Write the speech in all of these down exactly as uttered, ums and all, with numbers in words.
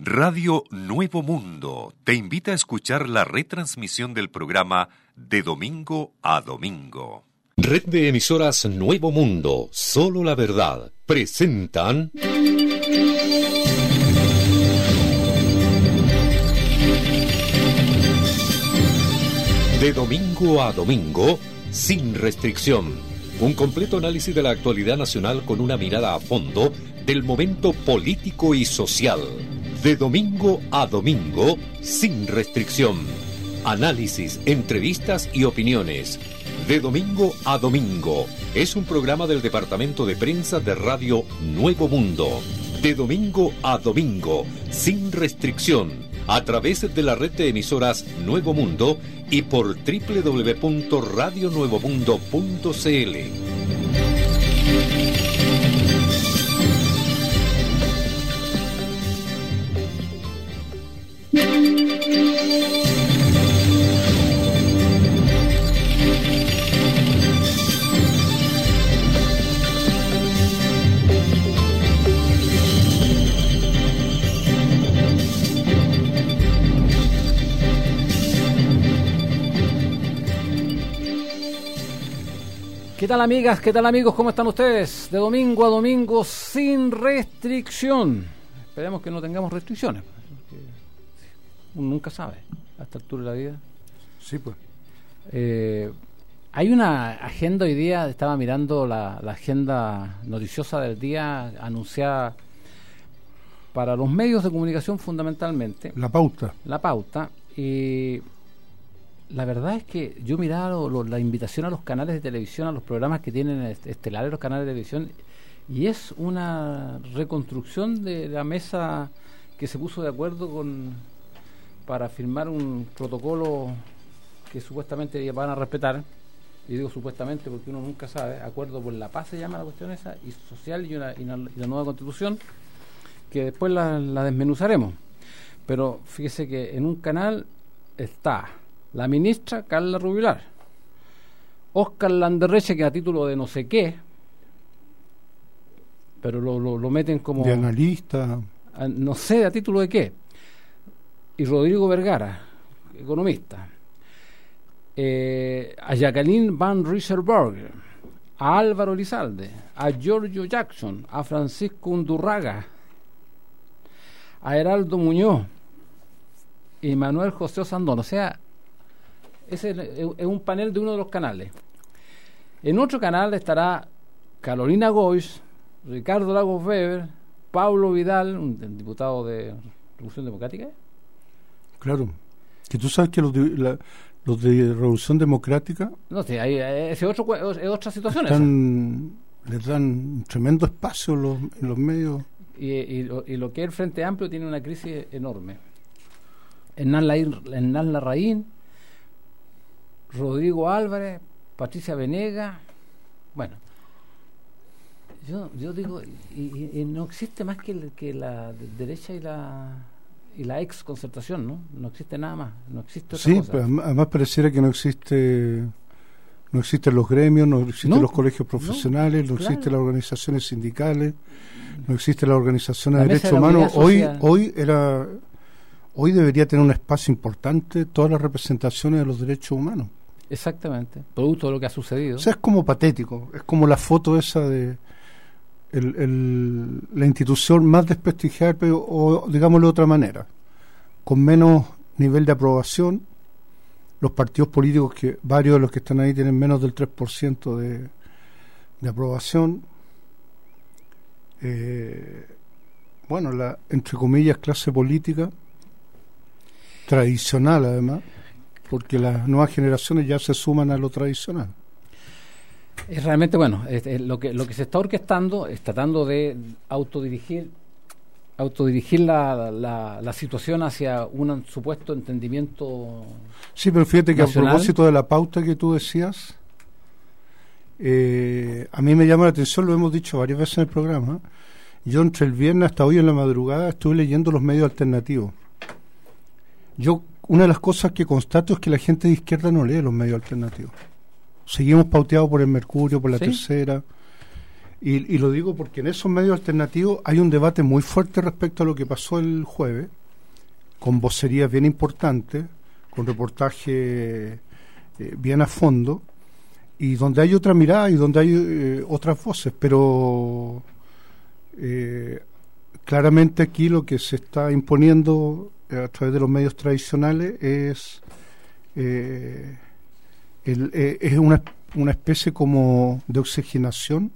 Radio Nuevo Mundo te invita a escuchar la retransmisión del programa de domingo a domingo. Red de emisoras Nuevo Mundo, solo la verdad, presentan... De domingo a domingo, sin restricción. Un completo análisis de la actualidad nacional con una mirada a fondo del momento político y social. De domingo a domingo, sin restricción. Análisis, entrevistas y opiniones. De domingo a domingo. Es un programa del Departamento de Prensa de Radio Nuevo Mundo. De domingo a domingo, sin restricción. A través de la red de emisoras Nuevo Mundo y por doble u doble u doble u punto radio nuevo mundo punto c l. ¿Qué tal, amigas? ¿Qué tal, amigos? ¿Cómo están ustedes? De domingo a domingo sin restricción. Esperemos que no tengamos restricciones. Uno nunca sabe a esta altura de la vida. Sí, pues. Eh, hay una agenda hoy día, estaba mirando la, la agenda noticiosa del día anunciada para los medios de comunicación fundamentalmente. La pauta. La pauta. Y la verdad es que yo miraba lo, lo, la invitación a los canales de televisión, a los programas que tienen estelares los canales de televisión, y es una reconstrucción de la mesa que se puso de acuerdo con para firmar un protocolo que supuestamente van a respetar, y digo supuestamente porque uno nunca sabe, acuerdo por la paz se llama la cuestión esa, y social y, una, y, una, y la nueva constitución, que después la, la desmenuzaremos. Pero fíjese que en un canal está la ministra Carla Rubilar, Óscar Landerreche, que a título de no sé qué, pero lo, lo, lo meten como de analista, a, no sé a título de qué, y Rodrigo Vergara, economista, eh, a Jacqueline Van Rieselberg, a Álvaro Elizalde, a Giorgio Jackson, a Francisco Undurraga, a Heraldo Muñoz y Manuel José Osandón. O sea, ese es un panel de uno de los canales. En otro canal estará Carolina Gois, Ricardo Lagos Weber, Pablo Vidal, un diputado de Revolución Democrática. Claro, que tú sabes que los de, la, los de Revolución Democrática, no sé, hay, ese otro es otra situación. Están, les dan un tremendo espacio en los, en los medios. Y, y, lo, y lo que es el Frente Amplio tiene una crisis enorme. Hernán Larraín, Rodrigo Álvarez, Patricia Venegas. Bueno, yo yo digo, y, y, y no existe más que, el, que la derecha y la y la ex concertación, ¿no? No existe nada más, no existe otra sí, cosa. Pues, además pareciera que no existe, no existen los gremios, no existen no, los colegios profesionales, no, no claro. existen las organizaciones sindicales, no existen las organizaciones de derechos humanos. Hoy, hoy era, hoy debería tener un espacio importante todas las representaciones de los derechos humanos. Exactamente, producto de lo que ha sucedido. O sea, es como patético, es como la foto esa de el, el, la institución más desprestigiada, pero, o digámoslo de otra manera, con menos nivel de aprobación. Los partidos políticos, que varios de los que están ahí tienen menos del tres por ciento de, de aprobación. Eh, bueno, la, entre comillas, clase política tradicional, además, porque las nuevas generaciones ya se suman a lo tradicional. Es realmente, bueno, es, es lo que lo que se está orquestando es tratando de autodirigir autodirigir la, la, la situación hacia un supuesto entendimiento. Sí, pero fíjate que nacional. A propósito de la pauta que tú decías, eh, a mí me llama la atención, lo hemos dicho varias veces en el programa, yo entre el viernes hasta hoy en la madrugada estuve leyendo los medios alternativos. Yo, una de las cosas que constato es que la gente de izquierda no lee los medios alternativos. Seguimos pauteados por el Mercurio, por la ¿Sí? Tercera. Y, y lo digo porque en esos medios alternativos hay un debate muy fuerte respecto a lo que pasó el jueves, con vocerías bien importantes, con reportaje eh, bien a fondo, y donde hay otra mirada y donde hay eh, otras voces, pero eh, claramente aquí lo que se está imponiendo eh, a través de los medios tradicionales es eh, el, eh, es una, una especie como de oxigenación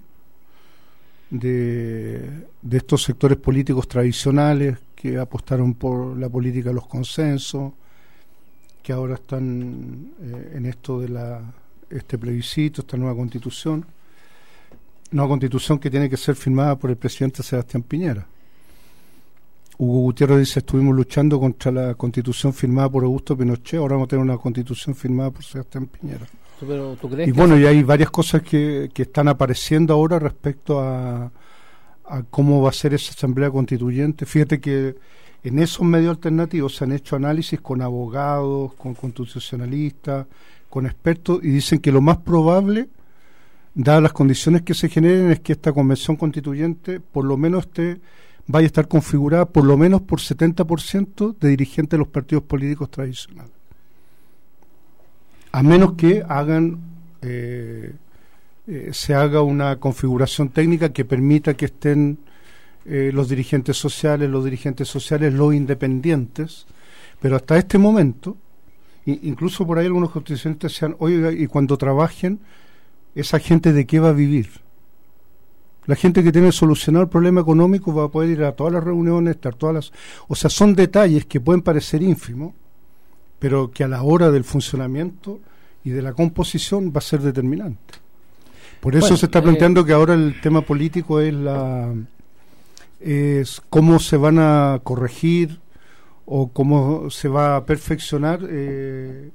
de, de estos sectores políticos tradicionales que apostaron por la política de los consensos, que ahora están eh, en esto de la este plebiscito, esta nueva constitución, nueva constitución que tiene que ser firmada por el presidente Sebastián Piñera. Hugo Gutiérrez dice, estuvimos luchando contra la constitución firmada por Augusto Pinochet, ahora vamos a tener una constitución firmada por Sebastián Piñera. Pero, ¿tú crees y bueno, y hay varias cosas que, que están apareciendo ahora respecto a, a cómo va a ser esa asamblea constituyente. Fíjate que en esos medios alternativos se han hecho análisis con abogados, con constitucionalistas, con expertos, y dicen que lo más probable, dadas las condiciones que se generen, es que esta convención constituyente por lo menos esté, vaya a estar configurada por lo menos por setenta por ciento de dirigentes de los partidos políticos tradicionales. A menos que hagan eh, eh, se haga una configuración técnica que permita que estén eh, los dirigentes sociales, los dirigentes sociales, los independientes, pero hasta este momento, incluso por ahí algunos constitucionalistas decían, oiga, y cuando trabajen, ¿esa gente de qué va a vivir? La gente que tiene solucionado el problema económico va a poder ir a todas las reuniones, estar todas las... O sea, son detalles que pueden parecer ínfimos, pero que a la hora del funcionamiento y de la composición va a ser determinante. Por eso bueno, se está planteando eh... que ahora el tema político es la es cómo se van a corregir o cómo se va a perfeccionar eh,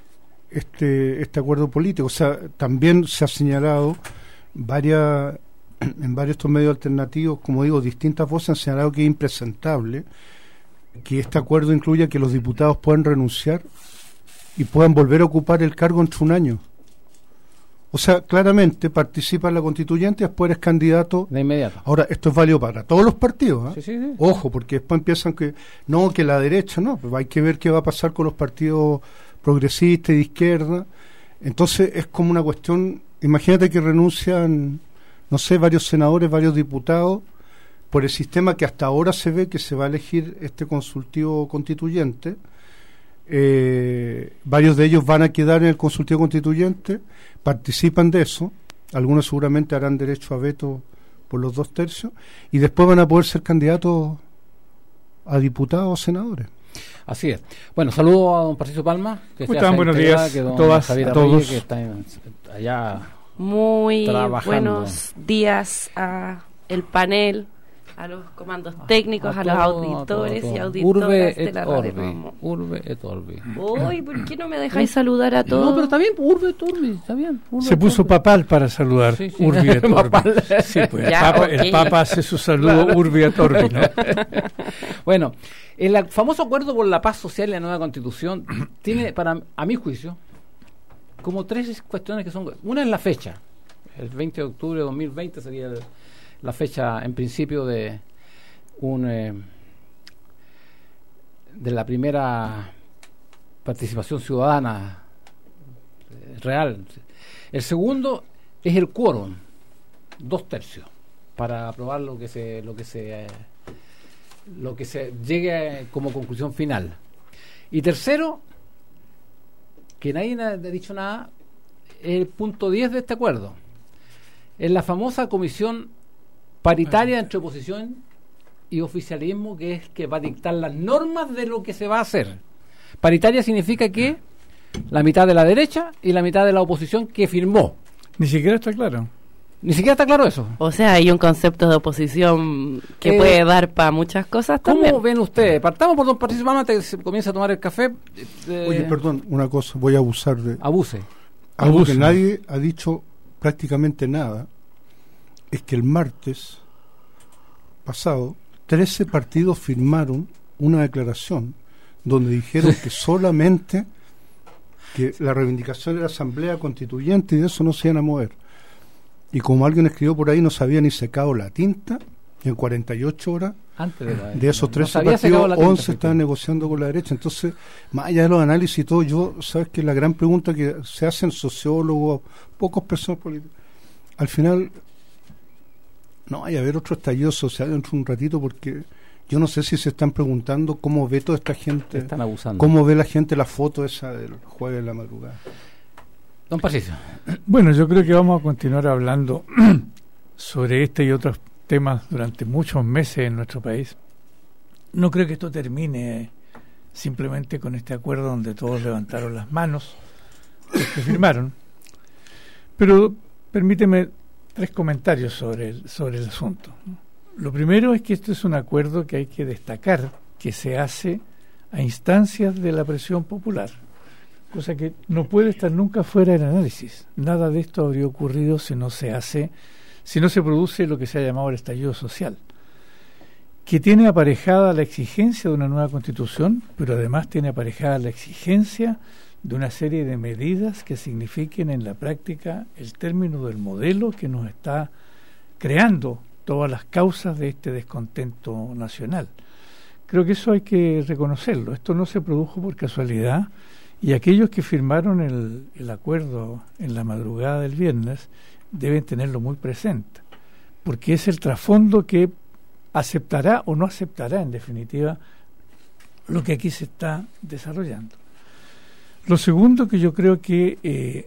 este este acuerdo político. O sea, también se ha señalado varias en varios estos medios alternativos, como digo, distintas voces han señalado que es impresentable que este acuerdo incluya que los diputados puedan renunciar y puedan volver a ocupar el cargo entre un año. O sea, claramente participa en la constituyente y después eres candidato de inmediato. Ahora, esto es válido para todos los partidos, ¿eh? Sí, sí, sí. Ojo, porque después empiezan que no, que la derecha, no, pues hay que ver qué va a pasar con los partidos progresistas y de izquierda. Entonces es como una cuestión, imagínate que renuncian, no sé, varios senadores, varios diputados, por el sistema que hasta ahora se ve que se va a elegir este consultivo constituyente. Eh, varios de ellos van a quedar en el consultivo constituyente, participan de eso, algunos seguramente harán derecho a veto por los dos tercios, y después van a poder ser candidatos a diputados o senadores. Así es. Bueno, saludo a don Patricio Palma, que ¿Cómo están? Buenos días que don todas, Javier a todos. Arreyes, que está en, allá muy trabajando. Buenos días a el panel, a los comandos técnicos, a, a, a los auditores a todo, a todo. y auditoras Urbe de la Orbi, radio. Urbe et Orbi. Uy, ¿por qué no me dejáis saludar a todos? No, pero está bien, Urbe et Orbi, está bien. Urbe Se puso Orbi. Papal para saludar, sí, sí. Urbi et Orbi. Sí, pues, ya, el, Papa, okay. el Papa hace su saludo claro. Urbi et Orbi, ¿no? Bueno, el famoso acuerdo por la paz social y la nueva constitución tiene, para a mi juicio, como tres cuestiones que son... Una es la fecha. El veinte de octubre de dos mil veinte sería el, la fecha, en principio, de... un eh, de la primera participación ciudadana eh, real. El segundo es el quórum, dos tercios, para aprobar lo que se lo que se eh, lo que se llegue como conclusión final. Y tercero, que nadie ha dicho nada, es el punto diez de este acuerdo. Es la famosa comisión paritaria entre oposición y oficialismo, que es que va a dictar las normas de lo que se va a hacer. Paritaria significa que la mitad de la derecha y la mitad de la oposición que firmó. Ni siquiera está claro. Ni siquiera está claro eso. O sea, hay un concepto de oposición que eh, puede dar para muchas cosas ¿cómo también. ¿Cómo ven ustedes? Partamos por don Patricio Palma, antes que se comienza a tomar el café. Eh, Oye, perdón, una cosa, voy a abusar de... Abuse. Algo Abuse. que nadie ha dicho prácticamente nada, es que el martes pasado trece partidos firmaron una declaración donde dijeron que solamente que la reivindicación de la Asamblea Constituyente y de eso no se iban a mover. y como alguien escribió por ahí, no se había ni secado la tinta, y en cuarenta y ocho horas Antes de, la, de esos no, trece no partidos, tinta, once estaban negociando con la derecha. Entonces, más allá de los análisis y todo, yo, sabes que la gran pregunta que se hacen sociólogos, pocos personas políticos, al final, no vaya a haber otro estallido social dentro de un ratito, porque yo no sé si se están preguntando cómo ve toda esta gente, están abusando. Cómo ve la gente la foto esa del jueves de la madrugada. Don Patricio. Bueno, yo creo que vamos a continuar hablando sobre este y otros temas durante muchos meses en nuestro país. No creo que esto termine simplemente con este acuerdo donde todos levantaron las manos, los que firmaron. Pero permíteme tres comentarios sobre el, sobre el asunto. Lo primero es que esto es un acuerdo que hay que destacar, que se hace a instancias de la presión popular, cosa que no puede estar nunca fuera del análisis. Nada de esto habría ocurrido si no se hace, si no se produce lo que se ha llamado el estallido social, que tiene aparejada la exigencia de una nueva constitución, pero además tiene aparejada la exigencia de una serie de medidas que signifiquen en la práctica el término del modelo que nos está creando todas las causas de este descontento nacional. Creo que eso hay que reconocerlo. Esto no se produjo por casualidad, y aquellos que firmaron el, el acuerdo en la madrugada del viernes deben tenerlo muy presente, porque es el trasfondo que aceptará o no aceptará, en definitiva, lo que aquí se está desarrollando. Lo segundo, que yo creo que eh,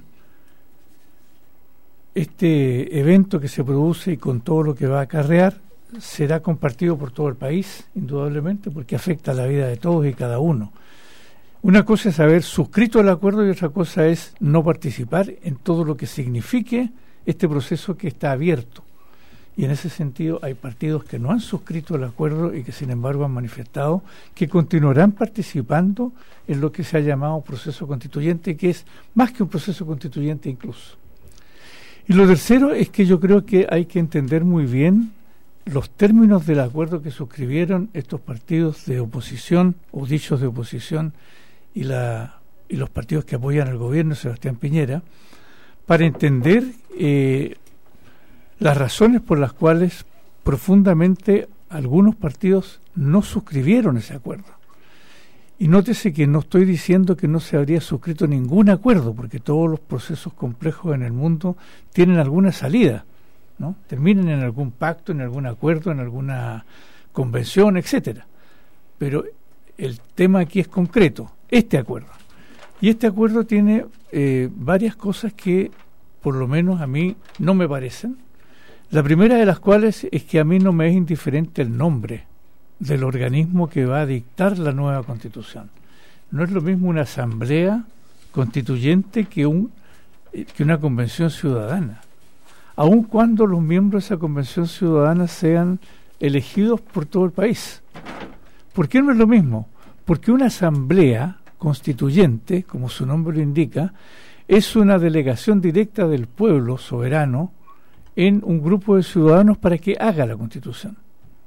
este evento que se produce y con todo lo que va a acarrear será compartido por todo el país, indudablemente, porque afecta a la vida de todos y cada uno. Una cosa es haber suscrito el acuerdo y otra cosa es no participar en todo lo que signifique este proceso que está abierto. Y en ese sentido hay partidos que no han suscrito el acuerdo y que sin embargo han manifestado que continuarán participando en lo que se ha llamado proceso constituyente, que es más que un proceso constituyente incluso. Y lo tercero es que yo creo que hay que entender muy bien los términos del acuerdo que suscribieron estos partidos de oposición o dichos de oposición y, la, y los partidos que apoyan al gobierno de Sebastián Piñera, para entender eh, las razones por las cuales profundamente algunos partidos no suscribieron ese acuerdo. Y nótese que no estoy diciendo que no se habría suscrito ningún acuerdo, porque todos los procesos complejos en el mundo tienen alguna salida, ¿no? Terminan en algún pacto, en algún acuerdo, en alguna convención, etcétera. Pero el tema aquí es concreto, este acuerdo. Y este acuerdo tiene eh, varias cosas que por lo menos a mí no me parecen. La primera de las cuales es que a mí no me es indiferente el nombre del organismo que va a dictar la nueva Constitución. No es lo mismo una asamblea constituyente que, un, que una convención ciudadana, aun cuando los miembros de esa convención ciudadana sean elegidos por todo el país. ¿Por qué no es lo mismo? Porque una asamblea constituyente, como su nombre lo indica, es una delegación directa del pueblo soberano en un grupo de ciudadanos para que haga la Constitución.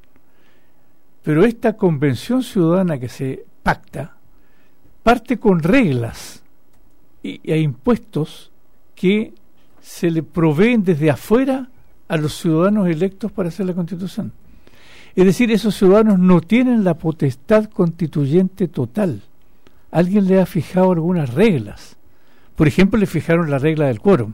Pero esta convención ciudadana que se pacta parte con reglas y, e impuestos que se le proveen desde afuera a los ciudadanos electos para hacer la Constitución. Es decir, esos ciudadanos no tienen la potestad constituyente total. Alguien le ha fijado algunas reglas. Por ejemplo, le fijaron la regla del quórum.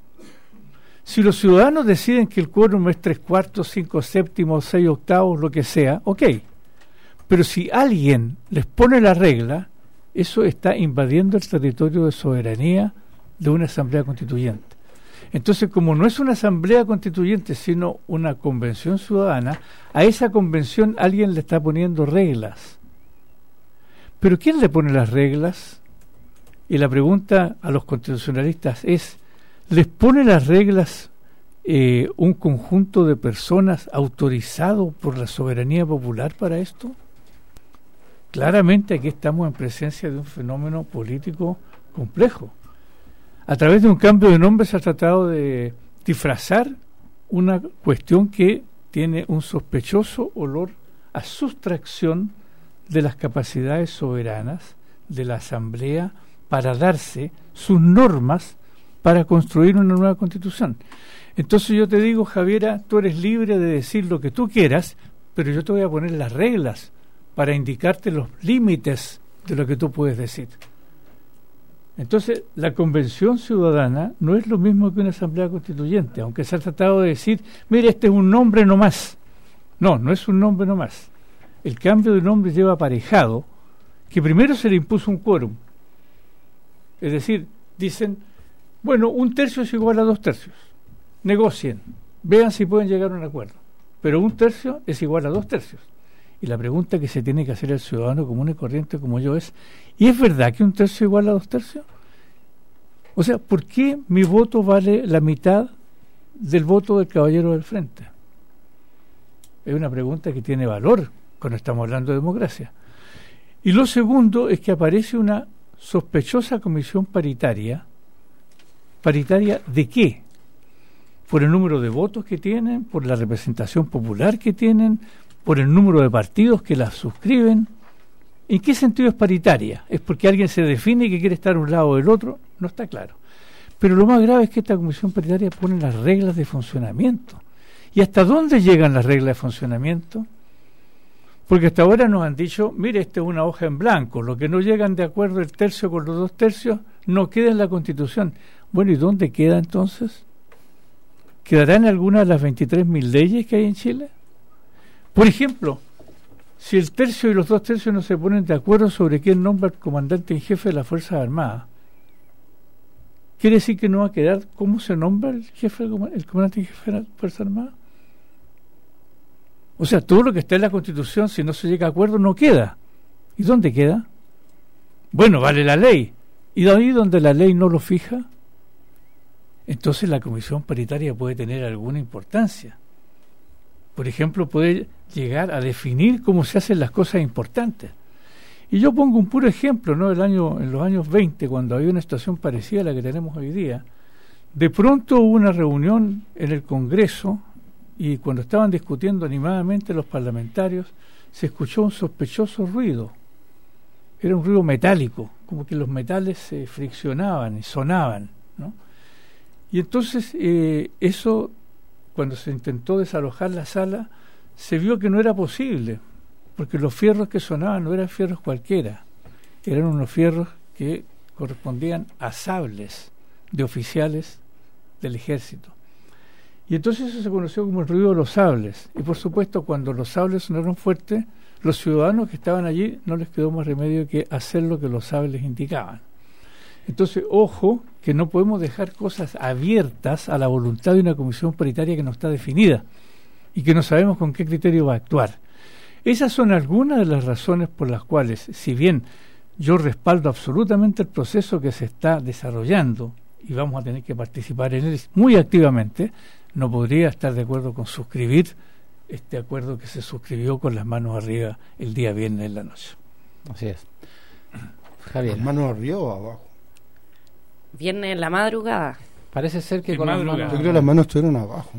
Si los ciudadanos deciden que el quórum es tres cuartos, cinco séptimos, seis octavos, lo que sea, ok. Pero si alguien les pone la regla, eso está invadiendo el territorio de soberanía de una asamblea constituyente. Entonces, como no es una asamblea constituyente, sino una convención ciudadana, a esa convención alguien le está poniendo reglas. ¿Pero quién le pone las reglas? Y la pregunta a los constitucionalistas es, ¿les pone las reglas eh, un conjunto de personas autorizado por la soberanía popular para esto? Claramente aquí estamos en presencia de un fenómeno político complejo. A través de un cambio de nombre se ha tratado de disfrazar una cuestión que tiene un sospechoso olor a sustracción de las capacidades soberanas de la Asamblea para darse sus normas para construir una nueva Constitución. Entonces yo te digo, Javiera, tú eres libre de decir lo que tú quieras, pero yo te voy a poner las reglas para indicarte los límites de lo que tú puedes decir. Entonces, la convención ciudadana no es lo mismo que una asamblea constituyente, aunque se ha tratado de decir, mire, este es un nombre nomás. No, no es un nombre nomás. El cambio de nombre lleva aparejado que primero se le impuso un quórum. Es decir, dicen, bueno, un tercio es igual a dos tercios. Negocien, vean si pueden llegar a un acuerdo. Pero un tercio es igual a dos tercios. Y la pregunta que se tiene que hacer el ciudadano común y corriente como yo es, ¿y es verdad que un tercio es igual a dos tercios? O sea, ¿por qué mi voto vale la mitad del voto del caballero del frente? Es una pregunta que tiene valor cuando estamos hablando de democracia. Y lo segundo es que aparece una sospechosa comisión paritaria. ¿Paritaria de qué? Por el número de votos que tienen, por la representación popular que tienen, por el número de partidos que las suscriben. ¿En qué sentido es paritaria? ¿Es porque alguien se define que quiere estar a un lado o del otro? No está claro. Pero lo más grave es que esta comisión paritaria pone las reglas de funcionamiento. ¿Y hasta dónde llegan las reglas de funcionamiento? Porque hasta ahora nos han dicho, mire, esta es una hoja en blanco, lo que no llegan de acuerdo el tercio con los dos tercios no queda en la Constitución. Bueno, ¿y dónde queda entonces? ¿Quedará en alguna de las veintitrés mil leyes que hay en Chile? Por ejemplo, si el tercio y los dos tercios no se ponen de acuerdo sobre quién nombra el comandante en jefe de las Fuerzas Armadas, ¿quiere decir que no va a quedar cómo se nombra el jefe, el comandante en jefe de las Fuerzas Armadas? O sea, todo lo que está en la Constitución, si no se llega a acuerdo, no queda. ¿Y dónde queda? Bueno, vale la ley. ¿Y de ahí donde la ley no lo fija? Entonces la comisión paritaria puede tener alguna importancia. Por ejemplo, puede llegar a definir cómo se hacen las cosas importantes. Y yo pongo un puro ejemplo, ¿no? El año, en los años veinte, cuando había una situación parecida a la que tenemos hoy día, de pronto hubo una reunión en el Congreso y cuando estaban discutiendo animadamente los parlamentarios, se escuchó un sospechoso ruido. Era un ruido metálico, como que los metales se friccionaban y sonaban, ¿no? Y entonces eh, eso, cuando se intentó desalojar la sala, se vio que no era posible, porque los fierros que sonaban no eran fierros cualquiera, eran unos fierros que correspondían a sables de oficiales del ejército. Y entonces eso se conoció como el ruido de los sables. Y por supuesto, cuando los sables sonaron fuertes, los ciudadanos que estaban allí no les quedó más remedio que hacer lo que los sables indicaban. Entonces, ojo, que no podemos dejar cosas abiertas a la voluntad de una comisión paritaria que no está definida y que no sabemos con qué criterio va a actuar. Esas son algunas de las razones por las cuales, si bien yo respaldo absolutamente el proceso que se está desarrollando y vamos a tener que participar en él muy activamente, no podría estar de acuerdo con suscribir este acuerdo que se suscribió con las manos arriba el día viernes en la noche. Así es. Javier. ¿Las manos arriba o abajo? Viernes en la madrugada. Parece ser que En con las madrugada. manos... Yo creo que las manos estuvieron abajo.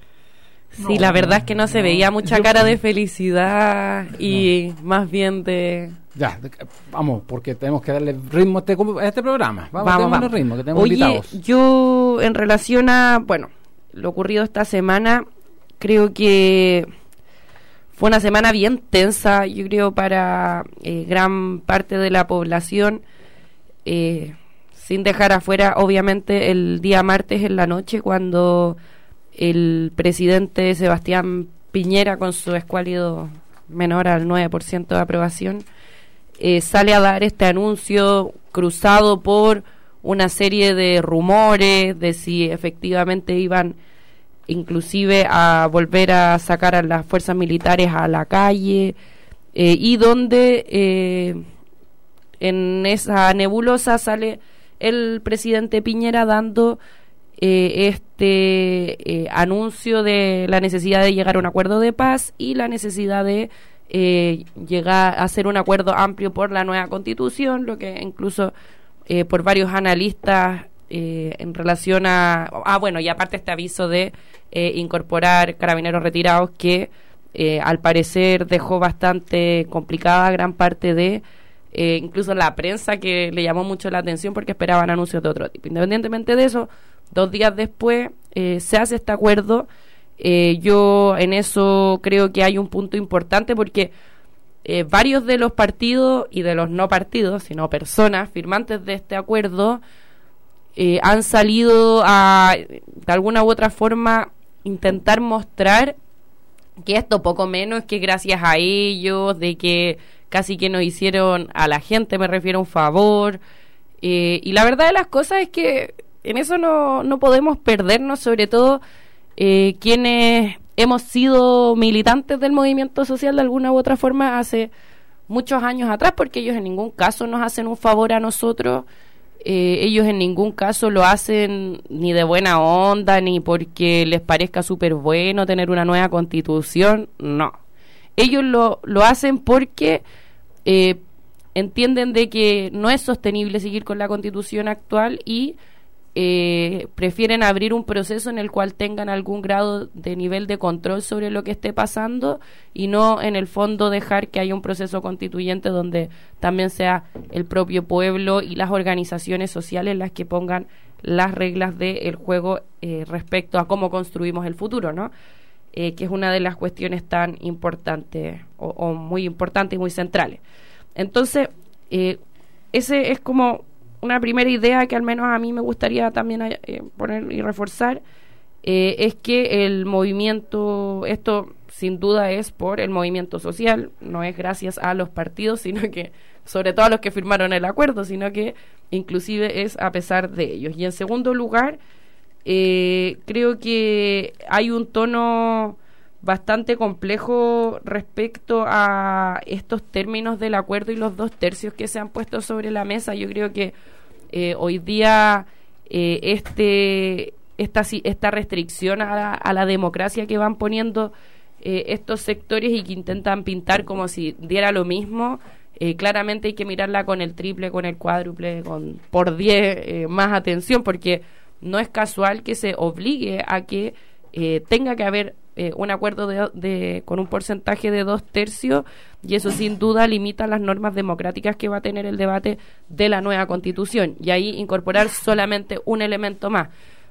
Sí, la verdad es que no se veía mucha cara de felicidad y más bien de... Ya, de- vamos, porque tenemos que darle ritmo a este, a este programa. Vamos, Vamos, démosle vamos. ritmo, que tenemos Oye, invitados. yo en relación a, bueno, lo ocurrido esta semana, creo que fue una semana bien tensa, yo creo, para eh, gran parte de la población, eh, sin dejar afuera, obviamente, el día martes en la noche, cuando el presidente Sebastián Piñera, con su escuálido menor al nueve por ciento de aprobación, eh, sale a dar este anuncio cruzado por una serie de rumores de si efectivamente iban inclusive a volver a sacar a las fuerzas militares a la calle, eh, y donde eh, en esa nebulosa sale el presidente Piñera dando eh, este eh, anuncio de la necesidad de llegar a un acuerdo de paz y la necesidad de eh, llegar a hacer un acuerdo amplio por la nueva constitución, lo que incluso eh, por varios analistas eh, en relación a... Ah, bueno, y aparte este aviso de eh, incorporar carabineros retirados que eh, al parecer dejó bastante complicada gran parte de... Eh, incluso la prensa, que le llamó mucho la atención porque esperaban anuncios de otro tipo. Independientemente de eso, dos días después eh, se hace este acuerdo. Eh, yo en eso creo que hay un punto importante porque eh, varios de los partidos y de los no partidos, sino personas firmantes de este acuerdo eh, han salido a, de alguna u otra forma, intentar mostrar que esto poco menos que gracias a ellos, de que casi que nos hicieron a la gente, me refiero, un favor. Eh, y la verdad de las cosas es que en eso no, no podemos perdernos, sobre todo eh, quienes hemos sido militantes del movimiento social de alguna u otra forma hace muchos años atrás, porque ellos en ningún caso nos hacen un favor a nosotros, eh, ellos en ningún caso lo hacen ni de buena onda, ni porque les parezca súper bueno tener una nueva constitución, no. Ellos lo, lo hacen porque eh, entienden de que no es sostenible seguir con la constitución actual y eh, prefieren abrir un proceso en el cual tengan algún grado de nivel de control sobre lo que esté pasando y no en el fondo dejar que haya un proceso constituyente donde también sea el propio pueblo y las organizaciones sociales las que pongan las reglas del juego eh, respecto a cómo construimos el futuro, ¿no? Eh, que es una de las cuestiones tan importantes o, o muy importantes y muy centrales. Entonces, eh, ese es como una primera idea que al menos a mí me gustaría también eh, poner y reforzar, eh, es que el movimiento, esto sin duda es por el movimiento social, no es gracias a los partidos, sino que, sobre todo a los que firmaron el acuerdo, sino que inclusive es a pesar de ellos. Y en segundo lugar, eh, creo que hay un tono bastante complejo respecto a estos términos del acuerdo y los dos tercios que se han puesto sobre la mesa. Yo creo que eh, hoy día eh, este esta esta restricción a la, a la democracia que van poniendo eh, estos sectores y que intentan pintar como si diera lo mismo, eh, claramente hay que mirarla con el triple, con el cuádruple, con por diez eh, más atención, porque no es casual que se obligue a que eh, tenga que haber Eh, un acuerdo de, de con un porcentaje de dos tercios, y eso sin duda limita las normas democráticas que va a tener el debate de la nueva constitución, y ahí incorporar solamente un elemento más.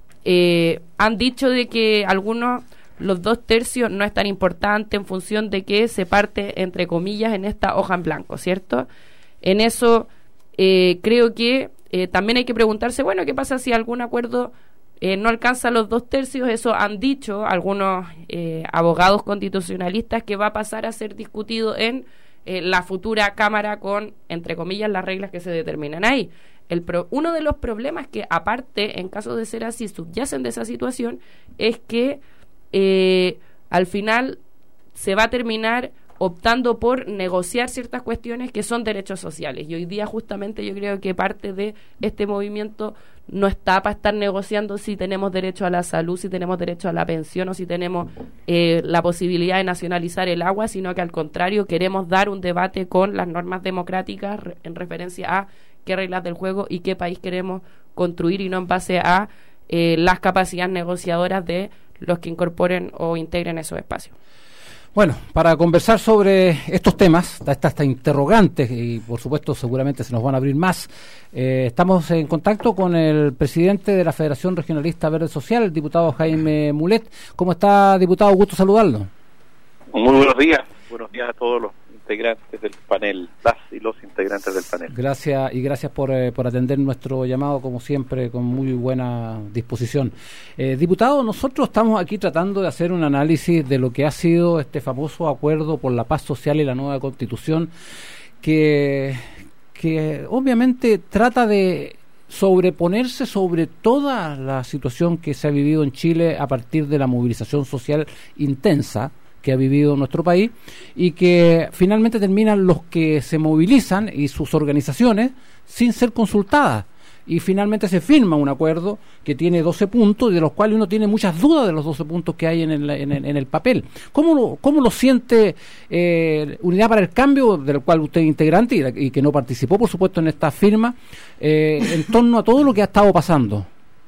Eh, han dicho de que algunos, los dos tercios no es tan importante en función de que se parte, entre comillas, en esta hoja en blanco, ¿cierto? En eso eh, creo que eh, también hay que preguntarse, bueno, ¿qué pasa si algún acuerdo Eh, no alcanza los dos tercios? Eso han dicho algunos eh, abogados constitucionalistas, que va a pasar a ser discutido en eh, la futura Cámara con, entre comillas, las reglas que se determinan ahí. El pro, uno de los problemas que, aparte, en caso de ser así, subyacen de esa situación, es que eh, al final se va a terminar optando por negociar ciertas cuestiones que son derechos sociales, y hoy día justamente yo creo que parte de este movimiento no está para estar negociando si tenemos derecho a la salud, si tenemos derecho a la pensión o si tenemos eh, la posibilidad de nacionalizar el agua, sino que al contrario queremos dar un debate con las normas democráticas re- en referencia a qué reglas del juego y qué país queremos construir, y no en base a eh, las capacidades negociadoras de los que incorporen o integren esos espacios. Bueno, para conversar sobre estos temas, estas esta interrogantes, y por supuesto seguramente se nos van a abrir más, eh, estamos en contacto con el presidente de la Federación Regionalista Verde Social, el diputado Jaime Mulet. ¿Cómo está, diputado? Gusto saludarlo. Muy buenos días. Buenos días a todos los integrantes del panel, las y los integrantes del panel. Gracias, y gracias por, eh, por atender nuestro llamado, como siempre, con muy buena disposición. Eh, diputado, nosotros estamos aquí tratando de hacer un análisis de lo que ha sido este famoso acuerdo por la paz social y la nueva constitución, que, que obviamente trata de sobreponerse sobre toda la situación que se ha vivido en Chile a partir de la movilización social intensa que ha vivido nuestro país, y que finalmente terminan los que se movilizan y sus organizaciones sin ser consultadas, y finalmente se firma un acuerdo que tiene doce puntos, y de los cuales uno tiene muchas dudas de los doce puntos que hay en el, en el, en el papel. ¿Cómo lo, cómo lo siente eh, Unidad para el Cambio, del cual usted es integrante y, y que no participó, por supuesto, en esta firma, eh, en torno a todo lo que ha estado pasando?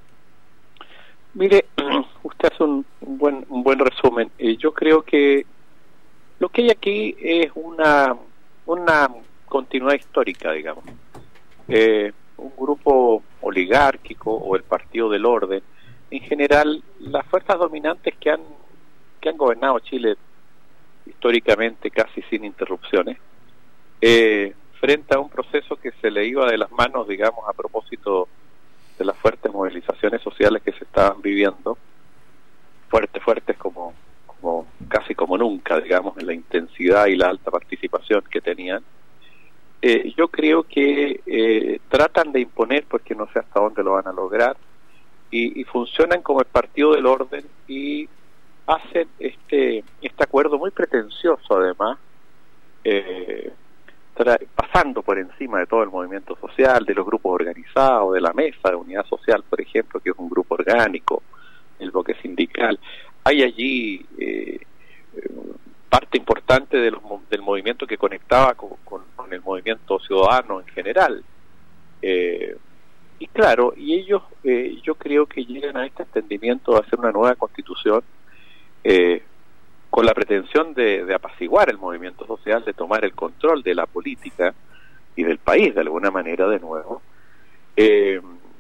Mire, usted hace un, un buen un buen resumen. Eh, yo creo que lo que hay aquí es una una continuidad histórica, digamos. Eh, un grupo oligárquico o el Partido del Orden en general, las fuerzas dominantes que han que han gobernado Chile históricamente casi sin interrupciones, eh, frente a un proceso que se le iba de las manos, digamos, a propósito de las fuertes movilizaciones sociales que se estaban viviendo, fuertes, fuertes como, como casi como nunca, digamos, en la intensidad y la alta participación que tenían. Eh, yo creo que eh, tratan de imponer, porque no sé hasta dónde lo van a lograr, y, y funcionan como el partido del orden y hacen este este acuerdo muy pretencioso, además, eh, pasando por encima de todo el movimiento social, de los grupos organizados, de la Mesa de Unidad Social, por ejemplo, que es un grupo orgánico, el bloque sindical. Hay allí eh, parte importante de los, del movimiento que conectaba con, con, con el movimiento ciudadano en general. Eh, y claro, y ellos eh, yo creo que llegan a este entendimiento de hacer una nueva constitución eh, con la pretensión de, de apaciguar el movimiento social, de tomar el control de la política y del país de alguna manera de nuevo, eh,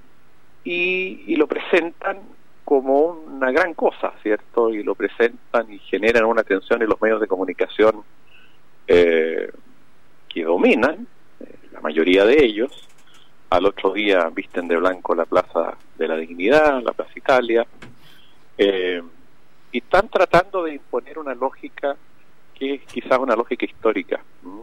y, y lo presentan como una gran cosa, ¿cierto? Y lo presentan y generan una tensión en los medios de comunicación eh, que dominan, eh, la mayoría de ellos. Al otro día visten de blanco la Plaza de la Dignidad, la Plaza Italia, eh, y están tratando de imponer una lógica que es quizás una lógica histórica, ¿Mm?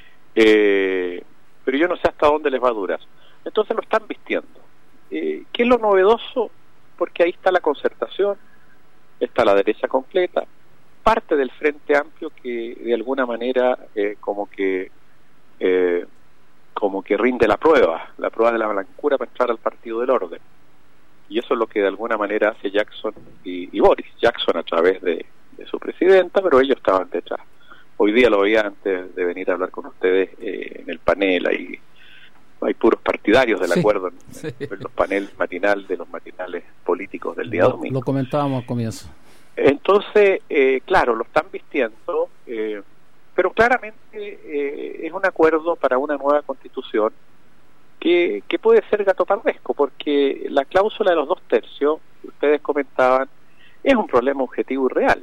eh, pero yo no sé hasta dónde les va a durar. Entonces lo están vistiendo. Eh, ¿Qué es lo novedoso? Porque ahí está la concertación, está la derecha completa, parte del Frente Amplio que de alguna manera eh, como que eh, como que rinde la prueba, la prueba de la blancura para entrar al partido del orden. Y eso es lo que de alguna manera hace Jackson y, y Boris. Jackson a través de, de su presidenta, pero ellos estaban detrás. Hoy día lo veía antes de venir a hablar con ustedes eh, en el panel, ahí hay puros partidarios del sí, acuerdo en, sí. en los paneles matinal de los matinales políticos del día lo, domingo. Lo comentábamos al comienzo. Entonces, eh, claro, lo están vistiendo, eh, pero claramente eh, es un acuerdo para una nueva constitución que, que puede ser gatopardesco, porque la cláusula de los dos tercios, que ustedes comentaban, es un problema objetivo y real.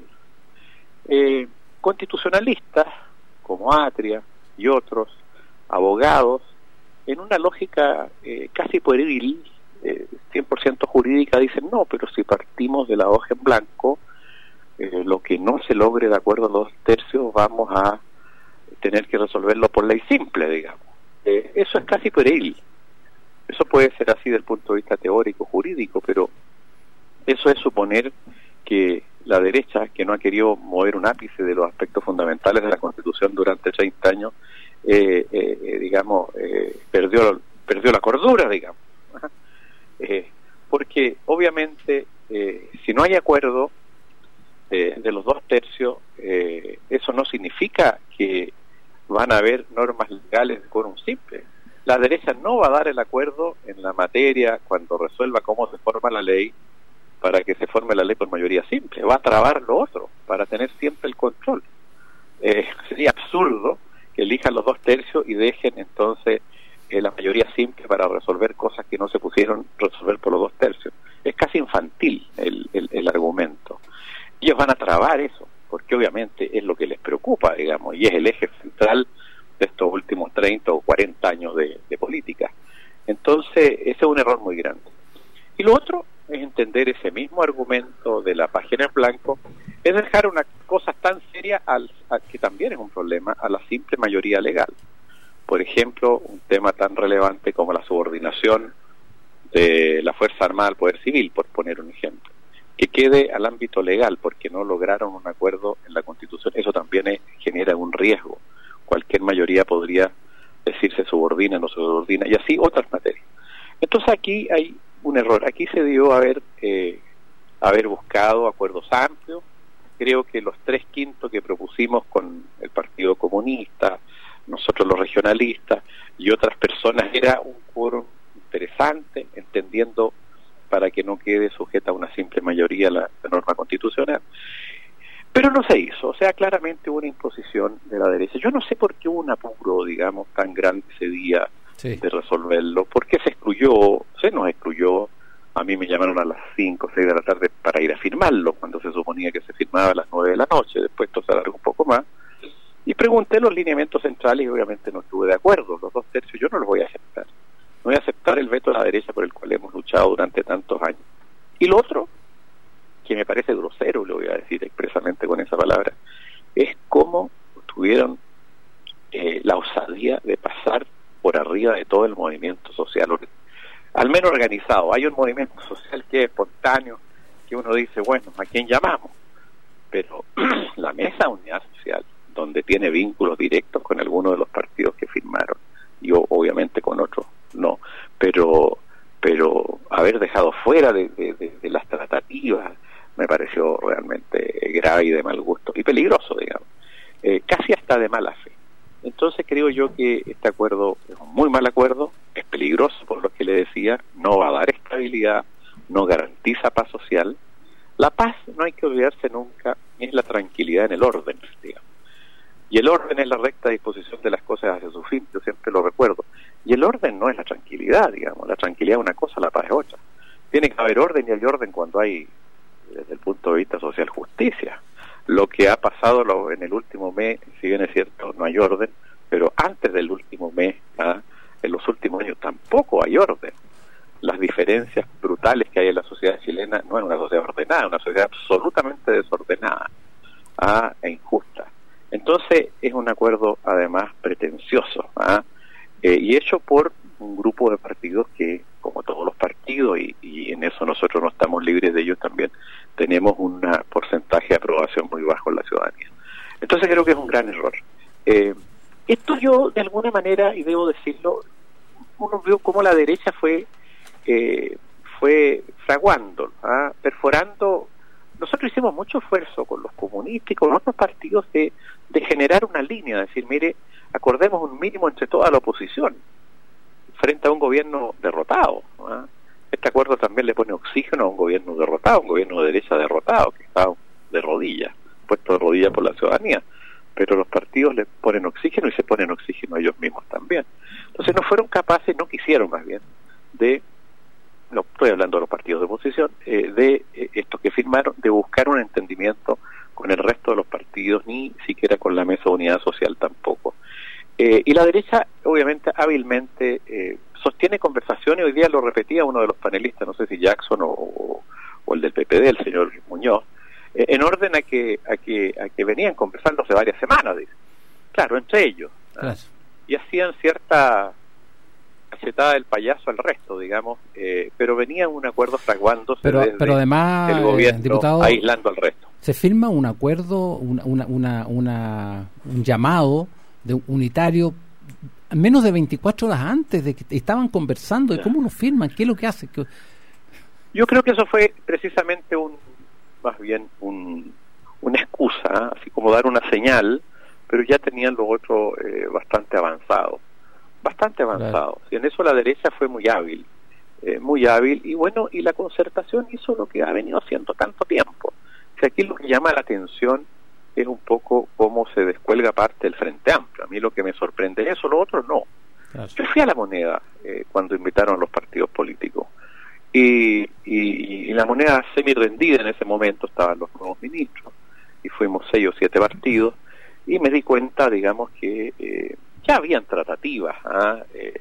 Eh, constitucionalistas, como Atria y otros, abogados, en una lógica eh, casi pueril, eh, cien por ciento jurídica, dicen, no, pero si partimos de la hoja en blanco, eh, lo que no se logre de acuerdo a los dos tercios, vamos a tener que resolverlo por ley simple, digamos. Eh, eso es casi pueril. Eso puede ser así desde el punto de vista teórico, jurídico, pero eso es suponer que la derecha, que no ha querido mover un ápice de los aspectos fundamentales de la Constitución durante treinta años, eh, eh, digamos, eh, perdió perdió la cordura, digamos. Eh, porque obviamente, eh, si no hay acuerdo eh, de los dos tercios, eh, eso no significa que van a haber normas legales de quórum simple. La derecha no va a dar el acuerdo en la materia cuando resuelva cómo se forma la ley, para que se forme la ley por mayoría simple. Va a trabar lo otro para tener siempre el control. Eh, sería absurdo que elijan los dos tercios y dejen entonces eh, la mayoría simple para resolver cosas que no se pusieron resolver por los dos tercios. Es casi infantil el, el, el argumento. Ellos van a trabar eso, porque obviamente es lo que les preocupa, digamos, y es el eje central de estos últimos treinta o cuarenta años de, de política. Entonces, ese es un error muy grande. Y lo otro es entender ese mismo argumento de la página en blanco, es dejar una cosa tan seria, al, a, que también es un problema, a la simple mayoría legal. Por ejemplo, un tema tan relevante como la subordinación de la Fuerza Armada al Poder Civil, por poner un ejemplo. Que quede al ámbito legal, porque no lograron un acuerdo en la Constitución, eso también es, genera un riesgo. Cualquier mayoría podría decirse subordina, no subordina, y así otras materias. Entonces aquí hay un error. Aquí se debió haber eh, haber buscado acuerdos amplios. Creo que los tres quintos que propusimos con el Partido Comunista, nosotros los regionalistas y otras personas, era un quórum interesante, entendiendo para que no quede sujeta a una simple mayoría la, la norma constitucional. Pero no se hizo, o sea, claramente hubo una imposición de la derecha. Yo no sé por qué hubo un apuro, digamos, tan grande ese día sí. de resolverlo, porque se excluyó, se nos excluyó A mí me llamaron a las cinco o seis de la tarde para ir a firmarlo, cuando se suponía que se firmaba a las nueve de la noche. Después esto se alargó un poco más. Y pregunté los lineamientos centrales y obviamente no estuve de acuerdo. Los dos tercios yo no los voy a aceptar. No voy a aceptar el veto de la derecha por el cual hemos luchado durante tantos años. Y lo otro, que me parece grosero, lo voy a decir expresamente con esa palabra, es cómo tuvieron eh, la osadía de pasar por arriba de todo el movimiento social, al menos organizado. Hay un movimiento social que es espontáneo, que uno dice, bueno, ¿a quién llamamos? Pero la Mesa de Unidad Social, donde tiene vínculos directos con algunos de los partidos que firmaron, y obviamente con otros no, pero pero haber dejado fuera de, de, de, de las tratativas me pareció realmente grave y de mal gusto, y peligroso, digamos, eh, casi hasta de mala fe. Entonces creo yo que este acuerdo es un muy mal acuerdo, es peligroso por lo que le decía, no va a dar estabilidad, no garantiza paz social. La paz, no hay que olvidarse nunca, es la tranquilidad en el orden, digamos. Y el orden es la recta disposición de las cosas hacia su fin, yo siempre lo recuerdo. Y el orden no es la tranquilidad, digamos, la tranquilidad es una cosa, la paz es otra. Tiene que haber orden, y hay orden cuando hay, desde el punto de vista social, justicia. Lo que ha pasado lo, en el último mes, si bien es cierto, no hay orden, pero antes del último mes, ¿ah? en los últimos años tampoco hay orden. Las diferencias brutales que hay en la sociedad chilena no es una sociedad ordenada, es una sociedad absolutamente desordenada, ¿ah? e injusta. Entonces es un acuerdo además pretencioso, ¿ah? eh, y hecho por un grupo de partidos que, como todos los partidos, y, y en eso nosotros no estamos libres de ellos también, tenemos un porcentaje de aprobación muy bajo en la ciudadanía. Entonces creo que es un gran error. Eh, esto yo, de alguna manera, y debo decirlo, uno vio cómo la derecha fue eh, fue fraguando, ¿ah? perforando. Nosotros hicimos mucho esfuerzo con los comunistas y con otros partidos de, de generar una línea, de decir, mire, acordemos un mínimo entre toda la oposición frente a un gobierno derrotado, ¿ah? Este acuerdo también le pone oxígeno a un gobierno derrotado, un gobierno de derecha derrotado, que está de rodillas, puesto de rodillas por la ciudadanía, pero los partidos le ponen oxígeno y se ponen oxígeno a ellos mismos también. Entonces no fueron capaces, no quisieron más bien, de, no estoy hablando de los partidos de oposición, eh, de eh, estos que firmaron, de buscar un entendimiento con el resto de los partidos, ni siquiera con la Mesa de Unidad Social tampoco. Eh, y la derecha, obviamente, hábilmente eh, sostiene conversaciones, hoy día lo repetía uno de los panelistas, no sé si Jackson o, o, o el del P P D, el señor Muñoz, eh, en orden a que a que a que venían conversando hace varias semanas, dice. Claro, entre ellos. ¿no? Y hacían cierta cachetada del payaso al resto, digamos, eh, pero venía un acuerdo fraguándose pero, desde pero además, el gobierno, eh, diputado, aislando al resto. Se firma un acuerdo, una, una, una, una un llamado de un unitario menos de veinticuatro horas antes de que estaban conversando. ¿Y cómo lo firman? ¿Qué es lo que hace? ¿Qué... Yo creo que eso fue precisamente un, más bien un, una excusa, así como dar una señal, pero ya tenían lo otro eh, bastante avanzado, bastante avanzado. Claro. Y en eso la derecha fue muy hábil, eh, muy hábil, y bueno, y la concertación hizo lo que ha venido haciendo tanto tiempo. O sea, aquí lo que llama la atención es un poco cómo se descuelga parte del Frente Amplio. A mí lo que me sorprende es eso, lo otro no. Claro. Yo fui a La Moneda eh, cuando invitaron a los partidos políticos, y, y, y La Moneda semi-rendida en ese momento, estaban los nuevos ministros, y fuimos seis o siete partidos, y me di cuenta, digamos, que eh, ya habían tratativas, ¿ah? eh,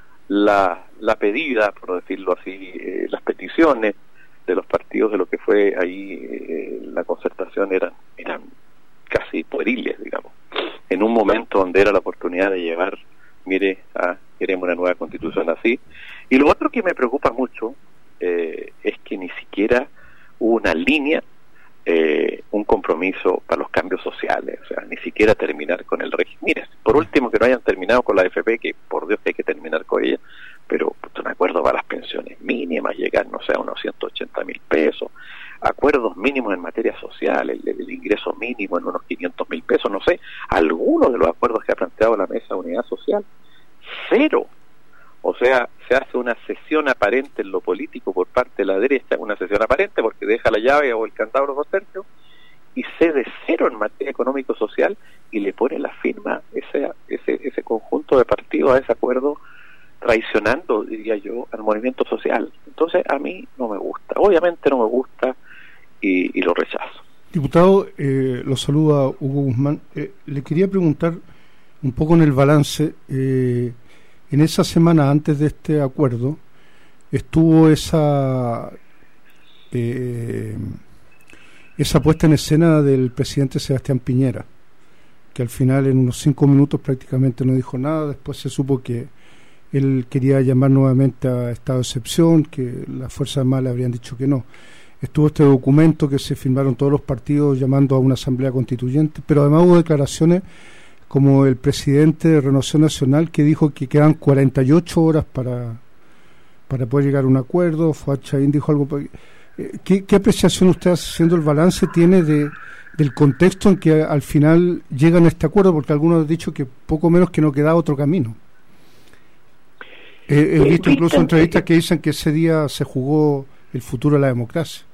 la, la pedida, por decirlo así, eh, las peticiones de los partidos de lo que fue ahí eh, la concertación eran eran casi pueriles, digamos, en un momento donde era la oportunidad de llevar, mire, ah, queremos una nueva constitución así. Y lo otro que me preocupa mucho eh, es que ni siquiera hubo una línea, eh, un compromiso para los cambios sociales, o sea, ni siquiera terminar con el régimen. Mire, por último, que no hayan terminado con la A F P, que por Dios que hay que terminar con ella, pero pues, un acuerdo para las pensiones mínimas, llegar, no sé, a unos ciento ochenta mil pesos, acuerdos mínimos en materia social, el, el ingreso mínimo en unos quinientos mil pesos, no sé, algunos de los acuerdos que ha planteado la Mesa de Unidad Social, cero. O sea, se hace una cesión aparente en lo político por parte de la derecha, una cesión aparente porque deja la llave o el candado a los dos tercios, y cede cero en materia económico-social, y le pone la firma ese, ese, ese conjunto de partidos a ese acuerdo traicionando, diría yo, al movimiento social. Entonces a mí no me gusta, obviamente no me gusta y, y lo rechazo. Diputado, eh, lo saluda Hugo Guzmán. Eh, le quería preguntar un poco en el balance. Eh, en esa semana antes de este acuerdo estuvo esa eh, esa puesta en escena del presidente Sebastián Piñera, que al final en unos cinco minutos prácticamente no dijo nada. Después se supo que él quería llamar nuevamente a estado de excepción, que las Fuerzas Armadas le habrían dicho que no. Estuvo este documento que se firmaron todos los partidos llamando a una asamblea constituyente, pero además hubo declaraciones como el presidente de Renovación Nacional, que dijo que quedan cuarenta y ocho horas para, para poder llegar a un acuerdo. Fuad Chaín dijo algo. ¿Qué, ¿Qué apreciación usted, haciendo el balance, tiene de del contexto en que al final llegan a este acuerdo? Porque algunos han dicho que poco menos que no queda otro camino. Eh, he visto incluso entrevistas que dicen que ese día se jugó el futuro de la democracia.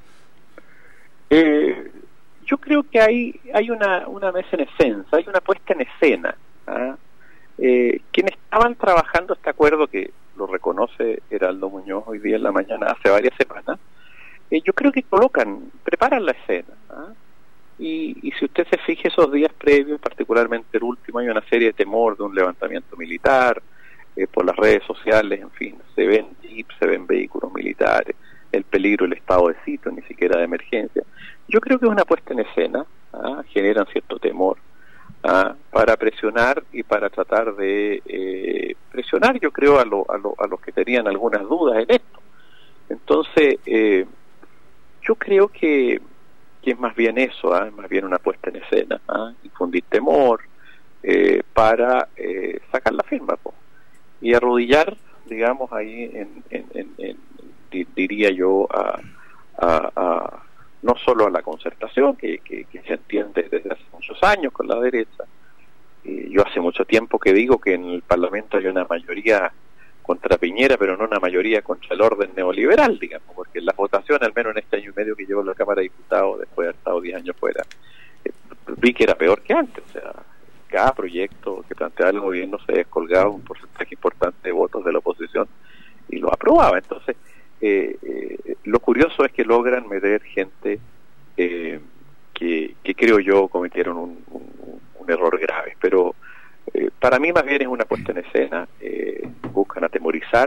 Eh, yo creo que hay hay una una mesa en escena, hay una puesta en escena. ¿ah? Eh, quienes estaban trabajando este acuerdo, que lo reconoce Heraldo Muñoz hoy día en la mañana, hace varias semanas, eh, yo creo que colocan, preparan la escena. ¿ah? Y, y si usted se fija esos días previos, particularmente el último, hay una serie de temor de un levantamiento militar, eh, por las redes sociales, en fin, se ven jeeps, se ven vehículos militares, el peligro, el estado de sitio, ni siquiera de emergencia. Yo creo que es una puesta en escena, ¿ah? generan cierto temor, ¿ah? para presionar y para tratar de eh, presionar, yo creo, a, lo, a, lo, a los que tenían algunas dudas en esto. Entonces, eh, yo creo que, que es más bien eso, ¿ah? es más bien una puesta en escena, ¿ah? infundir temor eh, para eh, sacar la firma, po. y arrodillar, digamos, ahí en, en, en, en diría yo, a, a, a no solo a la concertación, que, que, que se entiende desde hace muchos años con la derecha. Eh, yo hace mucho tiempo que digo que en el Parlamento hay una mayoría contra Piñera, pero no una mayoría contra el orden neoliberal, digamos, porque en las votaciones, al menos en este año y medio que llevo en la Cámara de Diputados, después de haber estado diez años fuera, eh, vi que era peor que antes. O sea, cada proyecto que planteaba el gobierno se descolgaba un porcentaje importante de votos de la oposición y lo aprobaba. Entonces, Eh, eh, lo curioso es que logran meter gente eh, que, que creo yo cometieron un, un, un error grave, pero eh, para mí más bien es una puesta en escena, eh, buscan atemorizar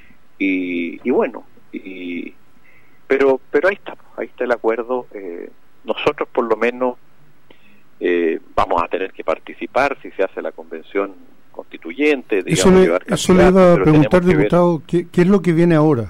y, y bueno, y, pero pero ahí está, ahí está el acuerdo. Eh, nosotros por lo menos eh, vamos a tener que participar si se hace la convención constituyente, digamos, eso le, llevar eso le iba a preguntar, diputado, ¿qué, ¿qué es lo que viene ahora?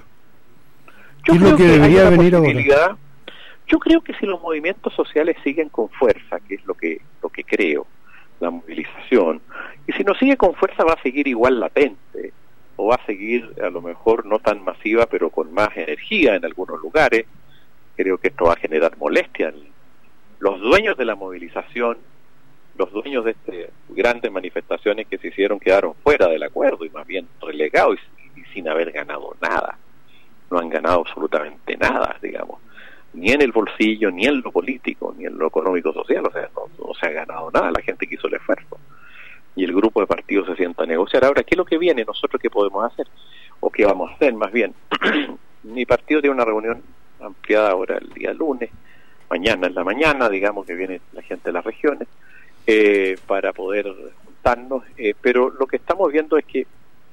Yo ¿Qué es creo lo que, que debería venir ahora? Yo creo que si los movimientos sociales siguen con fuerza, que es lo que lo que creo, la movilización, y si no sigue con fuerza va a seguir igual latente, o va a seguir a lo mejor no tan masiva, pero con más energía en algunos lugares. Creo que esto va a generar molestia. Los dueños de la movilización, los dueños de estas grandes manifestaciones que se hicieron, quedaron fuera del acuerdo y más bien relegados y, y sin haber ganado nada. No han ganado absolutamente nada, digamos, ni en el bolsillo, ni en lo político, ni en lo económico social. O sea, no, no se ha ganado nada, la gente que hizo el esfuerzo y el grupo de partidos se sienta a negociar. Ahora, ¿qué es lo que viene? ¿Nosotros qué podemos hacer? ¿O qué vamos a hacer? Más bien, mi partido tiene una reunión ampliada ahora el día lunes, mañana en la mañana, digamos que viene la gente de las regiones, eh, para poder juntarnos, eh, pero lo que estamos viendo es que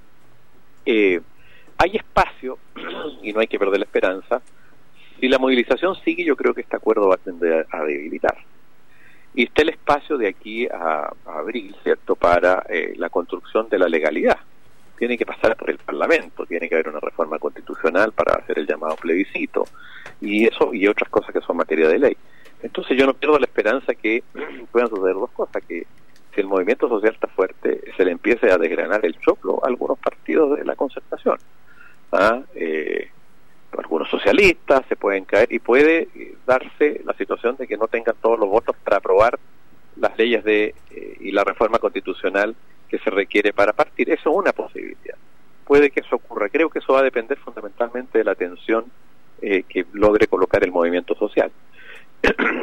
eh, hay espacio, y no hay que perder la esperanza. Si la movilización sigue, yo creo que este acuerdo va a tender a debilitar. Y está el espacio de aquí a, a abril, ¿cierto?, para eh, la construcción de la legalidad. Tiene que pasar por el Parlamento, tiene que haber una reforma constitucional para hacer el llamado plebiscito, y eso y otras cosas que son materia de ley. Entonces yo no pierdo la esperanza que puedan suceder dos cosas, que si el movimiento social está fuerte, se le empiece a desgranar el choclo a algunos partidos de la concertación. ¿Ah? Eh, algunos socialistas se pueden caer y puede eh, darse la situación de que no tengan todos los votos para aprobar las leyes de eh, y la reforma constitucional que se requiere para partir. Eso es una posibilidad. Puede que eso ocurra. Creo que eso va a depender fundamentalmente de la tensión eh, que logre colocar el movimiento social,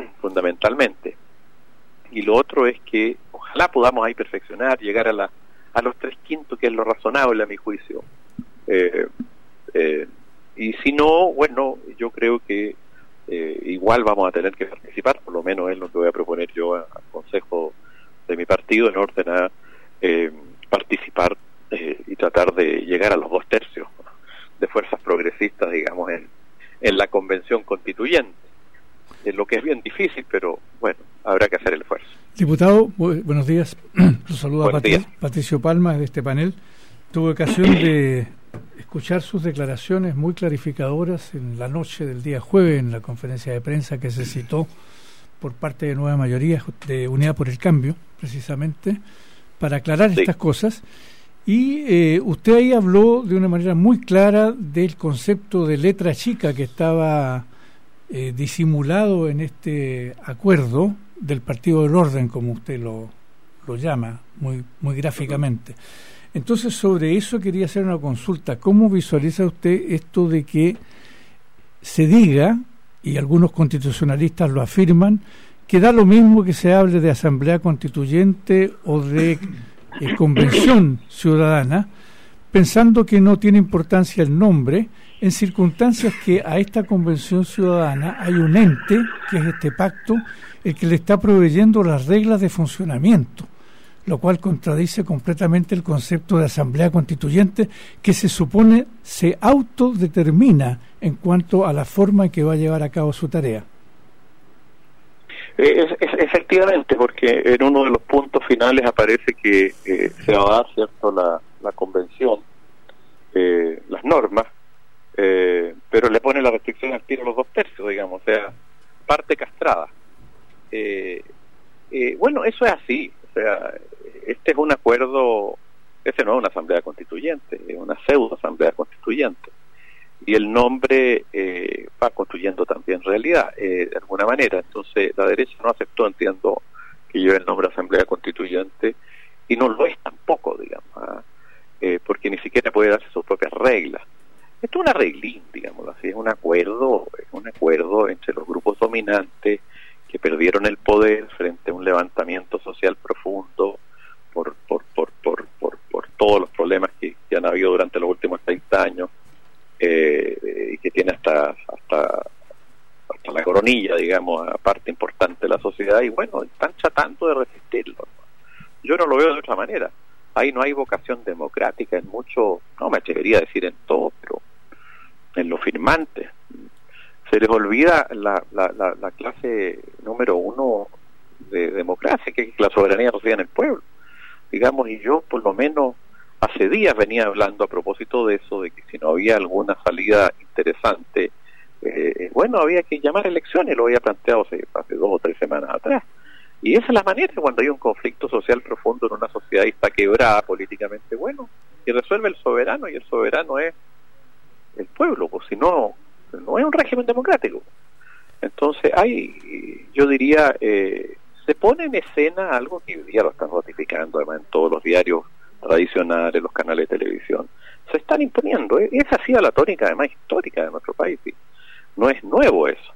fundamentalmente. Y lo otro es que ojalá podamos ahí perfeccionar, llegar a la a a los tres quintos, que es lo razonable a mi juicio. Eh, eh, y si no, bueno, yo creo que eh, igual vamos a tener que participar, por lo menos es lo que voy a proponer yo al consejo de mi partido, en orden a eh, participar eh, y tratar de llegar a los dos tercios de fuerzas progresistas, digamos, en, en la convención constituyente, en lo que es bien difícil, pero bueno, habrá que hacer el esfuerzo. Diputado, bu buenos días. Lo saluda Patri Patricio Palma de este panel. Tuve ocasión de escuchar sus declaraciones muy clarificadoras en la noche del día jueves en la conferencia de prensa que se citó por parte de Nueva Mayoría, de Unidad por el Cambio, precisamente, para aclarar sí. estas cosas. Y eh, usted ahí habló de una manera muy clara del concepto de letra chica que estaba eh, disimulado en este acuerdo del Partido del Orden, como usted lo, lo llama muy, muy gráficamente. Entonces, sobre eso quería hacer una consulta. ¿Cómo visualiza usted esto de que se diga, y algunos constitucionalistas lo afirman, que da lo mismo que se hable de asamblea constituyente o de eh, convención ciudadana, pensando que no tiene importancia el nombre, en circunstancias que a esta convención ciudadana hay un ente, que es este pacto, el que le está proveyendo las reglas de funcionamiento, lo cual contradice completamente el concepto de asamblea constituyente, que se supone se autodetermina en cuanto a la forma en que va a llevar a cabo su tarea. Es, es, efectivamente, porque en uno de los puntos finales aparece que eh, se va a dar, cierto, la, la convención, eh, las normas, eh, pero le pone la restricción al tiro a los dos tercios, digamos, o sea, parte castrada. Eh, eh, bueno, eso es así, o sea, este es un acuerdo, ese no es una asamblea constituyente, es una pseudo asamblea constituyente, y el nombre eh, va construyendo también realidad, eh, de alguna manera. Entonces la derecha no aceptó, entiendo, que lleve el nombre asamblea constituyente, y no lo es tampoco, digamos, ¿eh? Eh, porque ni siquiera puede darse sus propias reglas. Esto es un arreglín, digamos así, es un acuerdo, es un acuerdo entre los grupos dominantes que perdieron el poder frente a un levantamiento social profundo por por por por por, por todos los problemas que, que han habido durante los últimos treinta años, eh, y que tiene hasta hasta hasta la coronilla, digamos, a parte importante de la sociedad, y bueno, están tratando de resistirlo. Yo no lo veo de otra manera. Ahí no hay vocación democrática en mucho, no me atrevería a decir en todo, pero en lo firmante. Se les olvida la, la, la, la clase número uno de democracia, que es la soberanía reside en el pueblo, digamos, y yo por lo menos hace días venía hablando a propósito de eso, de que si no había alguna salida interesante, eh, bueno, había que llamar a elecciones, lo había planteado hace, hace dos o tres semanas atrás, y esa es la manera cuando hay un conflicto social profundo en una sociedad y está quebrada políticamente, bueno, y resuelve el soberano, y el soberano es el pueblo, pues si no, no es un régimen democrático. Entonces hay, yo diría, eh, se pone en escena algo que hoy día lo están ratificando además en todos los diarios tradicionales, los canales de televisión, se están imponiendo. Esa ha sido la tónica además histórica de nuestro país, ¿sí? No es nuevo eso.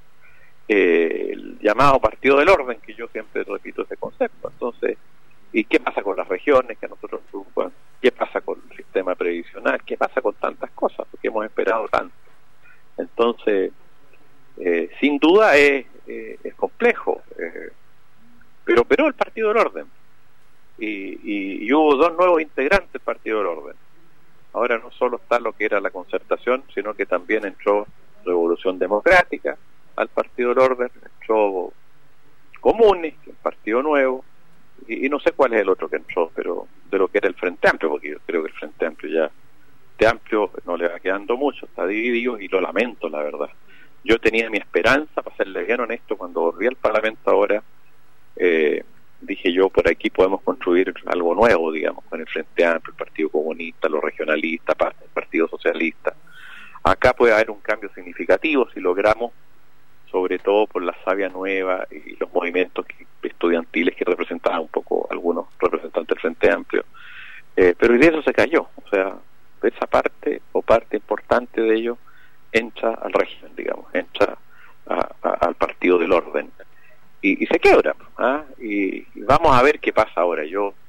Eh, el llamado Partido del Orden, que yo siempre repito ese concepto. Entonces, ¿y qué pasa con las regiones que a nosotros nos preocupan? ¿Qué pasa con el sistema previsional? ¿Qué pasa con tantas cosas? Porque hemos esperado tanto. Entonces, eh, sin duda es, eh, es complejo, eh, pero operó el Partido del Orden, y, y, y hubo dos nuevos integrantes del Partido del Orden. Ahora no solo está lo que era la concertación, sino que también entró Revolución Democrática al Partido del Orden, entró Comunes, que es un partido nuevo, y, y no sé cuál es el otro que entró, pero de lo que era el Frente Amplio, porque yo creo que el Frente Amplio ya de amplio no le va quedando mucho, está dividido, y lo lamento, la verdad. Yo tenía mi esperanza, para serle bien honesto, cuando volví al Parlamento ahora, eh, dije yo, por aquí podemos construir algo nuevo, digamos, con el Frente Amplio, el Partido Comunista, los regionalistas, el Partido Socialista. Acá puede haber un cambio significativo si logramos, sobre todo por la savia nueva y los movimientos que, estudiantiles que representaban un poco algunos representantes del Frente Amplio. Eh, pero y de eso se cayó, o sea, esa parte o parte importante de ello entra al régimen, digamos, entra a, a, al Partido del Orden y, y se quiebra, ¿ah? y, y vamos a ver qué pasa ahora. Yo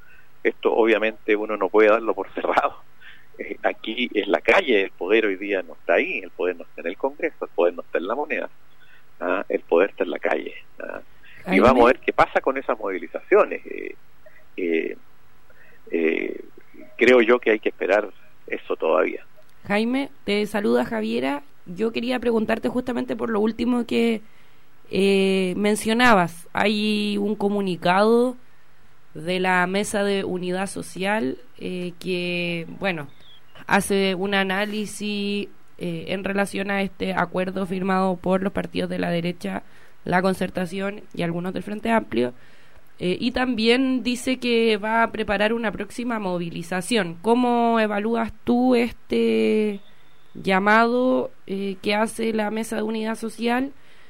esto obviamente uno no puede darlo por cerrado. Eh, aquí es la calle, el poder hoy día no está ahí, el poder no está en el Congreso, el poder no está en la moneda, ¿ah? El poder está en la calle. ¿Ah? Y vamos a ver qué pasa con esas movilizaciones. Eh, eh, eh, creo yo que hay que esperar eso todavía. Jaime, te saluda Javiera. Yo quería preguntarte justamente por lo último que eh, mencionabas. Hay un comunicado de la Mesa de Unidad Social eh, que, bueno, hace un análisis eh, en relación a este acuerdo firmado por los partidos de la derecha, la Concertación y algunos del Frente Amplio, eh, y también dice que va a preparar una próxima movilización. ¿Cómo evalúas tú este llamado eh, que hace la Mesa de Unidad Social?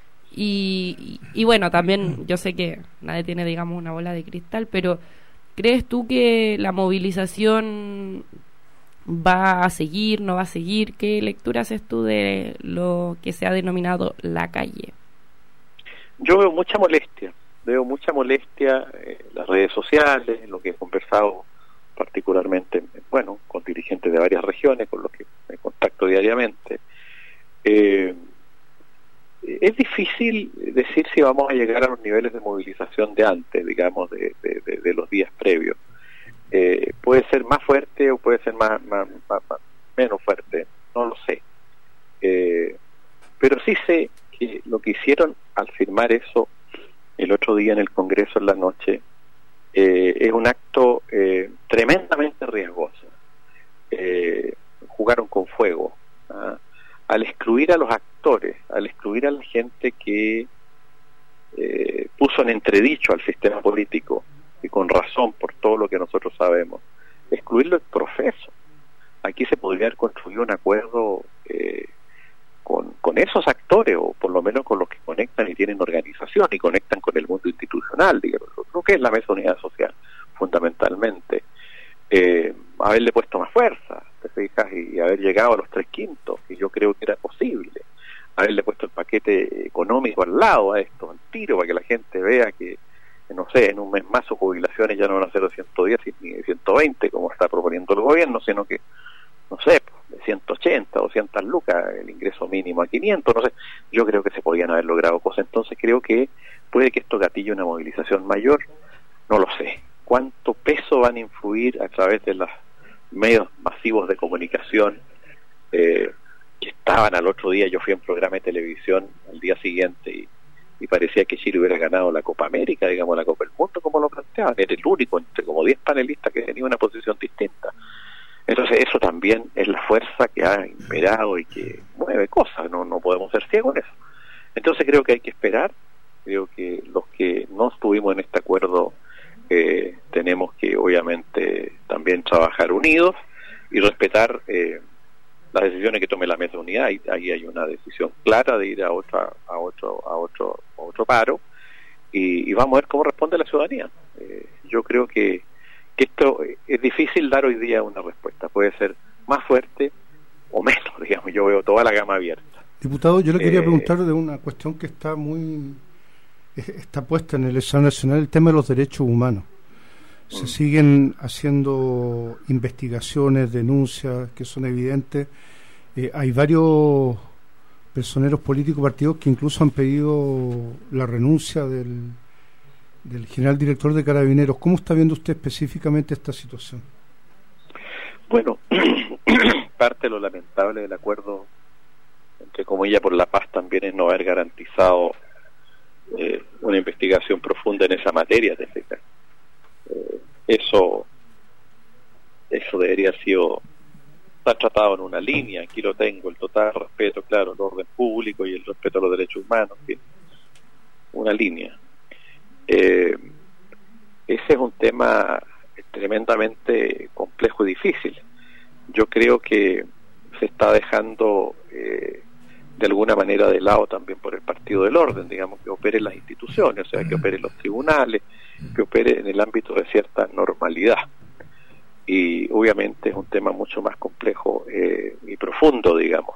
Y, y, y bueno, también yo sé que nadie tiene, digamos, una bola de cristal, pero ¿crees tú que la movilización va a seguir, no va a seguir? ¿Qué lectura haces tú de lo que se ha denominado la calle? Yo veo mucha molestia, veo mucha molestia en las redes sociales, en lo que he conversado particularmente, bueno, con dirigentes de varias regiones, con los que me contacto diariamente. Eh, es difícil decir si vamos a llegar a los niveles de movilización de antes, digamos, de, de, de, de los días previos. Eh, puede ser más fuerte o puede ser más, más, más, más menos fuerte, no lo sé. Eh, pero sí sé que lo que hicieron al firmar eso el otro día en el Congreso en la noche eh, es un acto eh, tremendamente riesgoso. Eh, jugaron con fuego, ¿ah? Al excluir a los actores, al excluir a la gente que eh, puso en entredicho al sistema político, y con razón por todo lo que nosotros sabemos, excluirlo del proceso. Aquí se podría haber construido un acuerdo eh, con, con esos actores, o por lo menos con los que conectan y tienen organización y conectan con el mundo institucional, digamos, lo que es la Mesa de Unidad Social, fundamentalmente. Eh, haberle puesto más fuerza, te fijas, y haber llegado a los tres quintos, y yo creo que era posible, haberle puesto el paquete económico al lado a esto, al tiro, para que la gente vea que, no sé, en un mes más sus jubilaciones ya no van a ser de ciento diez ni de ciento veinte, como está proponiendo el gobierno, sino que, no sé, de ciento ochenta, doscientas lucas, el ingreso mínimo a quinientos, no sé. Yo creo que se podían haber logrado cosas. Entonces creo que puede que esto gatille una movilización mayor, no lo sé. ¿Cuánto peso van a influir a través de los medios masivos de comunicación eh, que estaban al otro día? Yo fui a un programa de televisión al día siguiente y, y parecía que Chile hubiera ganado la Copa América, digamos, la Copa del Mundo, como lo planteaban. Era el único entre como diez panelistas que tenía una posición distinta. Entonces eso también es la fuerza que ha imperado y que mueve cosas, no, no podemos ser ciegos en eso. Entonces creo que hay que esperar, creo que los que no estuvimos en este acuerdo eh, tenemos que obviamente también trabajar unidos y respetar eh, las decisiones que tome la Mesa de Unidad. Ahí, ahí hay una decisión clara de ir a otra, a otro, a otro, a otro paro y, y vamos a ver cómo responde la ciudadanía. Eh, yo creo que que esto es difícil dar hoy día una respuesta, puede ser más fuerte o menos, digamos. Yo veo toda la gama abierta. Diputado, yo le quería eh, preguntar de una cuestión que está muy está puesta en el escenario nacional, el tema de los derechos humanos. Se mm. siguen haciendo investigaciones, denuncias que son evidentes. Eh, hay varios personeros políticos, partidos que incluso han pedido la renuncia del del general director de Carabineros. ¿Cómo está viendo usted específicamente esta situación? Bueno, parte de lo lamentable del acuerdo entre comillas por la paz también es no haber garantizado eh, una investigación profunda en esa materia, te fijas. Eh, eso eso debería haber sido estar tratado en una línea. Aquí lo tengo, el total respeto, claro, al orden público y el respeto a los derechos humanos, que una línea. Eh, ese es un tema tremendamente complejo y difícil. Yo creo que se está dejando eh, de alguna manera de lado también por el partido del orden, digamos, que opere en las instituciones, o sea, que opere en los tribunales, que opere en el ámbito de cierta normalidad. Y obviamente es un tema mucho más complejo eh, y profundo, digamos.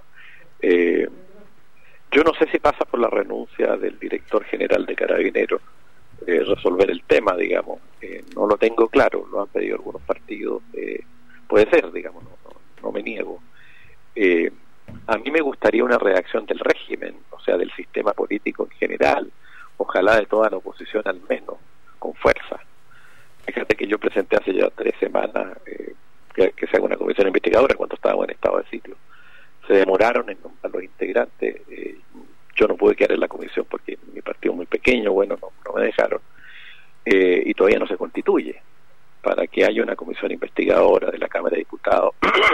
Eh, yo no sé si pasa por la renuncia del director general de Carabineros. eh, resolver el tema, digamos. Eh, no lo tengo claro, lo han pedido algunos partidos, eh, puede ser, digamos, no, no, no me niego. Eh, a mí me gustaría una reacción del régimen, o sea, del sistema político en general, ojalá de toda la oposición al menos, con fuerza. Fíjate que yo presenté hace ya tres semanas eh, que, que se haga una comisión investigadora cuando estábamos en estado de sitio. Se demoraron en nombrar los integrantes, eh, yo no pude quedar en la comisión porque mi partido es muy pequeño, bueno, no, no me dejaron, eh, y todavía no se constituye para que haya una comisión investigadora de la Cámara de Diputados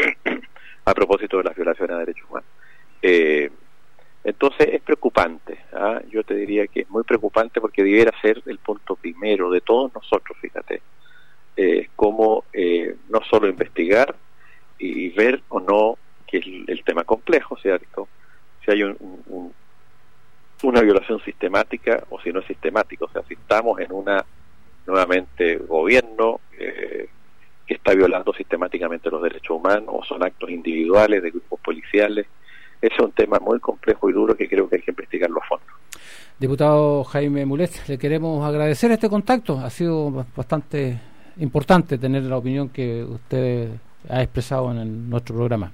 a propósito de las violaciones a derechos humanos. Eh, entonces es preocupante, ¿ah? Yo te diría que es muy preocupante porque debiera ser el punto primero de todos nosotros, fíjate, eh, cómo eh, no solo investigar y, y ver o no que es el, el tema complejo, ¿cierto? Si hay un, un, una violación sistemática o si no es sistemática, o sea, si estamos en una, nuevamente, gobierno eh, que está violando sistemáticamente los derechos humanos o son actos individuales de grupos policiales. Ese es un tema muy complejo y duro que creo que hay que investigarlo a fondo. Diputado Jaime Mulet, le queremos agradecer este contacto. Ha sido bastante importante tener la opinión que usted ha expresado en el, nuestro programa.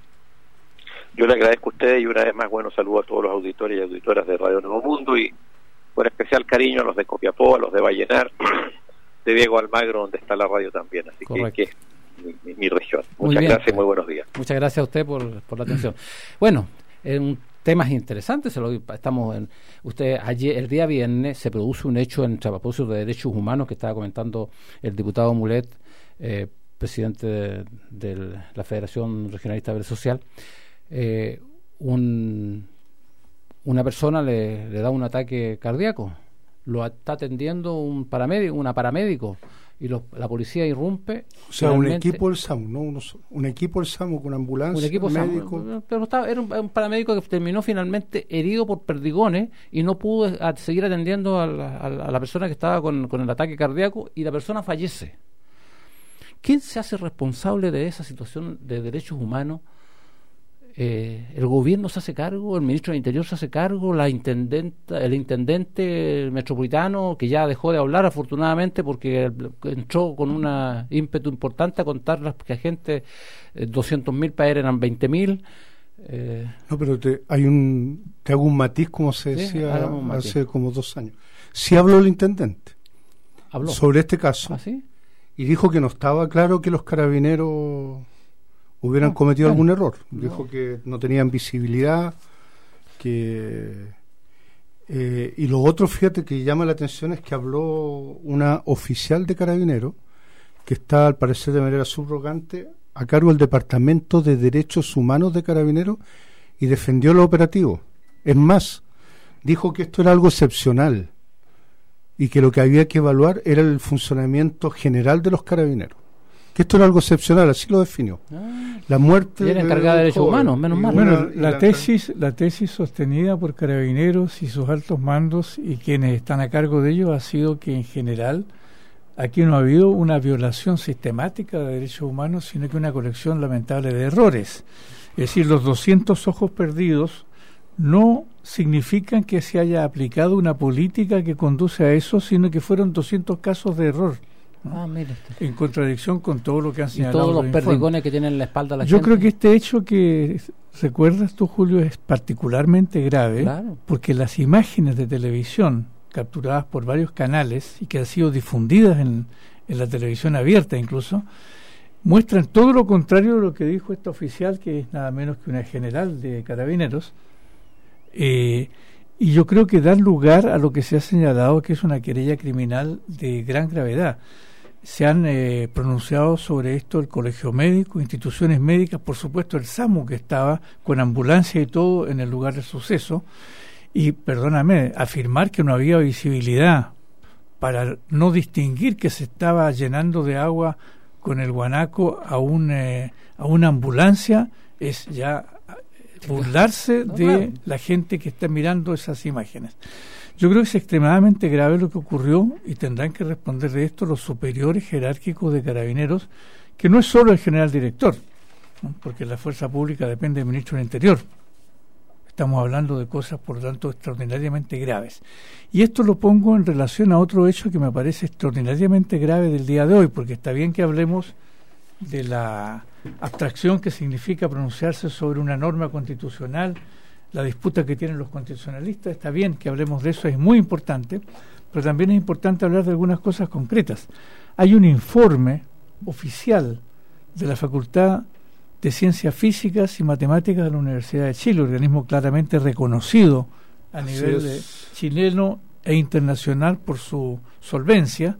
Yo le agradezco a ustedes y una vez más, bueno, saludo a todos los auditores y auditoras de Radio Nuevo Mundo y con especial cariño a los de Copiapó, a los de Vallenar, de Diego Almagro, donde está la radio también. Así que, que es mi, mi, mi región. Muchas gracias y muy buenos días. Muchas gracias a usted por, por la atención. Bueno, en temas interesantes, se lo, estamos en, usted ayer, el día viernes se produce un hecho en propósito de derechos humanos que estaba comentando el diputado Mulet, eh, presidente de, de la Federación Regionalista Verde Social. Eh, un, una persona le, le da un ataque cardíaco, lo está atendiendo un paramédico, una paramédico y los, la policía irrumpe. O sea, un equipo del SAMU, ¿no? Unos, un equipo del SAMU con ambulancia, un equipo médico. SAMU, pero estaba, era un, un paramédico que terminó finalmente herido por perdigones y no pudo a, seguir atendiendo a la, a la persona que estaba con, con el ataque cardíaco y la persona fallece. ¿Quién se hace responsable de esa situación de derechos humanos? Eh, el gobierno se hace cargo, el ministro del Interior se hace cargo, la intendenta, el intendente metropolitano, que ya dejó de hablar afortunadamente porque entró con un ímpetu importante a contar las que a gente eh, doscientos mil para él eran veinte mil. Eh, no, pero te, hay un, te hago un matiz, como se ¿sí? decía hace como dos años. Sí habló el intendente ¿Habló? sobre este caso. ¿Ah, sí? Y dijo que no estaba claro que los carabineros hubieran no, cometido bueno, algún error. Dijo no. que no tenían visibilidad, que eh, y lo otro, fíjate, que llama la atención es que habló una oficial de Carabineros que está, al parecer, de manera subrogante a cargo del Departamento de Derechos Humanos de Carabineros y defendió lo operativo. Es más, dijo que esto era algo excepcional y que lo que había que evaluar era el funcionamiento general de los carabineros. Que esto era algo excepcional, así lo definió. Ah, la muerte era encargada de derechos humanos, menos mal. Bueno, la, la tesis, la tesis sostenida por Carabineros y sus altos mandos y quienes están a cargo de ellos ha sido que en general aquí no ha habido una violación sistemática de derechos humanos, sino que una colección lamentable de errores. Es decir, los doscientos ojos perdidos no significan que se haya aplicado una política que conduce a eso, sino que fueron doscientos casos de error. ¿no? Ah, mire. En contradicción con todo lo que han señalado. Y todos los, los perdigones que tienen en la espalda la Yo gente. creo que este hecho que recuerdas tú, Julio, es particularmente grave, claro. porque las imágenes de televisión capturadas por varios canales y que han sido difundidas en, en la televisión abierta incluso, muestran todo lo contrario de lo que dijo esta oficial, que es nada menos que una general de Carabineros. Eh, y yo creo que dan lugar a lo que se ha señalado que es una querella criminal de gran gravedad. Se han eh, pronunciado sobre esto el Colegio Médico, instituciones médicas, por supuesto el SAMU, que estaba con ambulancia y todo en el lugar del suceso, y, perdóname, afirmar que no había visibilidad para no distinguir que se estaba llenando de agua con el guanaco a, un, eh, a una ambulancia es ya burlarse no, de claro. la gente que está mirando esas imágenes. Yo creo que es extremadamente grave lo que ocurrió y tendrán que responder de esto los superiores jerárquicos de Carabineros, que no es solo el general director, ¿no? porque la fuerza pública depende del ministro del Interior. Estamos hablando de cosas, por lo tanto, extraordinariamente graves. Y esto lo pongo en relación a otro hecho que me parece extraordinariamente grave del día de hoy, porque está bien que hablemos de la abstracción que significa pronunciarse sobre una norma constitucional, la disputa que tienen los constitucionalistas, está bien que hablemos de eso, es muy importante, pero también es importante hablar de algunas cosas concretas. Hay un informe oficial de la Facultad de Ciencias Físicas y Matemáticas de la Universidad de Chile, organismo claramente reconocido a Así nivel es. de chileno e internacional por su solvencia,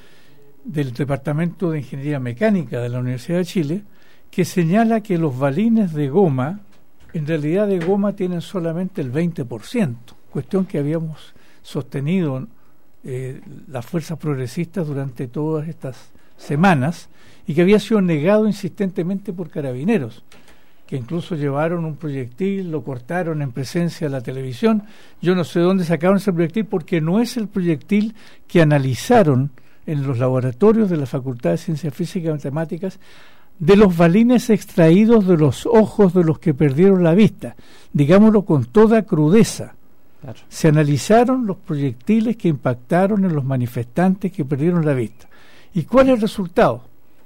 del Departamento de Ingeniería Mecánica de la Universidad de Chile, que señala que los balines de goma, en realidad de goma tienen solamente el veinte por ciento, cuestión que habíamos sostenido eh, las fuerzas progresistas durante todas estas semanas y que había sido negado insistentemente por carabineros, que incluso llevaron un proyectil, lo cortaron en presencia de la televisión. Yo no sé dónde sacaron ese proyectil porque no es el proyectil que analizaron en los laboratorios de la Facultad de Ciencias Físicas y Matemáticas de los balines extraídos de los ojos de los que perdieron la vista, digámoslo con toda crudeza. Claro. Se analizaron los proyectiles que impactaron en los manifestantes que perdieron la vista. ¿Y cuál es el resultado?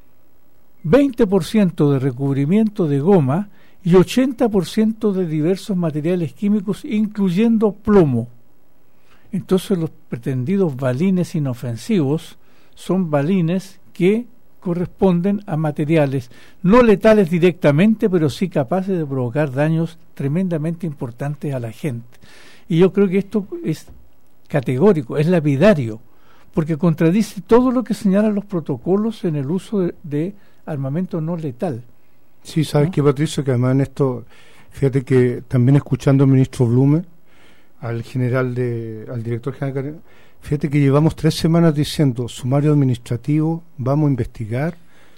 veinte por ciento de recubrimiento de goma y ochenta por ciento de diversos materiales químicos, incluyendo plomo. Entonces los pretendidos balines inofensivos son balines que corresponden a materiales no letales directamente, pero sí capaces de provocar daños tremendamente importantes a la gente. Y yo creo que esto es categórico, es lapidario, porque contradice todo lo que señalan los protocolos en el uso de, de armamento no letal. Sí, ¿sabes ¿no? qué, Patricio? Que además en esto, fíjate que también escuchando al ministro Blume, al general de, al director general, fíjate que llevamos tres semanas diciendo sumario administrativo, vamos a investigar,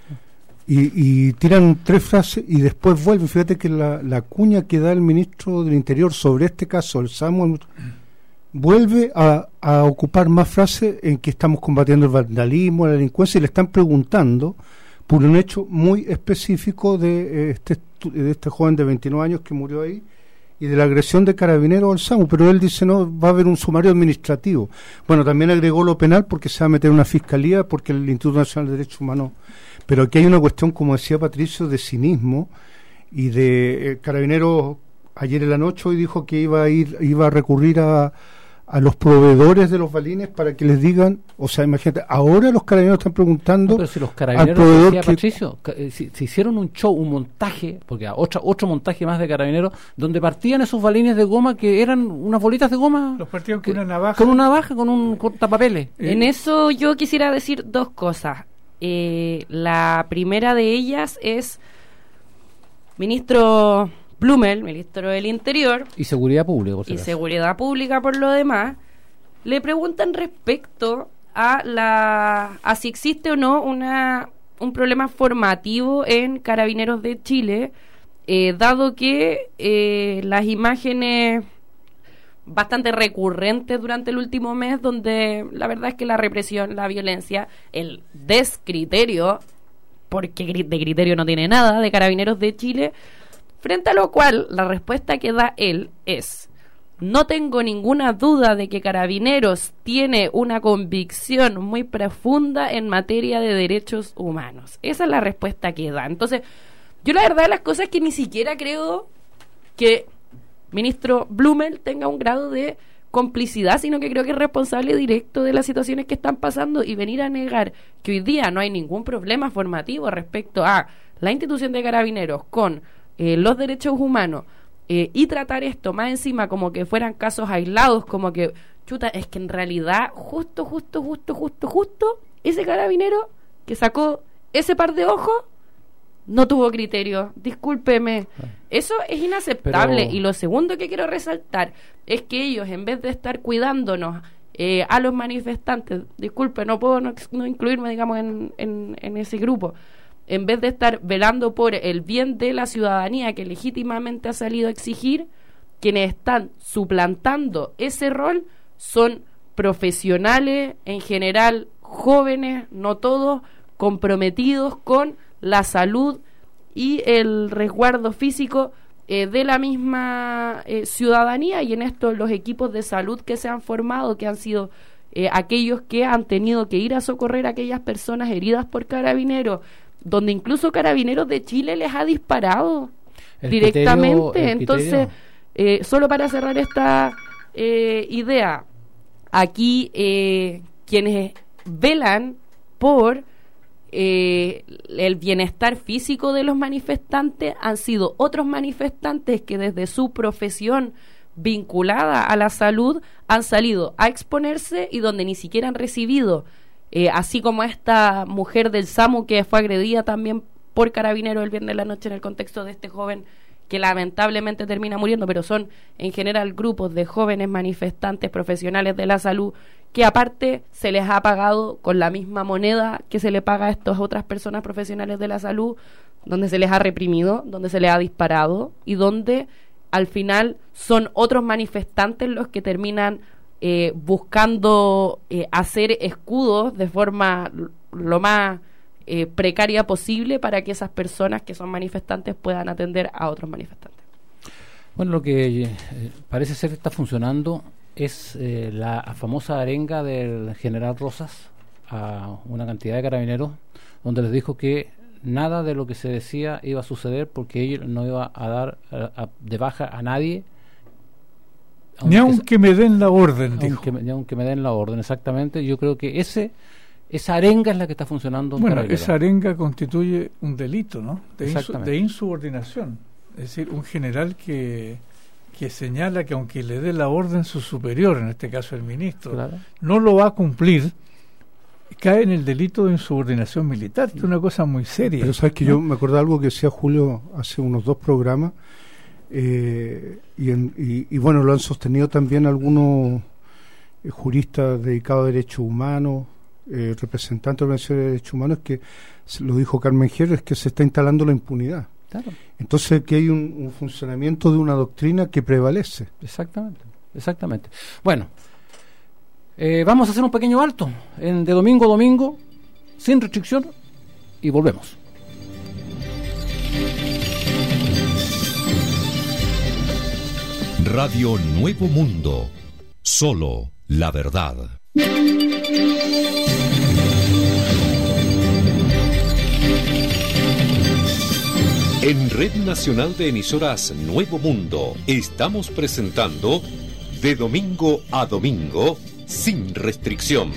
y, y tiran tres frases y después vuelven. Fíjate que la, la cuña que da el ministro del Interior sobre este caso, el Samuel, vuelve a, a ocupar más frases en que estamos combatiendo el vandalismo, la delincuencia, y le están preguntando por un hecho muy específico de este, de este joven de veintinueve años que murió ahí, y de la agresión de carabineros al SAMU, pero él dice no, va a haber un sumario administrativo. Bueno, también agregó lo penal porque se va a meter una fiscalía, porque el Instituto Nacional de Derechos Humanos. Pero aquí hay una cuestión, como decía Patricio, de cinismo y de eh, carabineros. Ayer en la noche hoy dijo que iba a ir, iba a recurrir a, a los proveedores de los balines para que les digan, o sea, imagínate, ahora los carabineros están preguntando no, pero si los carabineros, al proveedor decía que, Patricio, se si, si hicieron un show, un montaje, porque otro, otro montaje más de carabineros, donde partían esos balines de goma que eran unas bolitas de goma. Los partían que, con una navaja. Con una navaja, con un cortapapeles. Eh. En eso yo quisiera decir dos cosas. Eh, la primera de ellas es, ministro Blumel, ministro del Interior y Seguridad Pública, por si y acaso. Seguridad Pública por lo demás, le preguntan respecto a la a si existe o no una un problema formativo en Carabineros de Chile, eh, dado que eh, las imágenes bastante recurrentes durante el último mes, donde la verdad es que la represión, la violencia, el descriterio, porque de criterio no tiene nada, de Carabineros de Chile, frente a lo cual la respuesta que da él es: no tengo ninguna duda de que Carabineros tiene una convicción muy profunda en materia de derechos humanos. Esa es la respuesta que da. Entonces, yo la verdad de las cosas es que ni siquiera creo que ministro Blumel tenga un grado de complicidad, sino que creo que es responsable directo de las situaciones que están pasando, y venir a negar que hoy día no hay ningún problema formativo respecto a la institución de Carabineros con eh, los derechos humanos, eh, y tratar esto más encima como que fueran casos aislados, como que, chuta, es que en realidad justo, justo, justo, justo, justo ese carabinero que sacó ese par de ojos no tuvo criterio, discúlpeme. Eso es inaceptable. Pero... y lo segundo que quiero resaltar es que ellos, en vez de estar cuidándonos eh, a los manifestantes, disculpe, no puedo no, no incluirme, digamos, en, en, en ese grupo, en vez de estar velando por el bien de la ciudadanía que legítimamente ha salido a exigir, quienes están suplantando ese rol son profesionales, en general jóvenes, no todos, comprometidos con la salud y el resguardo físico eh, de la misma eh, ciudadanía, y en esto los equipos de salud que se han formado, que han sido eh, aquellos que han tenido que ir a socorrer a aquellas personas heridas por Carabineros, donde incluso Carabineros de Chile les ha disparado el directamente. Criterio, Entonces, eh, solo para cerrar esta eh, idea, aquí eh, quienes velan por eh, el bienestar físico de los manifestantes han sido otros manifestantes que desde su profesión vinculada a la salud han salido a exponerse y donde ni siquiera han recibido, eh, así como esta mujer del SAMU que fue agredida también por Carabineros el viernes de la noche en el contexto de este joven que lamentablemente termina muriendo, pero son en general grupos de jóvenes manifestantes profesionales de la salud que aparte se les ha pagado con la misma moneda que se le paga a estas otras personas profesionales de la salud, donde se les ha reprimido, donde se les ha disparado y donde al final son otros manifestantes los que terminan eh, buscando eh, hacer escudos de forma lo más eh, precaria posible para que esas personas que son manifestantes puedan atender a otros manifestantes. Bueno, lo que eh, parece ser que está funcionando es eh, la famosa arenga del general Rosas a una cantidad de carabineros, donde les dijo que nada de lo que se decía iba a suceder porque él no iba a dar a, a, de baja a nadie. Ni aunque me den la orden, dijo. Aunque, ni aunque me den la orden, exactamente. Yo creo que ese esa arenga es la que está funcionando. Bueno, esa arenga constituye un delito, ¿no? De, insu de insubordinación. Es decir, un general que, que señala que aunque le dé la orden su superior, en este caso el ministro, claro, no lo va a cumplir, cae en el delito de insubordinación militar. Es una cosa muy seria. Pero sabes que ¿no? Yo me acordé de algo que decía Julio hace unos dos programas, eh, y, en, y, y bueno, lo han sostenido también algunos eh, juristas dedicados a derechos humanos, eh, representantes de organizaciones de derechos humanos, que lo dijo Carmen Gero, es que se está instalando la impunidad. Claro. Entonces que hay un, un funcionamiento de una doctrina que prevalece. Exactamente, exactamente. Bueno, eh, vamos a hacer un pequeño alto en de domingo a domingo, sin restricción, y volvemos. Radio Nuevo Mundo, solo la verdad. En Red Nacional de Emisoras Nuevo Mundo estamos presentando De Domingo a Domingo, sin restricción.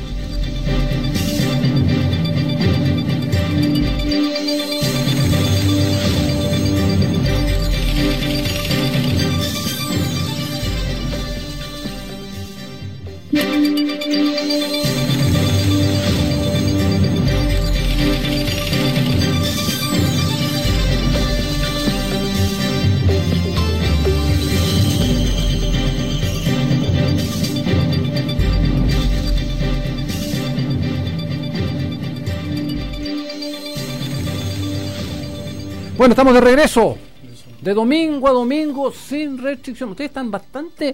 Bueno, estamos de regreso, de domingo a domingo, sin restricción. Ustedes están bastante,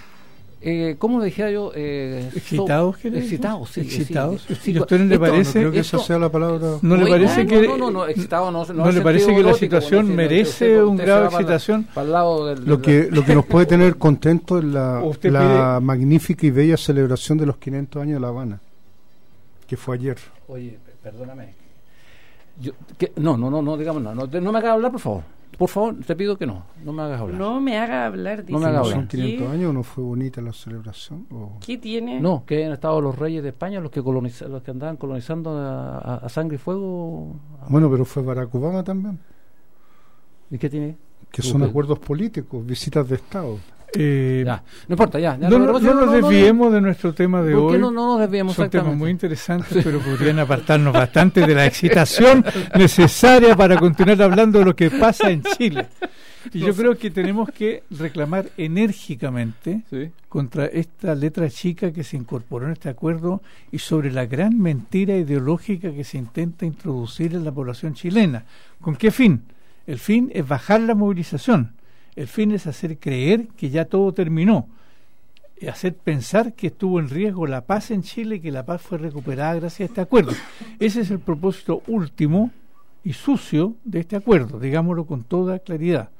eh, ¿cómo lo dijera yo? Eh, ¿Excitados? So, excitados, sí. ¿Excitados? Sí, sí. ¿Y a usted no le parece? No, no creo que esto, esa sea la palabra. ¿No le parece no, que, no, no, no, excitado no, no, no le parece que la situación bueno, merece usted, un usted grado de excitación? Para, para el lado del, lo, que, lo que nos puede tener contento es la, la magnífica y bella celebración de los quinientos años de La Habana, que fue ayer. Oye, perdóname. Yo, que, no, no, no, no, digamos no, no, no me hagas hablar, por favor. Por favor, te pido que no, no me hagas hablar. No me haga hablar, dice. No me hagas hablar. ¿Son quinientos años o no fue bonita la celebración? ¿O? ¿Qué tiene? No, que han estado los reyes de España, los que coloniza, los que andaban colonizando a, a, a sangre y fuego. Bueno, pero fue Barack Obama también. ¿Y qué tiene? Que son acuerdos políticos, visitas de Estado. Eh, ya, no importa, ya. ya no, no, no, no, no nos desviemos no, de nuestro tema de ¿por hoy. qué no, no nos desviemos? Son temas muy interesantes, pero podrían apartarnos bastante de la excitación necesaria para continuar hablando de lo que pasa en Chile. Y yo creo que tenemos que reclamar enérgicamente ¿sí? contra esta letra chica que se incorporó en este acuerdo y sobre la gran mentira ideológica que se intenta introducir en la población chilena. ¿Con qué fin? El fin es bajar la movilización. El fin es hacer creer que ya todo terminó, hacer pensar que estuvo en riesgo la paz en Chile y que la paz fue recuperada gracias a este acuerdo. Ese es el propósito último y sucio de este acuerdo, digámoslo con toda claridad.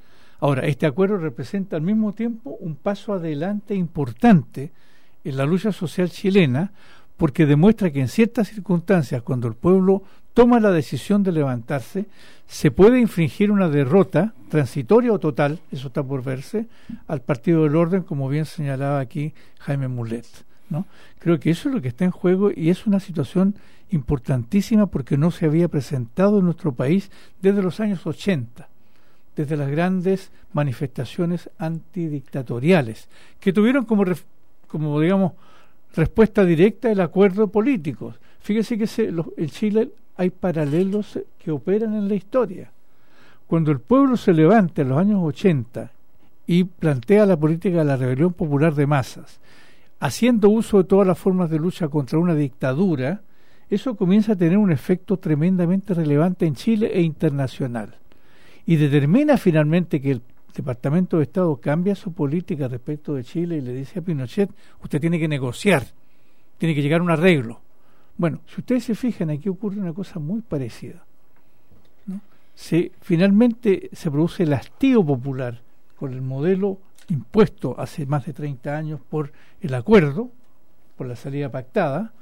Ahora, este acuerdo representa al mismo tiempo un paso adelante importante en la lucha social chilena, porque demuestra que en ciertas circunstancias, cuando el pueblo toma la decisión de levantarse, se puede infringir una derrota transitoria o total, eso está por verse, al Partido del Orden, como bien señalaba aquí Jaime Mulet, ¿no? Creo que eso es lo que está en juego y es una situación importantísima porque no se había presentado en nuestro país desde los años ochenta, desde las grandes manifestaciones antidictatoriales, que tuvieron como, ref, como digamos, respuesta directa el acuerdo político. Fíjese que se, los, en Chile hay paralelos que operan en la historia. Cuando el pueblo se levanta en los años ochenta y plantea la política de la rebelión popular de masas, haciendo uso de todas las formas de lucha contra una dictadura, eso comienza a tener un efecto tremendamente relevante en Chile e internacional. Y determina finalmente que el Departamento de Estado cambia su política respecto de Chile y le dice a Pinochet, usted tiene que negociar, tiene que llegar a un arreglo. Bueno, si ustedes se fijan, aquí ocurre una cosa muy parecida, ¿no? Se, finalmente se produce el hastío popular con el modelo impuesto hace más de treinta años por el acuerdo, por la salida pactada,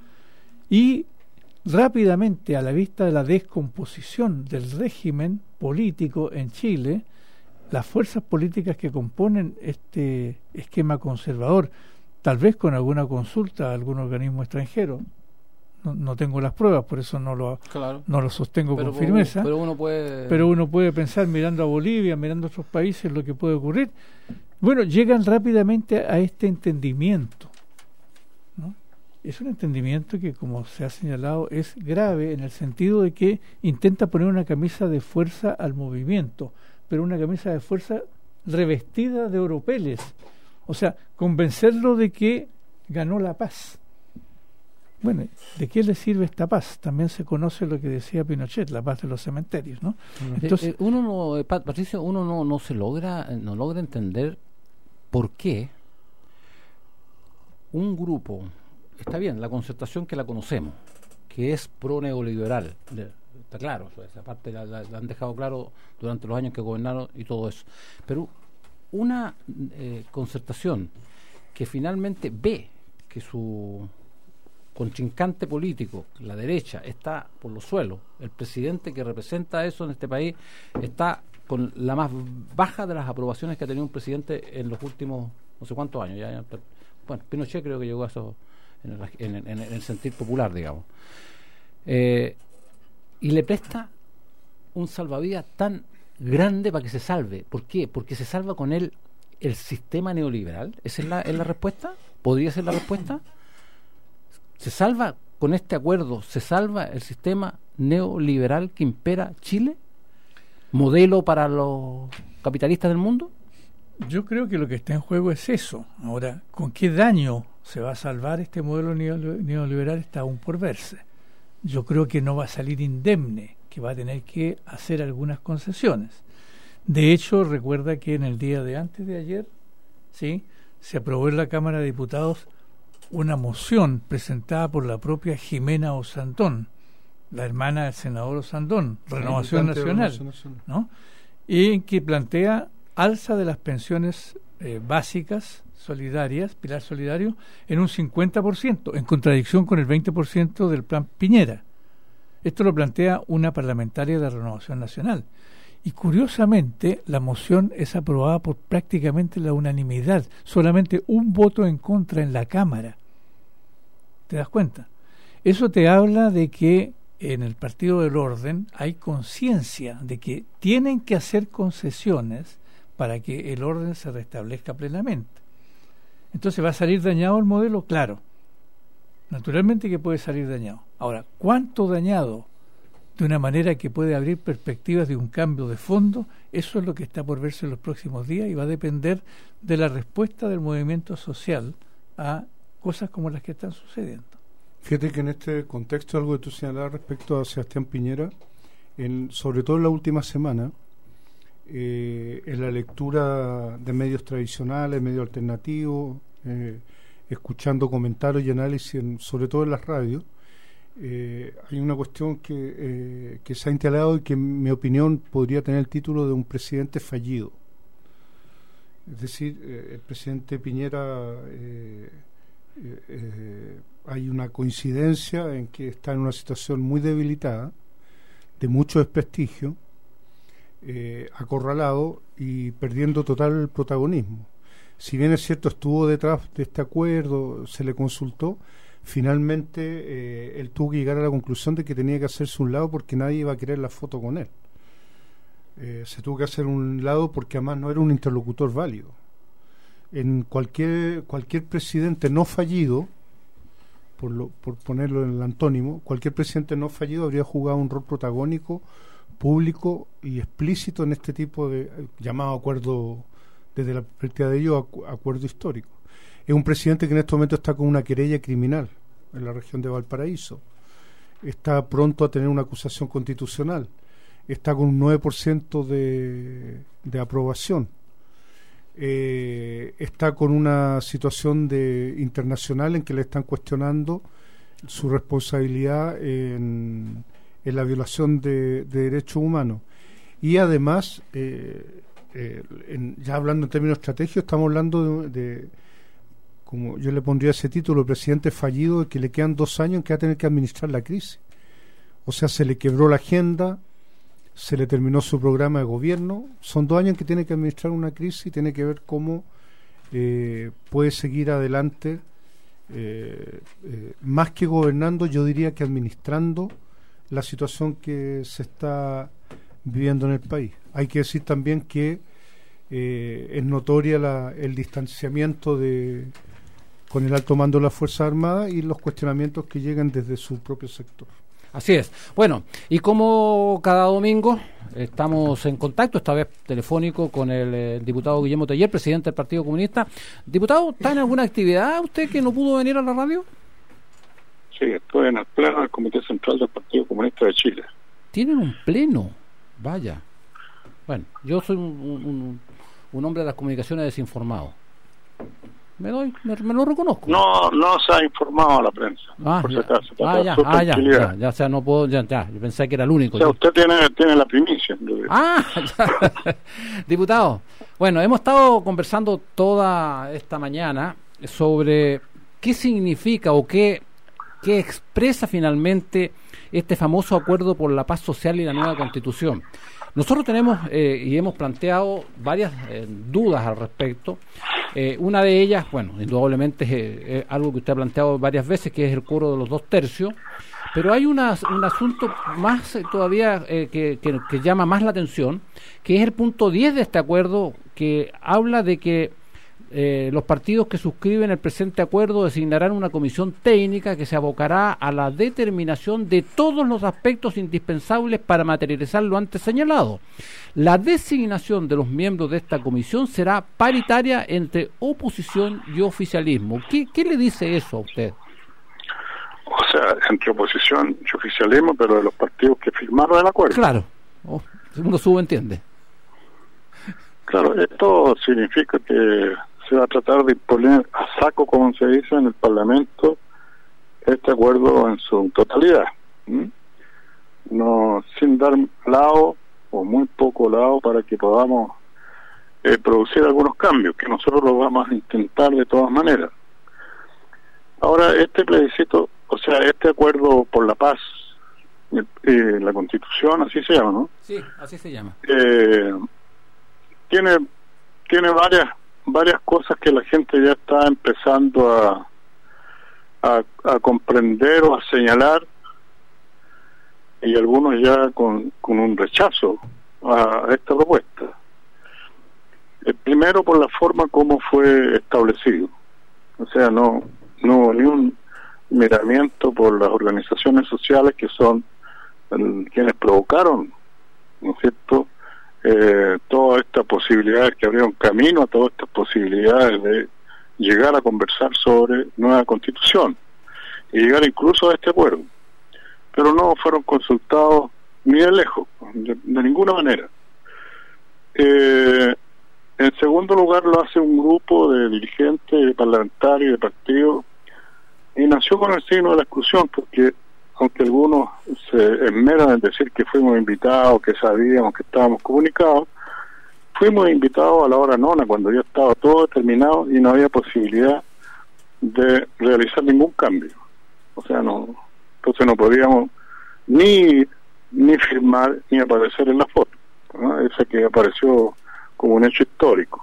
y rápidamente, a la vista de la descomposición del régimen político en Chile, las fuerzas políticas que componen este esquema conservador, tal vez con alguna consulta a algún organismo extranjero, no, no tengo las pruebas, por eso no lo, claro. no lo sostengo pero, con firmeza, pero uno puede pero uno puede pensar mirando a Bolivia, mirando a otros países lo que puede ocurrir. Bueno, llegan rápidamente a este entendimiento, ¿no? Es un entendimiento que, como se ha señalado, es grave en el sentido de que intenta poner una camisa de fuerza al movimiento, pero una camisa de fuerza revestida de oropeles, o sea, convencerlo de que ganó la paz. Bueno, ¿de qué le sirve esta paz? También se conoce lo que decía Pinochet, la paz de los cementerios, ¿no? Entonces, eh, eh, uno no, eh, Patricio, uno no, no se logra, no logra entender por qué un grupo, está bien, la concertación que la conocemos, que es pro neoliberal, de, está claro, esa parte la, la, la han dejado claro durante los años que gobernaron y todo eso, pero una eh, concertación que finalmente ve que su contrincante político, la derecha, está por los suelos, el presidente que representa eso en este país está con la más baja de las aprobaciones que ha tenido un presidente en los últimos no sé cuántos años, ya, ya, bueno, Pinochet creo que llegó a eso en el, en, en, en el sentir popular, digamos, eh, y le presta un salvavidas tan grande para que se salve. ¿Por qué? Porque se salva con él el sistema neoliberal. ¿Esa es la, es la respuesta? ¿Podría ser la respuesta? ¿Se salva con este acuerdo? ¿Se salva el sistema neoliberal que impera Chile? ¿Modelo para los capitalistas del mundo? Yo creo que lo que está en juego es eso. Ahora, ¿con qué daño se va a salvar este modelo neoliberal? Está aún por verse. Yo creo que no va a salir indemne, que va a tener que hacer algunas concesiones. De hecho, recuerda que en el día de antes de ayer, ¿sí?, se aprobó en la Cámara de Diputados una moción presentada por la propia Jimena Osandón, la hermana del senador Osandón, Renovación Nacional, ¿no?, y que plantea alza de las pensiones eh, básicas solidarias, pilar solidario, en un cincuenta por ciento, en contradicción con el veinte por ciento del plan Piñera. Esto lo plantea una parlamentaria de Renovación Nacional. Y curiosamente, la moción es aprobada por prácticamente la unanimidad, solamente un voto en contra en la Cámara. ¿Te das cuenta? Eso te habla de que en el Partido del Orden hay conciencia de que tienen que hacer concesiones para que el orden se restablezca plenamente. Entonces, ¿va a salir dañado el modelo? Claro. Naturalmente que puede salir dañado. Ahora, ¿cuánto dañado? De una manera que puede abrir perspectivas de un cambio de fondo, eso es lo que está por verse en los próximos días y va a depender de la respuesta del movimiento social a cosas como las que están sucediendo. Fíjate que en este contexto, algo que tú señalabas respecto a Sebastián Piñera, en, sobre todo en la última semana, eh, en la lectura de medios tradicionales, medios alternativos, eh, escuchando comentarios y análisis, en, sobre todo en las radios, eh, hay una cuestión que, eh, que se ha instalado y que en mi opinión podría tener el título de un presidente fallido. Es decir, eh, el presidente Piñera, eh, eh, eh, hay una coincidencia en que está en una situación muy debilitada, de mucho desprestigio, eh, acorralado y perdiendo total protagonismo. Si bien es cierto, estuvo detrás de este acuerdo, se le consultó, finalmente eh, él tuvo que llegar a la conclusión de que tenía que hacerse un lado porque nadie iba a querer la foto con él. Eh, se tuvo que hacer un lado porque además no era un interlocutor válido. En cualquier cualquier presidente no fallido, por, lo, por ponerlo en el antónimo, cualquier presidente no fallido habría jugado un rol protagónico, público y explícito en este tipo de eh, llamado acuerdo, desde la perspectiva de ellos, acu- acuerdo histórico. Es un presidente que en este momento está con una querella criminal en la región de Valparaíso. Está pronto a tener una acusación constitucional. Está con un nueve por ciento de, de aprobación. Eh, está con una situación de internacional en que le están cuestionando su responsabilidad en, en la violación de, de derechos humanos. Y además, eh, eh, en, ya hablando en términos estratégicos, estamos hablando de, de, como yo le pondría ese título, presidente fallido, que le quedan dos años en que va a tener que administrar la crisis. O sea, se le quebró la agenda, se le terminó su programa de gobierno, son dos años en que tiene que administrar una crisis y tiene que ver cómo eh, puede seguir adelante, eh, eh, más que gobernando, yo diría que administrando la situación que se está viviendo en el país. Hay que decir también que eh, es notoria la, el distanciamiento de con el alto mando de las Fuerzas Armadas y los cuestionamientos que llegan desde su propio sector. Así es. Bueno, y como cada domingo estamos en contacto, esta vez telefónico, con el, el diputado Guillermo Teller, presidente del Partido Comunista. Diputado, ¿está en alguna actividad usted que no pudo venir a la radio? Sí, estoy en el pleno del Comité Central del Partido Comunista de Chile. ¿Tienen un pleno? Vaya. Bueno, yo soy un, un, un hombre de las comunicaciones desinformado. Me doy, me, me lo reconozco. No, no se ha informado a la prensa. Ah, por ya. si acaso, Ah, ya, ah, ya, ya, ya, o sea, no puedo, ya, ya, yo pensé que era el único. O sea, yo. usted tiene, tiene la primicia. Ah, ya. Diputado, bueno, hemos estado conversando toda esta mañana sobre qué significa o qué, qué expresa finalmente este famoso acuerdo por la paz social y la nueva Constitución. Nosotros tenemos eh, y hemos planteado varias eh, dudas al respecto. Eh, una de ellas, bueno, indudablemente es, eh, es algo que usted ha planteado varias veces, que es el coro de los dos tercios, pero hay una, un asunto más eh, todavía eh, que, que, que llama más la atención, que es el punto diez de este acuerdo, que habla de que eh, los partidos que suscriben el presente acuerdo designarán una comisión técnica que se abocará a la determinación de todos los aspectos indispensables para materializar lo antes señalado. La designación de los miembros de esta comisión será paritaria entre oposición y oficialismo. ¿Qué, qué le dice eso a usted? O sea, entre oposición y oficialismo, pero de los partidos que firmaron el acuerdo. Claro, oh, uno subentiende. Claro, esto significa que se va a tratar de imponer a saco, como se dice en el Parlamento, este acuerdo en su totalidad. ¿Mm? No, sin dar lado o muy poco lado para que podamos eh, producir algunos cambios, que nosotros lo vamos a intentar de todas maneras. Ahora, este plebiscito, o sea, este acuerdo por la paz, eh, la Constitución, así se llama, ¿no? Sí, así se llama. Eh, tiene tiene varias varias cosas que la gente ya está empezando a a, a comprender o a señalar, y algunos ya con, con un rechazo a esta propuesta. Eh, primero, por la forma como fue establecido, o sea, no no hubo ni un miramiento por las organizaciones sociales que son el, quienes provocaron, ¿no es cierto?, Eh, todas estas posibilidades, que abrieron camino a todas estas posibilidades de llegar a conversar sobre nueva constitución y llegar incluso a este acuerdo, pero no fueron consultados ni de lejos, de, de ninguna manera. Eh, en segundo lugar, lo hace un grupo de dirigentes, de parlamentarios, de partidos, y nació con el signo de la exclusión, porque aunque algunos se esmeran en decir que fuimos invitados, que sabíamos, que estábamos comunicados, fuimos invitados a la hora nona, cuando ya estaba todo terminado y no había posibilidad de realizar ningún cambio. O sea, no, entonces no podíamos ni ni firmar ni aparecer en la foto, ¿no? Esa que apareció como un hecho histórico.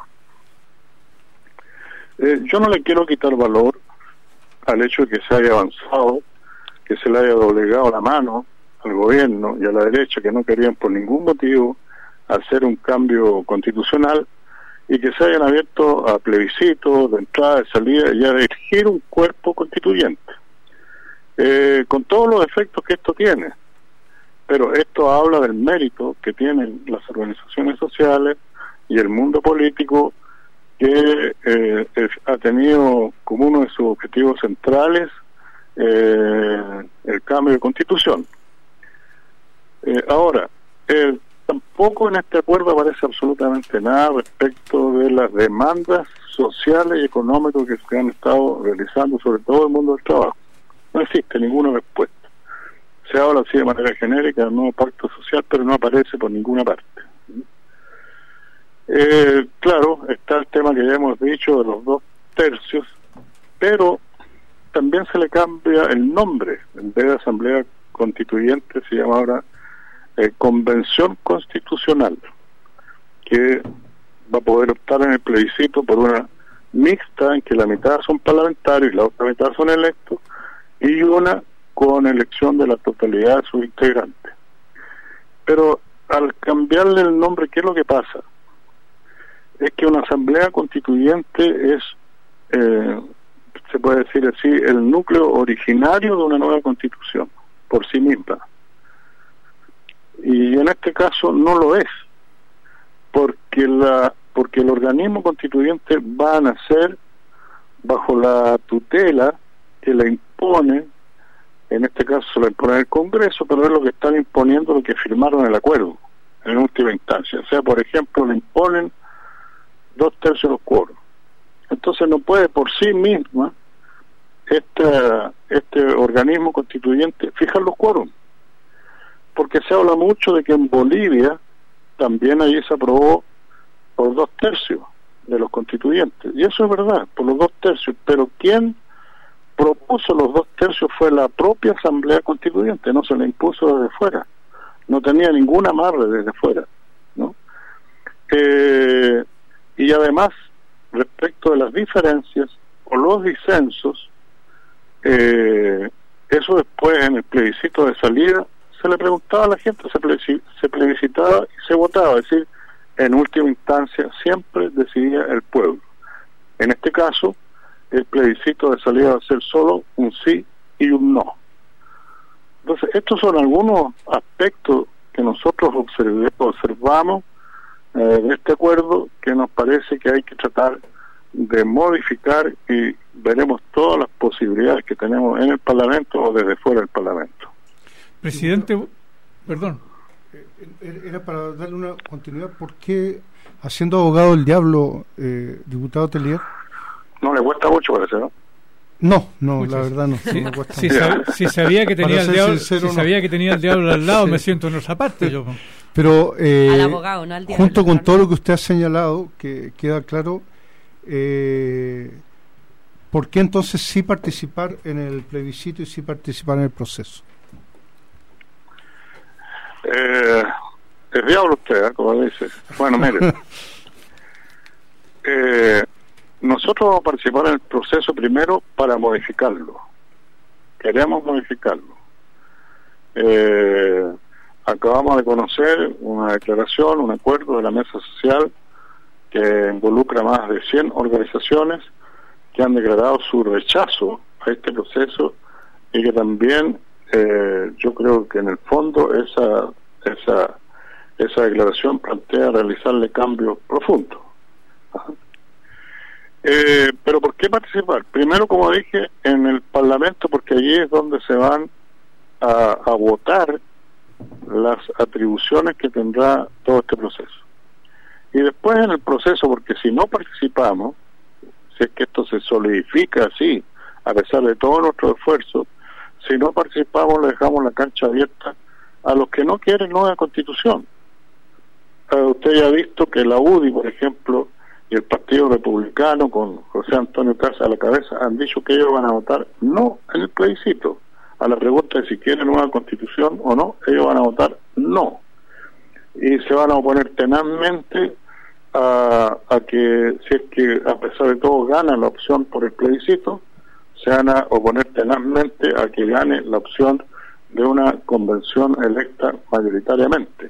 Eh, yo no le quiero quitar valor al hecho de que se haya avanzado, que se le haya doblegado la mano al gobierno y a la derecha, que no querían por ningún motivo hacer un cambio constitucional, y que se hayan abierto a plebiscitos de entrada, de salida y a elegir un cuerpo constituyente, eh, con todos los efectos que esto tiene. Pero esto habla del mérito que tienen las organizaciones sociales y el mundo político, que eh, es, ha tenido como uno de sus objetivos centrales eh, el cambio de constitución. Eh, ahora, eh, tampoco en este acuerdo aparece absolutamente nada respecto de las demandas sociales y económicas que se han estado realizando, sobre todo el mundo del trabajo. No existe ninguna respuesta. Se habla así de manera genérica del nuevo pacto social, pero no aparece por ninguna parte. Eh, claro, está el tema que ya hemos dicho de los dos tercios, pero también se le cambia el nombre. En vez de Asamblea Constituyente se llama ahora eh, Convención Constitucional, que va a poder optar en el plebiscito por una mixta en que la mitad son parlamentarios y la otra mitad son electos, y una con elección de la totalidad de sus integrantes. Pero al cambiarle el nombre, ¿qué es lo que pasa? Es que una asamblea constituyente es, eh, se puede decir así, el núcleo originario de una nueva constitución, por sí misma. Y en este caso no lo es, porque la porque el organismo constituyente va a nacer bajo la tutela que le impone, en este caso se lo impone el Congreso, pero es lo que están imponiendo lo que firmaron el acuerdo en última instancia. O sea, por ejemplo, le imponen dos tercios de los quórum. Entonces no puede por sí misma este, este organismo constituyente fijar los quórum, porque se habla mucho de que en Bolivia también allí se aprobó por dos tercios de los constituyentes, y eso es verdad, por los dos tercios, pero ¿quién propuso los dos tercios? Fue la propia Asamblea Constituyente, no se le impuso desde fuera, no tenía ningún amarre desde fuera, ¿no? Eh, y además, respecto de las diferencias o los disensos, eh, eso después en el plebiscito de salida se le preguntaba a la gente, se, plebiscitaba, se plebiscitaba y se votaba, es decir, en última instancia siempre decidía el pueblo. En este caso, el plebiscito de salida va a ser solo un sí y un no. Entonces, estos son algunos aspectos que nosotros observe, observamos eh, de este acuerdo, que nos parece que hay que tratar de modificar, y veremos todas las posibilidades que tenemos en el Parlamento o desde fuera del Parlamento. Presidente, perdón. Era para darle una continuidad. ¿Por qué, haciendo abogado del diablo, eh, diputado Tellier? No le cuesta mucho, parece, ¿no? No, no, Muchas. la verdad no. Si, no me cuesta si, mucho. sab, si sabía que tenía el diablo, sincero, si no. sabía que tenía el diablo al lado, me siento en otra parte yo. Pero eh, al abogado, no al diablo, junto con no, todo no. lo que usted ha señalado, que queda claro, eh, ¿por qué entonces sí participar en el plebiscito y sí participar en el proceso? Eh, el diablo usted, ¿eh? Como dice. Bueno, mire, eh, nosotros vamos a participar en el proceso primero para modificarlo. Queremos modificarlo. Eh, acabamos de conocer una declaración, un acuerdo de la mesa social que involucra más de cien organizaciones que han declarado su rechazo a este proceso, y que también eh, yo creo que en el fondo esa esa esa declaración plantea realizarle cambios profundos. Ajá. Eh, pero ¿por qué participar? Primero, como dije, en el Parlamento, porque allí es donde se van a, a votar las atribuciones que tendrá todo este proceso. Y después en el proceso, porque si no participamos, si es que esto se solidifica así, a pesar de todo nuestro esfuerzo, si no participamos le dejamos la cancha abierta a los que no quieren nueva constitución. eh, usted ya ha visto que la U D I, por ejemplo, y el Partido Republicano, con José Antonio Caz a la cabeza, han dicho que ellos van a votar no en el plebiscito. A la pregunta de si quieren nueva constitución o no, ellos van a votar no. Y se van a oponer tenazmente a, a que, si es que a pesar de todo gana la opción por el plebiscito, se van a oponer tenazmente a que gane la opción de una convención electa mayoritariamente.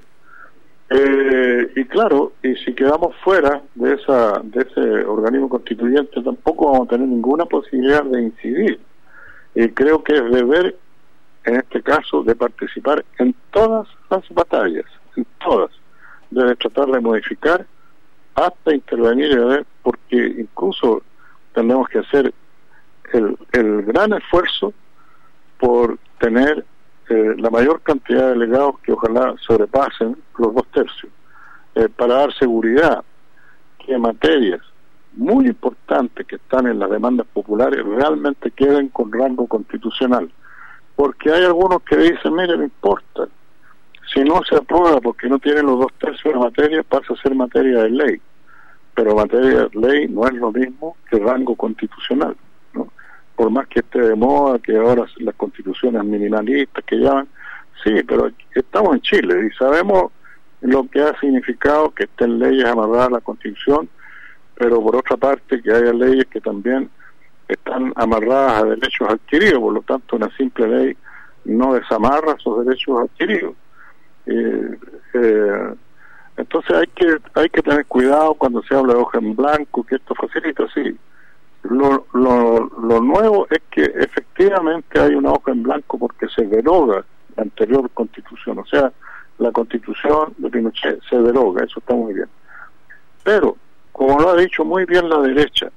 Eh, y claro, y si quedamos fuera de esa de ese organismo constituyente, tampoco vamos a tener ninguna posibilidad de incidir. Y creo que es deber, en este caso, de participar en todas las batallas, en todas, de tratar de modificar hasta intervenir y ver, porque incluso tenemos que hacer el, el gran esfuerzo por tener eh, la mayor cantidad de delegados que ojalá sobrepasen los dos tercios, eh, para dar seguridad que materias muy importantes que están en las demandas populares realmente queden con rango constitucional. Porque hay algunos que dicen, mire, no importa, si no se aprueba porque no tienen los dos tercios de la materia, pasa a ser materia de ley. Pero materia de ley no es lo mismo que rango constitucional, ¿no? Por más que esté de moda, que ahora las constituciones minimalistas que llaman, sí, pero estamos en Chile y sabemos lo que ha significado que estén leyes amarradas a la Constitución, pero por otra parte que haya leyes que también están amarradas a derechos adquiridos, por lo tanto una simple ley no desamarra esos derechos adquiridos. Eh, eh, entonces hay que hay que tener cuidado cuando se habla de hoja en blanco, que esto facilita, sí. Lo, lo, lo nuevo es que efectivamente hay una hoja en blanco porque se deroga la anterior constitución, o sea, la constitución de Pinochet se deroga, eso está muy bien. Pero, como lo ha dicho muy bien la derecha,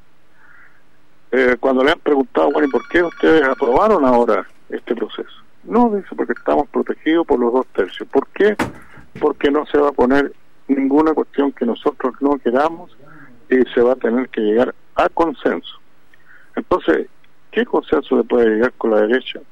eh, cuando le han preguntado, bueno, ¿y por qué ustedes aprobaron ahora este proceso? No, dice, porque estamos protegidos por los dos tercios. ¿Por qué? Porque no se va a poner ninguna cuestión que nosotros no queramos y se va a tener que llegar a consenso. Entonces, ¿qué consenso se puede llegar con la derecha?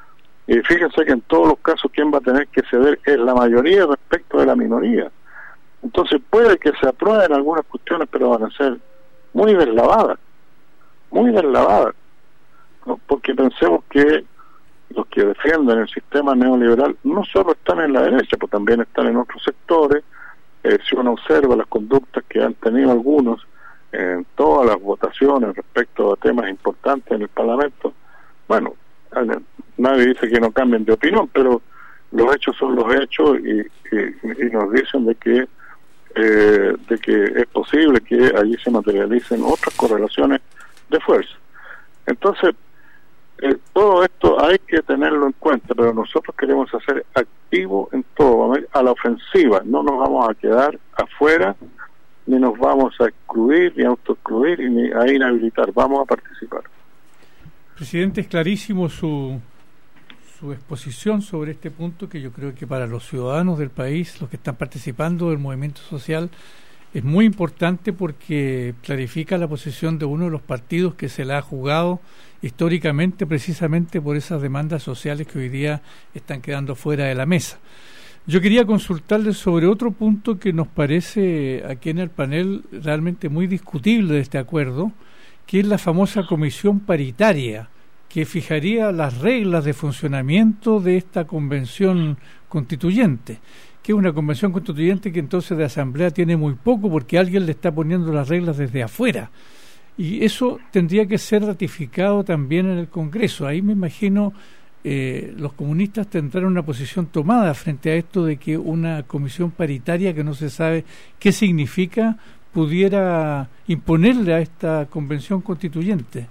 Y fíjense que en todos los casos quien va a tener que ceder es la mayoría respecto de la minoría. Entonces puede que se aprueben algunas cuestiones, pero van a ser muy deslavadas, muy deslavadas, ¿no? Porque pensemos que los que defienden el sistema neoliberal no solo están en la derecha, pues también están en otros sectores. Eh, si uno observa las conductas que han tenido algunos en todas las votaciones respecto a temas importantes en el Parlamento, bueno, nadie dice que no cambien de opinión, pero los hechos son los hechos y, y, y nos dicen de que eh, de que es posible que allí se materialicen otras correlaciones de fuerza. Entonces, eh, todo esto hay que tenerlo en cuenta, pero nosotros queremos hacer activo en todo, a la ofensiva, no nos vamos a quedar afuera, ni nos vamos a excluir, ni a autoexcluir, ni a inhabilitar, vamos a participar. Presidente, es clarísimo su, su exposición sobre este punto, que yo creo que para los ciudadanos del país, los que están participando del movimiento social, es muy importante porque clarifica la posición de uno de los partidos que se la ha jugado históricamente precisamente por esas demandas sociales que hoy día están quedando fuera de la mesa. Yo quería consultarle sobre otro punto que nos parece aquí en el panel realmente muy discutible de este acuerdo, que es la famosa comisión paritaria, que fijaría las reglas de funcionamiento de esta convención constituyente, que es una convención constituyente que entonces de asamblea tiene muy poco porque alguien le está poniendo las reglas desde afuera. Y eso tendría que ser ratificado también en el Congreso. Ahí me imagino eh, los comunistas tendrán una posición tomada frente a esto de que una comisión paritaria que no se sabe qué significa pudiera imponerle a esta convención constituyente.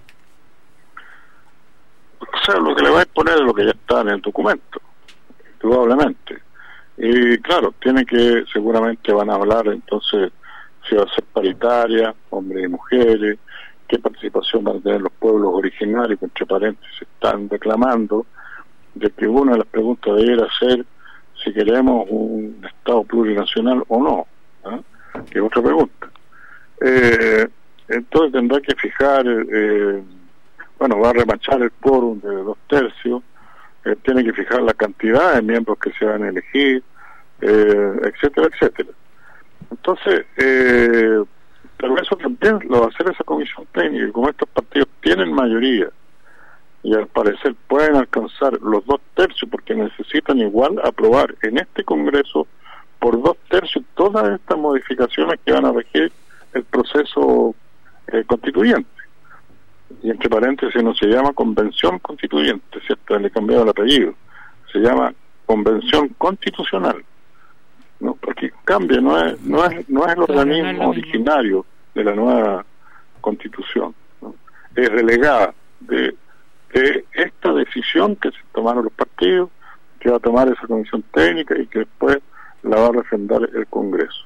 O sea, lo que le va a exponer es lo que ya está en el documento, indudablemente. Y claro, tiene que, seguramente van a hablar entonces si va a ser paritaria, hombres y mujeres, qué participación van a tener los pueblos originarios, que entre paréntesis están reclamando, de que una de las preguntas debiera ser si queremos un Estado plurinacional o no, ¿eh? Que es otra pregunta. Eh, entonces tendrá que fijar, eh, bueno, va a remachar el quórum de dos tercios, eh, tiene que fijar la cantidad de miembros que se van a elegir, eh, etcétera, etcétera. Entonces, eh, pero eso también lo va a hacer esa comisión técnica, y como estos partidos tienen mayoría, y al parecer pueden alcanzar los dos tercios, porque necesitan igual aprobar en este Congreso por dos tercios todas estas modificaciones que van a regir el proceso eh, constituyente. Y entre paréntesis no se llama convención constituyente, ¿cierto? Le he cambiado el apellido, se llama convención constitucional, ¿no? Porque cambia, no es no es no es el organismo no es originario de la nueva constitución, ¿no? Es relegada de, de esta decisión que se tomaron los partidos, que va a tomar esa comisión técnica y que después la va a refrendar el Congreso.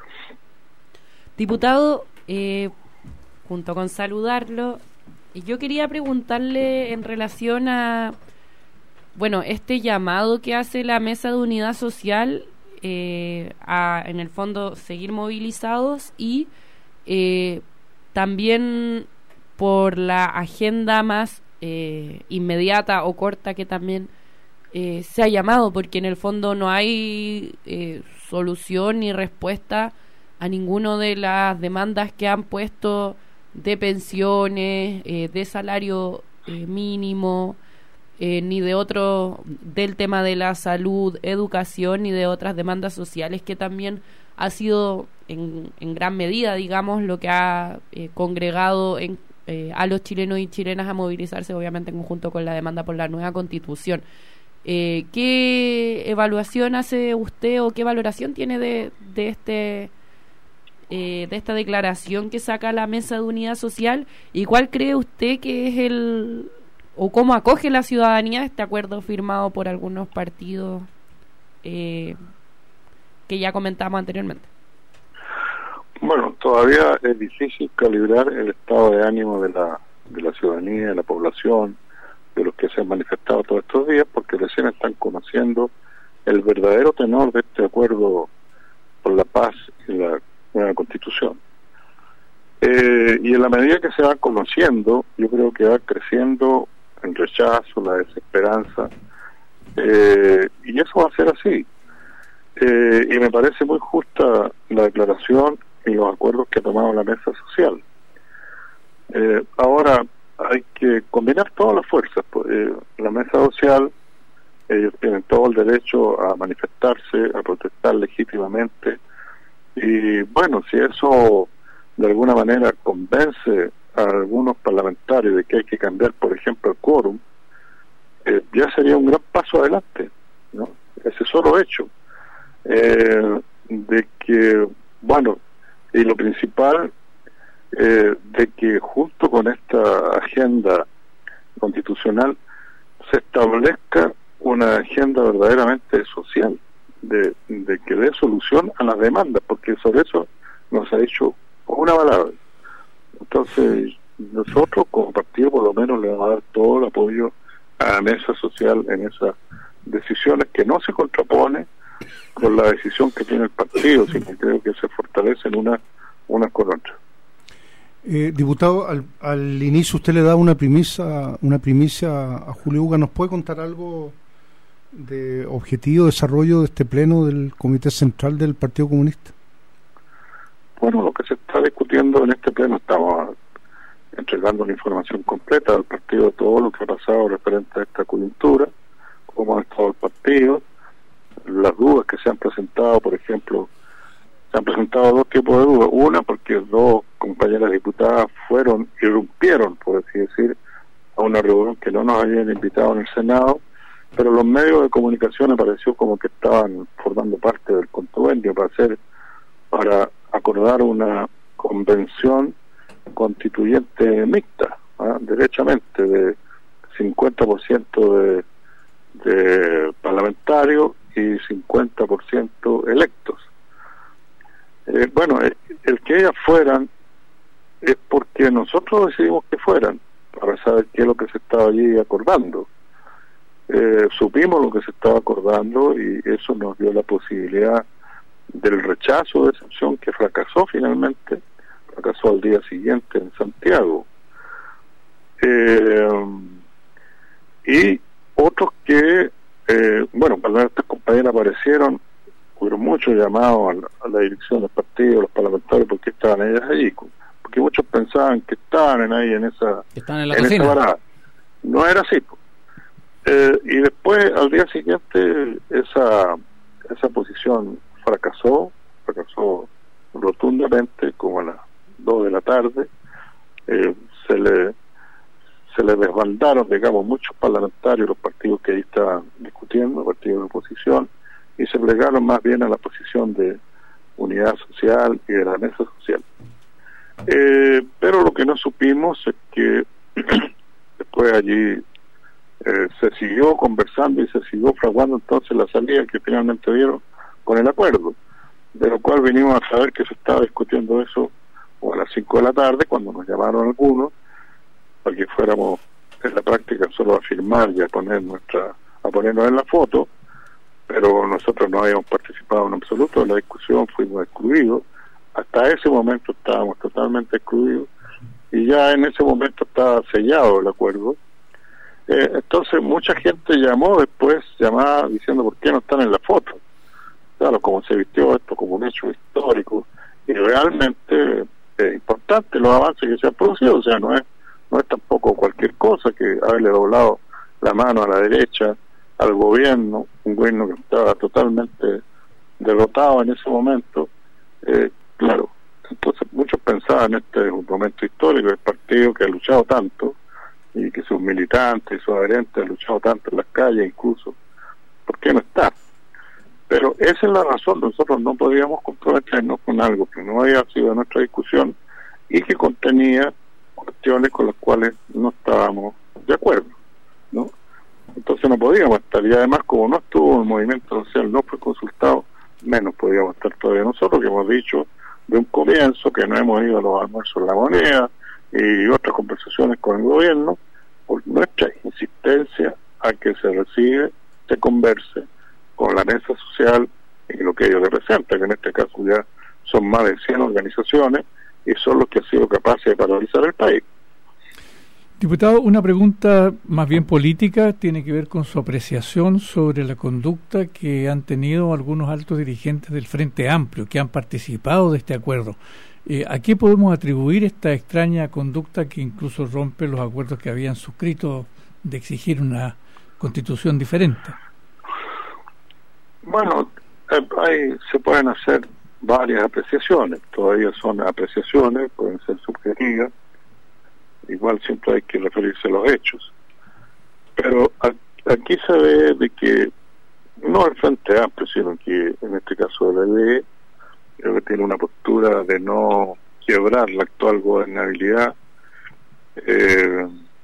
Diputado, eh, junto con saludarlo, yo quería preguntarle en relación a, bueno, este llamado que hace la Mesa de Unidad Social eh, a, en el fondo, seguir movilizados y eh, también por la agenda más eh, inmediata o corta que también eh, se ha llamado, porque en el fondo no hay eh, solución ni respuesta a ninguna de las demandas que han puesto de pensiones, eh, de salario eh, mínimo, eh, ni de otro, del tema de la salud, educación, ni de otras demandas sociales que también ha sido en, en gran medida, digamos, lo que ha eh, congregado en, eh, a los chilenos y chilenas a movilizarse, obviamente en conjunto con la demanda por la nueva Constitución. Eh, ¿Qué evaluación hace usted o qué valoración tiene de, de este eh, de esta declaración que saca la Mesa de Unidad Social, y cuál cree usted que es el o cómo acoge la ciudadanía este acuerdo firmado por algunos partidos eh, que ya comentamos anteriormente? Bueno, todavía es difícil calibrar el estado de ánimo de la de la ciudadanía, de la población, de los que se han manifestado todos estos días, porque recién están conociendo el verdadero tenor de este acuerdo por la paz y la nueva Constitución. Eh, y en la medida que se va conociendo, yo creo que va creciendo el rechazo, la desesperanza, eh, y eso va a ser así. Eh, y me parece muy justa la declaración y los acuerdos que ha tomado la mesa social. Eh, ahora hay que combinar todas las fuerzas. Eh, la mesa social, ellos tienen todo el derecho a manifestarse, a protestar legítimamente, y bueno, si eso de alguna manera convence a algunos parlamentarios de que hay que cambiar, por ejemplo, el quórum, eh, ya sería un gran paso adelante, ¿no? Ese solo hecho eh, de que, bueno, y lo principal, eh, de que junto con esta agenda constitucional se establezca una agenda verdaderamente social, de, de que dé solución a las demandas, porque sobre eso no se ha hecho una palabra. Entonces nosotros como partido por lo menos le vamos a dar todo el apoyo a la mesa social en esas decisiones, que no se contrapone con la decisión que tiene el partido, sino que creo que se fortalecen una unas con otras. Eh, diputado, al, al inicio usted le da una primicia, una primicia a Julio Uga. ¿Nos puede contar algo de objetivo, desarrollo de este pleno del Comité Central del Partido Comunista? Bueno, lo que se está discutiendo en este pleno, estamos entregando la información completa del partido de todo lo que ha pasado referente a esta coyuntura, cómo ha estado el partido, las dudas que se han presentado. Por ejemplo, se han presentado dos tipos de dudas. Una, porque dos compañeras diputadas fueron, irrumpieron, por así decir, a una reunión que no nos habían invitado en el Senado, pero los medios de comunicación pareció como que estaban formando parte del convenio para hacer, para acordar una convención constituyente mixta, ¿eh? derechamente, de cincuenta por ciento de, de parlamentarios y cincuenta por ciento electos. Eh, bueno, el, el que ellas fueran es porque nosotros decidimos que fueran, para saber qué es lo que se estaba allí acordando. Eh, supimos lo que se estaba acordando y eso nos dio la posibilidad del rechazo de excepción, que fracasó finalmente, fracasó al día siguiente en Santiago. Eh, y otros que, eh, bueno, cuando estas compañeras aparecieron, hubieron muchos llamados a la, a la dirección del partido, los parlamentarios, porque estaban ellas allí, porque muchos pensaban que estaban ahí en esa, estaban en la en cocina. esa parada. No era así, pues. Eh, y después, al día siguiente, esa esa posición fracasó, fracasó rotundamente, como a las dos de la tarde. Eh, se le se le desbandaron, digamos, muchos parlamentarios, los partidos que ahí estaban discutiendo, partidos de oposición, y se plegaron más bien a la posición de unidad social y de la mesa social. Eh, pero lo que no supimos es que después allí eh, se siguió conversando y se siguió fraguando entonces la salida que finalmente dieron con el acuerdo, de lo cual venimos a saber que se estaba discutiendo eso o a las cinco de la tarde, cuando nos llamaron algunos para que fuéramos en la práctica solo a firmar y a poner nuestra a ponernos en la foto, pero nosotros no habíamos participado en absoluto en la discusión, fuimos excluidos. Hasta ese momento estábamos totalmente excluidos y ya en ese momento estaba sellado el acuerdo. Eh, entonces mucha gente llamó después, llamaba diciendo por qué no están en la foto. Claro, como se vistió esto como un hecho histórico y realmente es importante los avances que se han producido, o sea, no es no es tampoco cualquier cosa que haberle doblado la mano a la derecha al gobierno, un gobierno que estaba totalmente derrotado en ese momento. Eh, claro, entonces muchos pensaban, este es un momento histórico, el partido que ha luchado tanto y que sus militantes y sus adherentes han luchado tanto en las calles incluso, ¿por qué no está? Pero esa es la razón, nosotros no podíamos comprometernos con algo que no había sido nuestra discusión y que contenía cuestiones con las cuales no estábamos de acuerdo, ¿no? Entonces no podíamos estar, y además como no estuvo el movimiento social, no fue consultado, menos podíamos estar todavía nosotros, que hemos dicho de un comienzo que no hemos ido a los almuerzos en La Moneda y otras conversaciones con el gobierno, por nuestra insistencia a que se recibe, se converse con la mesa social y lo que ellos representan, que en este caso ya son más de cien organizaciones y son los que han sido capaces de paralizar el país. Diputado, una pregunta más bien política tiene que ver con su apreciación sobre la conducta que han tenido algunos altos dirigentes del Frente Amplio que han participado de este acuerdo. Eh, ¿A qué podemos atribuir esta extraña conducta que incluso rompe los acuerdos que habían suscrito de exigir una constitución diferente? Bueno, eh, hay, se pueden hacer varias apreciaciones, todavía son apreciaciones, pueden ser subjetivas, igual siempre hay que referirse a los hechos, pero a, aquí se ve de que no el Frente Amplio, sino que en este caso el E D creo que tiene una postura de no quebrar la actual gobernabilidad, eh,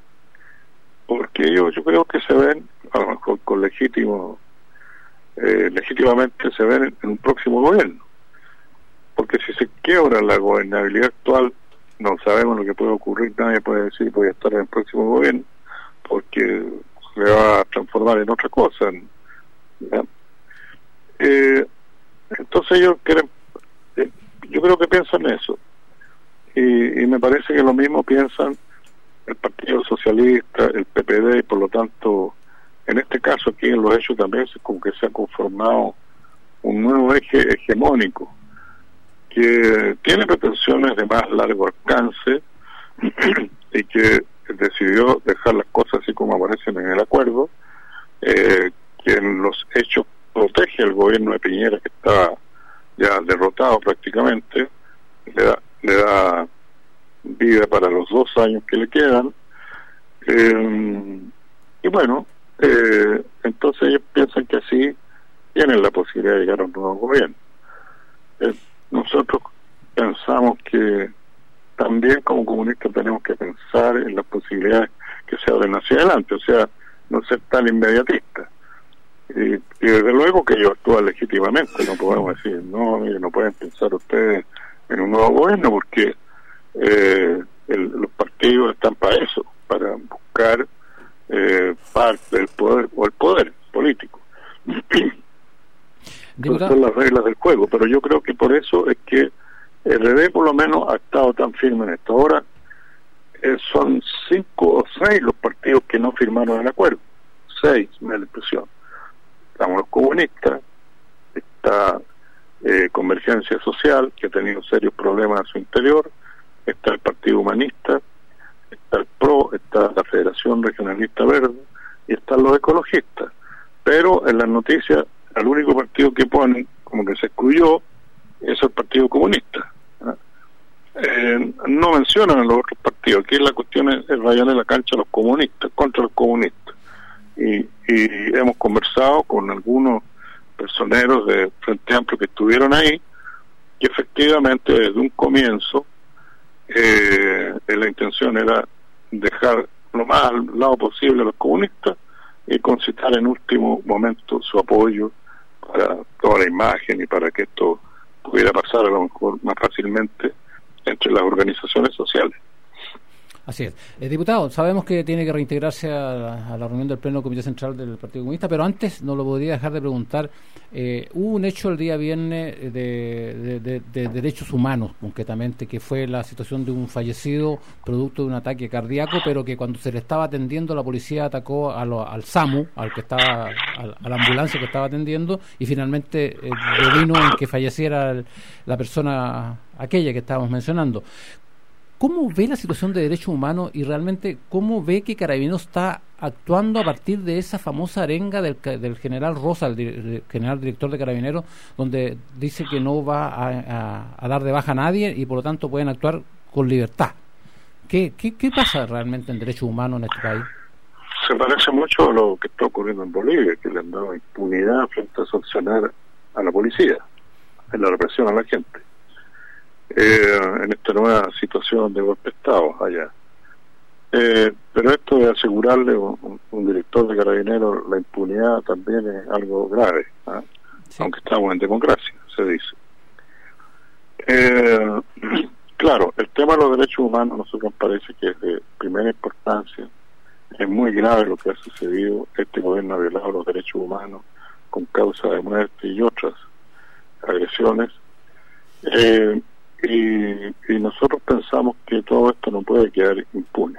porque ellos yo creo que se ven, a lo mejor con legítimo eh, legítimamente se ven en, en un próximo gobierno, porque si se quiebra la gobernabilidad actual, no sabemos lo que puede ocurrir, nadie puede decir voy a estar en el próximo gobierno, porque se va a transformar en otra cosa, ¿ya? Eh, entonces ellos quieren, eh, yo creo que piensan eso, y, y me parece que lo mismo piensan el Partido Socialista, el P P D, y por lo tanto, en este caso aquí en los hechos también es como que se ha conformado un nuevo eje hegemónico, que tiene pretensiones de más largo alcance y que decidió dejar las cosas así como aparecen en el acuerdo, eh, que en los hechos protege al gobierno de Piñera, que está ya derrotado prácticamente, le da, le da vida para los dos años que le quedan, eh, y bueno, eh, entonces ellos piensan que así tienen la posibilidad de llegar a un nuevo gobierno. Eh, nosotros pensamos que también como comunistas tenemos que pensar en las posibilidades que se abren hacia adelante, o sea, no ser tan inmediatistas. Y, y desde luego que ellos actúan legítimamente, no podemos decir, no, mire, no pueden pensar ustedes en un nuevo gobierno, porque eh, el, los partidos están para eso, para buscar eh, parte del poder, o el poder político. Esas son las reglas del juego, pero yo creo que por eso es que el R D por lo menos ha estado tan firme en esto. Ahora eh, son cinco o seis los partidos que no firmaron el acuerdo, seis, me da la impresión. Estamos los comunistas, está eh, Convergencia Social, que ha tenido serios problemas a su interior, está el Partido Humanista, está el P R O, está la Federación Regionalista Verde y están los ecologistas. Pero en las noticias, el único partido que ponen como que se excluyó es el Partido Comunista. ¿Ah? Eh, no mencionan a los otros partidos. Aquí la cuestión es, es rayar en la cancha a los comunistas, contra los comunistas. Y, y hemos conversado con algunos personeros de Frente Amplio que estuvieron ahí, que efectivamente desde un comienzo eh, la intención era dejar lo más al lado posible a los comunistas y concitar en último momento su apoyo para toda la imagen y para que esto pudiera pasar a lo mejor más fácilmente entre las organizaciones sociales. Así es. Eh, diputado, sabemos que tiene que reintegrarse a la, a la reunión del Pleno Comité Central del Partido Comunista, pero antes no lo podría dejar de preguntar. Eh, hubo un hecho el día viernes de, de, de, de derechos humanos, concretamente, que fue la situación de un fallecido producto de un ataque cardíaco, pero que cuando se le estaba atendiendo la policía atacó a lo, al SAMU, al que estaba, a, a la ambulancia que estaba atendiendo, y finalmente eh, devino en que falleciera el, la persona aquella que estábamos mencionando. ¿Cómo ve la situación de derechos humanos y realmente cómo ve que Carabineros está actuando a partir de esa famosa arenga del, del general Rosa, el, el general director de Carabineros, donde dice que no va a, a, a dar de baja a nadie y por lo tanto pueden actuar con libertad? ¿Qué, qué, qué pasa realmente en derechos humanos en este país? Se parece mucho a lo que está ocurriendo en Bolivia, que le han dado impunidad frente a sancionar a la policía en la represión a la gente. Eh, en esta nueva situación de golpe de Estado allá. Eh, pero esto de asegurarle a un, un director de Carabineros la impunidad también es algo grave, ¿eh? Sí. Aunque estamos en democracia, se dice. Eh, claro, el tema de los derechos humanos a nosotros nos parece que es de primera importancia. Es muy grave lo que ha sucedido. Este gobierno ha violado los derechos humanos con causa de muerte y otras agresiones. Eh, Y, y nosotros pensamos que todo esto no puede quedar impune.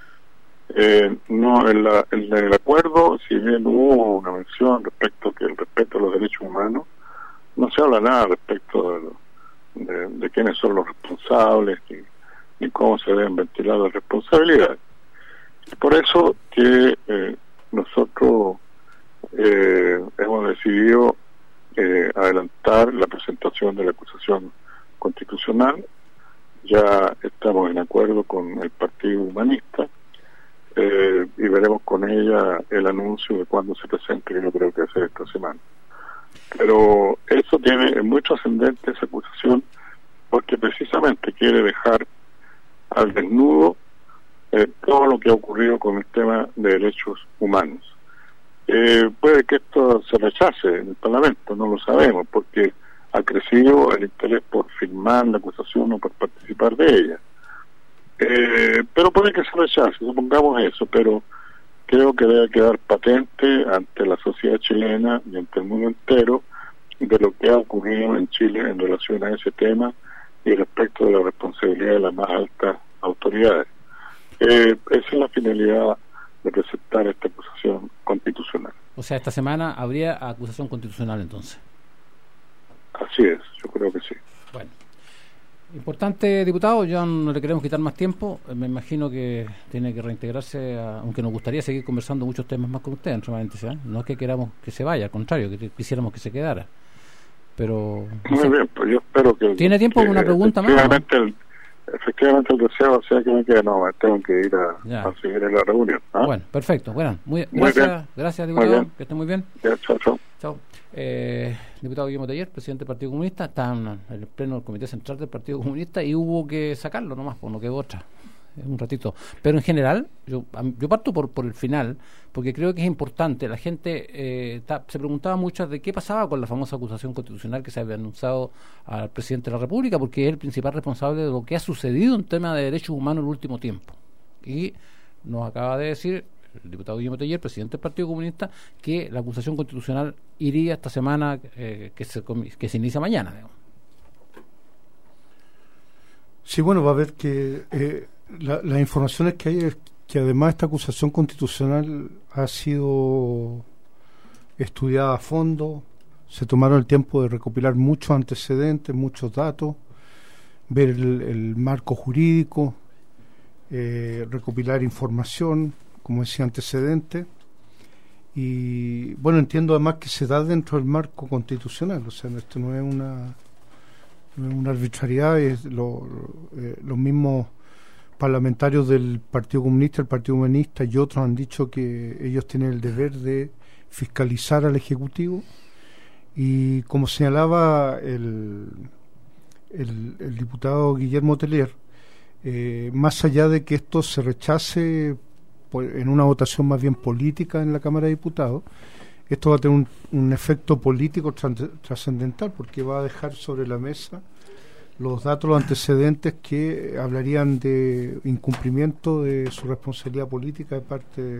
Eh, no en, la, en el acuerdo, si bien hubo una mención respecto que el respeto a los derechos humanos, no se habla nada respecto de, de, de quiénes son los responsables ni, ni cómo se deben ventilar las responsabilidades. Y por eso que eh, nosotros eh, hemos decidido eh, adelantar la presentación de la acusación constitucional. Ya estamos en acuerdo con el Partido Humanista eh, y veremos con ella el anuncio de cuándo se presente, que yo creo que va a ser esta semana. Pero eso tiene, es muy trascendente esa acusación, porque precisamente quiere dejar al desnudo eh, todo lo que ha ocurrido con el tema de derechos humanos. Eh, puede que esto se rechace en el Parlamento, no lo sabemos, porque ha crecido el interés por firmar la acusación o por participar de ella. Eh, pero puede que se rechace, supongamos eso, pero creo que debe quedar patente ante la sociedad chilena y ante el mundo entero de lo que ha ocurrido en Chile en relación a ese tema y respecto de la responsabilidad de las más altas autoridades. Eh, esa es la finalidad de presentar esta acusación constitucional. O sea, esta semana habría acusación constitucional entonces. Así es, yo creo que sí. Bueno, importante, diputado, ya no le queremos quitar más tiempo. Me imagino que tiene que reintegrarse, a, aunque nos gustaría seguir conversando muchos temas más con usted, ¿eh? No es que queramos que se vaya, al contrario, que quisiéramos que se quedara. Pero no muy sé. Bien, pues yo espero que... ¿Tiene tiempo que, una pregunta efectivamente más? El, efectivamente el deseo sea que me quede, no, tengo que ir a, a seguir en la reunión. ¿Ah? Bueno, perfecto, bueno, muy, muy gracias, bien. gracias diputado, muy bien. Que esté muy bien. Ya, chao, chao. Chao. Eh, diputado Guillermo Teller, presidente del Partido Comunista, está en el pleno del Comité Central del Partido Comunista y hubo que sacarlo nomás, pues no quedó otra, un ratito. Pero en general, yo yo parto por por el final, porque creo que es importante. La gente eh, ta, se preguntaba mucho de qué pasaba con la famosa acusación constitucional que se había anunciado al presidente de la República, porque es el principal responsable de lo que ha sucedido en tema de derechos humanos en el último tiempo. Y nos acaba de decir el diputado Guillermo Teller, presidente del Partido Comunista, que la acusación constitucional iría esta semana, eh, que, se, que se inicia mañana, digamos. Sí, bueno, va a haber que eh, la, las informaciones que hay es que además esta acusación constitucional ha sido estudiada a fondo, se tomaron el tiempo de recopilar muchos antecedentes, muchos datos, ver el, el marco jurídico, eh, recopilar información, como decía, antecedentes. Y bueno, entiendo además que se da dentro del marco constitucional, o sea, esto no es una, no es una arbitrariedad, es lo, eh, los mismos parlamentarios del Partido Comunista, el Partido Humanista y otros han dicho que ellos tienen el deber de fiscalizar al Ejecutivo, y como señalaba el, el, el diputado Guillermo Tellier, eh, más allá de que esto se rechace en una votación más bien política en la Cámara de Diputados, esto va a tener un, un efecto político trascendental, porque va a dejar sobre la mesa los datos, los antecedentes que hablarían de incumplimiento de su responsabilidad política de parte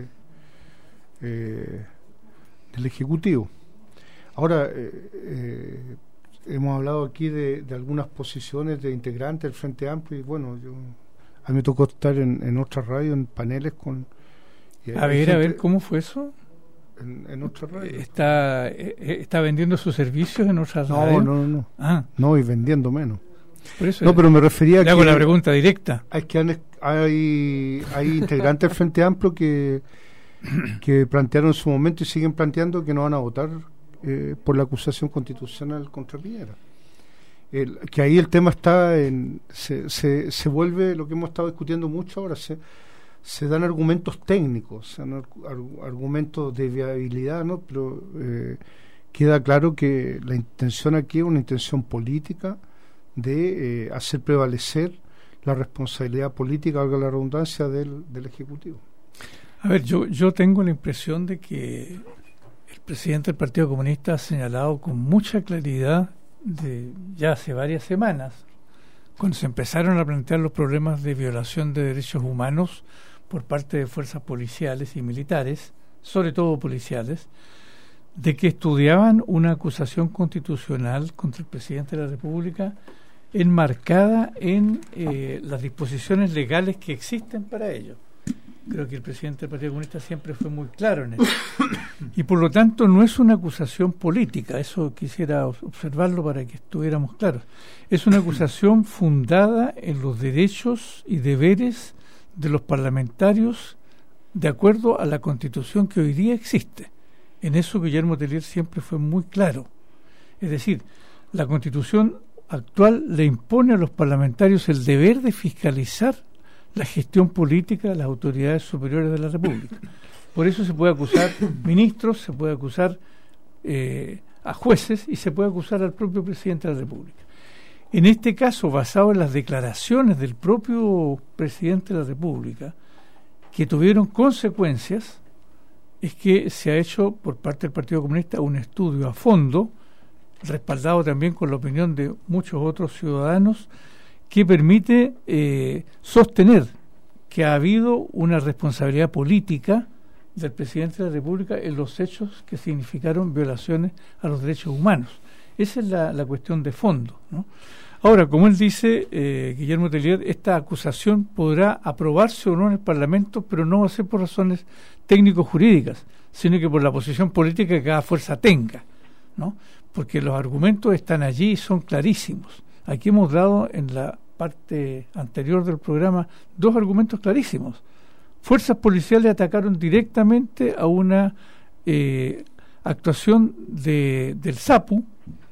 eh, del Ejecutivo. Ahora, eh, eh, hemos hablado aquí de, de algunas posiciones de integrantes del Frente Amplio, y bueno, yo, a mí me tocó estar en, en otras radios, en paneles con... A ver, gente, a ver, ¿cómo fue eso? En, en otra radio. ¿Está, eh, ¿Está vendiendo sus servicios en otras no, radios? No, no, no. Ah. No, y vendiendo menos. Por eso no, pero me refería a le que... hago la pregunta directa. Hay, que han, hay, hay integrantes del Frente Amplio que, que plantearon en su momento y siguen planteando que no van a votar eh, por la acusación constitucional contra Piñera. El, que ahí el tema está en... Se, se, se vuelve lo que hemos estado discutiendo mucho ahora, se... se dan argumentos técnicos, se dan argumentos de viabilidad, ¿no? Pero eh, queda claro que la intención aquí es una intención política de eh, hacer prevalecer la responsabilidad política, valga la redundancia, del, del Ejecutivo. A ver, yo, yo tengo la impresión de que el presidente del Partido Comunista ha señalado con mucha claridad, de ya hace varias semanas, cuando se empezaron a plantear los problemas de violación de derechos humanos por parte de fuerzas policiales y militares, sobre todo policiales, de que estudiaban una acusación constitucional contra el presidente de la República enmarcada en eh, las disposiciones legales que existen para ello. Creo que el presidente del Partido Comunista siempre fue muy claro en eso. Y por lo tanto no es una acusación política, eso quisiera observarlo para que estuviéramos claros. Es una acusación fundada en los derechos y deberes de los parlamentarios de acuerdo a la Constitución que hoy día existe. En eso Guillermo Tellier siempre fue muy claro. Es decir, la Constitución actual le impone a los parlamentarios el deber de fiscalizar la gestión política de las autoridades superiores de la República. Por eso se puede acusar ministros, se puede acusar eh, a jueces y se puede acusar al propio presidente de la República. En este caso, basado en las declaraciones del propio presidente de la República, que tuvieron consecuencias, es que se ha hecho por parte del Partido Comunista un estudio a fondo, respaldado también con la opinión de muchos otros ciudadanos, que permite eh, sostener que ha habido una responsabilidad política del presidente de la República en los hechos que significaron violaciones a los derechos humanos. Esa es la, la cuestión de fondo, ¿no? Ahora, como él dice, eh, Guillermo Tellier, esta acusación podrá aprobarse o no en el Parlamento, pero no va a ser por razones técnico-jurídicas, sino que por la posición política que cada fuerza tenga, ¿no? Porque los argumentos están allí y son clarísimos. Aquí hemos dado en la parte anterior del programa dos argumentos clarísimos. Fuerzas policiales atacaron directamente a una eh, actuación de, del SAPU,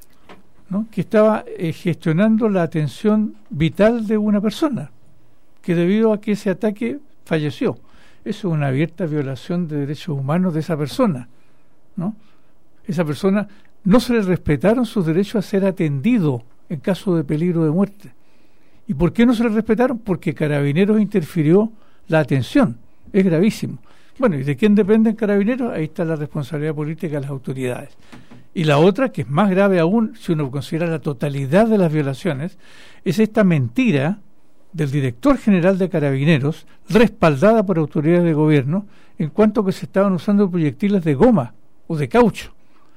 ¿no? Que estaba eh, gestionando la atención vital de una persona, que debido a que ese ataque falleció. Eso es una abierta violación de derechos humanos de esa persona, ¿no? Esa persona no se le respetaron sus derechos a ser atendido en caso de peligro de muerte. ¿Y por qué no se le respetaron? Porque Carabineros interfirió la atención. Es gravísimo. Bueno, ¿y de quién dependen Carabineros? Ahí está la responsabilidad política de las autoridades. Y la otra, que es más grave aún, si uno considera la totalidad de las violaciones, es esta mentira del director general de Carabineros, respaldada por autoridades de gobierno, en cuanto que se estaban usando proyectiles de goma o de caucho.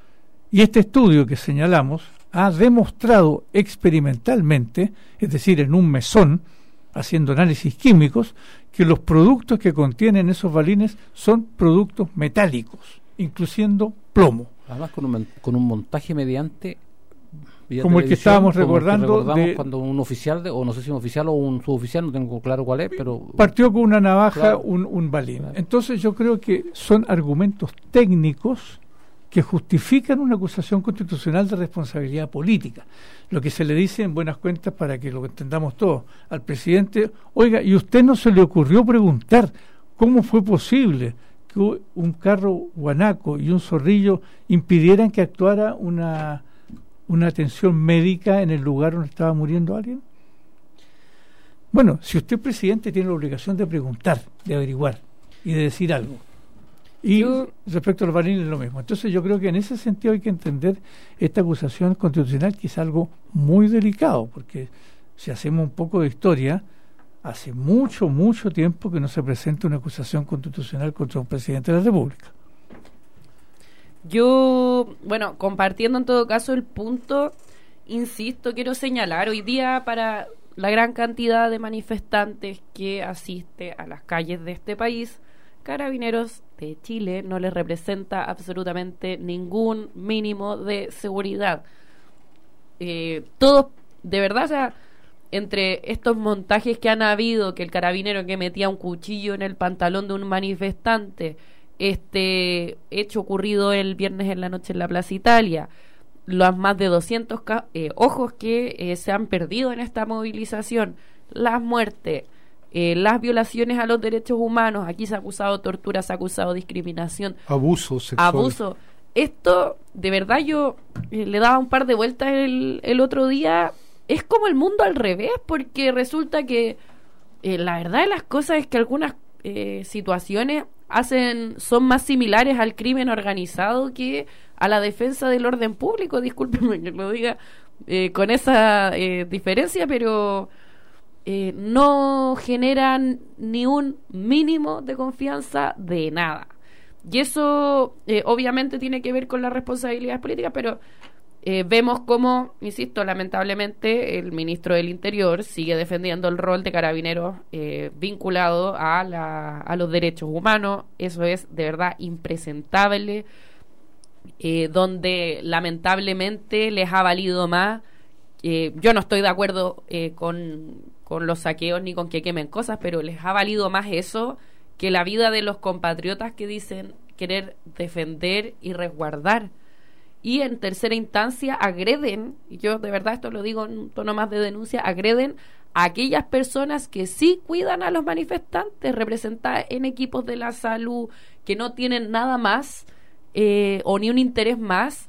Y este estudio que señalamos ha demostrado experimentalmente, es decir, en un mesón, haciendo análisis químicos, que los productos que contienen esos balines son productos metálicos, incluyendo plomo. Además con un, con un montaje mediante... Como el que estábamos recordando de, cuando un oficial, de, o no sé si un oficial o un suboficial, no tengo claro cuál es, pero... Partió con una navaja, claro, un, un balín. Claro. Entonces yo creo que son argumentos técnicos que justifican una acusación constitucional de responsabilidad política. Lo que se le dice en buenas cuentas, para que lo entendamos todos, al presidente: oiga, ¿y usted no se le ocurrió preguntar cómo fue posible que un carro guanaco y un zorrillo impidieran que actuara una... una atención médica en el lugar donde estaba muriendo alguien? Bueno, si usted, presidente, tiene la obligación de preguntar, de averiguar y de decir algo. Y yo, respecto a los balines, lo mismo. Entonces yo creo que en ese sentido hay que entender esta acusación constitucional, que es algo muy delicado, porque si hacemos un poco de historia, hace mucho, mucho tiempo que no se presenta una acusación constitucional contra un presidente de la República. Yo, bueno, compartiendo en todo caso el punto, insisto, quiero señalar hoy día, para la gran cantidad de manifestantes que asiste a las calles de este país, Carabineros de Chile no les representa absolutamente ningún mínimo de seguridad. Eh, todos, de verdad, o sea, entre estos montajes que han habido, que el carabinero que metía un cuchillo en el pantalón de un manifestante, este hecho ocurrido el viernes en la noche en la Plaza Italia, los más de doscientos ca- eh, ojos que eh, se han perdido en esta movilización, las muertes, eh, las violaciones a los derechos humanos, aquí se ha acusado tortura, se ha acusado discriminación, abuso sexual, abuso. Esto, de verdad, yo eh, le daba un par de vueltas el, el otro día, es como el mundo al revés, porque resulta que eh, la verdad de las cosas es que algunas eh, situaciones hacen son más similares al crimen organizado que a la defensa del orden público. Discúlpeme que lo diga eh, con esa eh, diferencia, pero eh, no generan ni un mínimo de confianza de nada. Y eso eh, obviamente tiene que ver con las responsabilidades políticas, pero eh, vemos cómo, insisto, lamentablemente el ministro del Interior sigue defendiendo el rol de Carabineros eh, vinculado a, la, a los derechos humanos. Eso es de verdad impresentable, eh, donde lamentablemente les ha valido más. Eh, yo no estoy de acuerdo eh, con, con los saqueos ni con que quemen cosas, pero les ha valido más eso que la vida de los compatriotas que dicen querer defender y resguardar. Y en tercera instancia agreden, y yo de verdad esto lo digo en un tono más de denuncia, agreden a aquellas personas que sí cuidan a los manifestantes, representadas en equipos de la salud, que no tienen nada más eh, o ni un interés más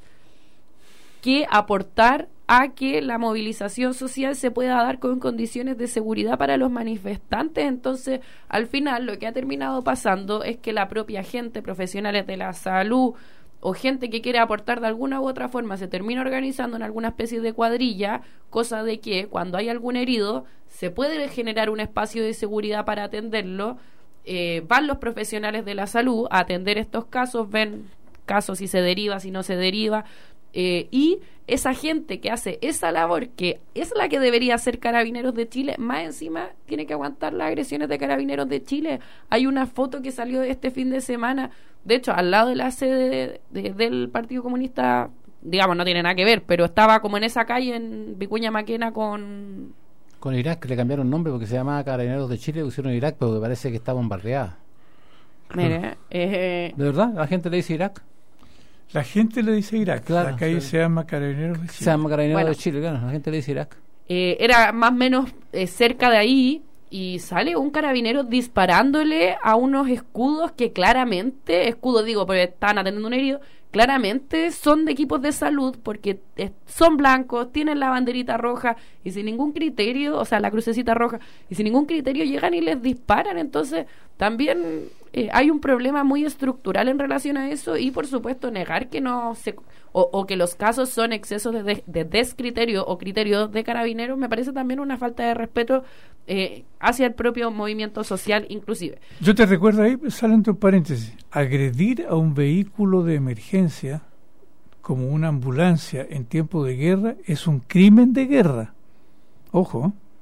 que aportar a que la movilización social se pueda dar con condiciones de seguridad para los manifestantes. Entonces, al final, lo que ha terminado pasando es que la propia gente, profesionales de la salud, o gente que quiere aportar de alguna u otra forma, se termina organizando en alguna especie de cuadrilla, cosa de que cuando hay algún herido se puede generar un espacio de seguridad para atenderlo. Eh, van los profesionales de la salud a atender estos casos, ven casos si se deriva, si no se deriva, eh, y esa gente que hace esa labor, que es la que debería hacer Carabineros de Chile, más encima tiene que aguantar las agresiones de Carabineros de Chile. Hay una foto que salió este fin de semana, de hecho, al lado de la sede de, de, del Partido Comunista, digamos, no tiene nada que ver, pero estaba como en esa calle en Vicuña Maquena con... Con Irak, que le cambiaron nombre porque se llamaba Carabineros de Chile, pusieron Irak, pero me parece que está bombardeada. Mire, eh, ¿de verdad? ¿La gente le dice Irak? La gente le dice Irak, claro, la calle sí. se llama Carabineros de Chile. Se llama Carabineros Bueno. de Chile, claro, la gente le dice Irak. Eh, era más o menos eh, cerca de ahí, y sale un carabinero disparándole a unos escudos que claramente, escudos digo porque están atendiendo un herido, claramente son de equipos de salud, porque eh, son blancos, tienen la banderita roja, y sin ningún criterio, o sea, la crucecita roja, y sin ningún criterio llegan y les disparan. Entonces también eh, hay un problema muy estructural en relación a eso, y por supuesto negar que no se... O, o que los casos son excesos de, de, de descriterio o criterio de Carabineros, me parece también una falta de respeto eh, hacia el propio movimiento social inclusive. Yo te recuerdo ahí, sale entre paréntesis, agredir a un vehículo de emergencia como una ambulancia en tiempo de guerra es un crimen de guerra. Ojo,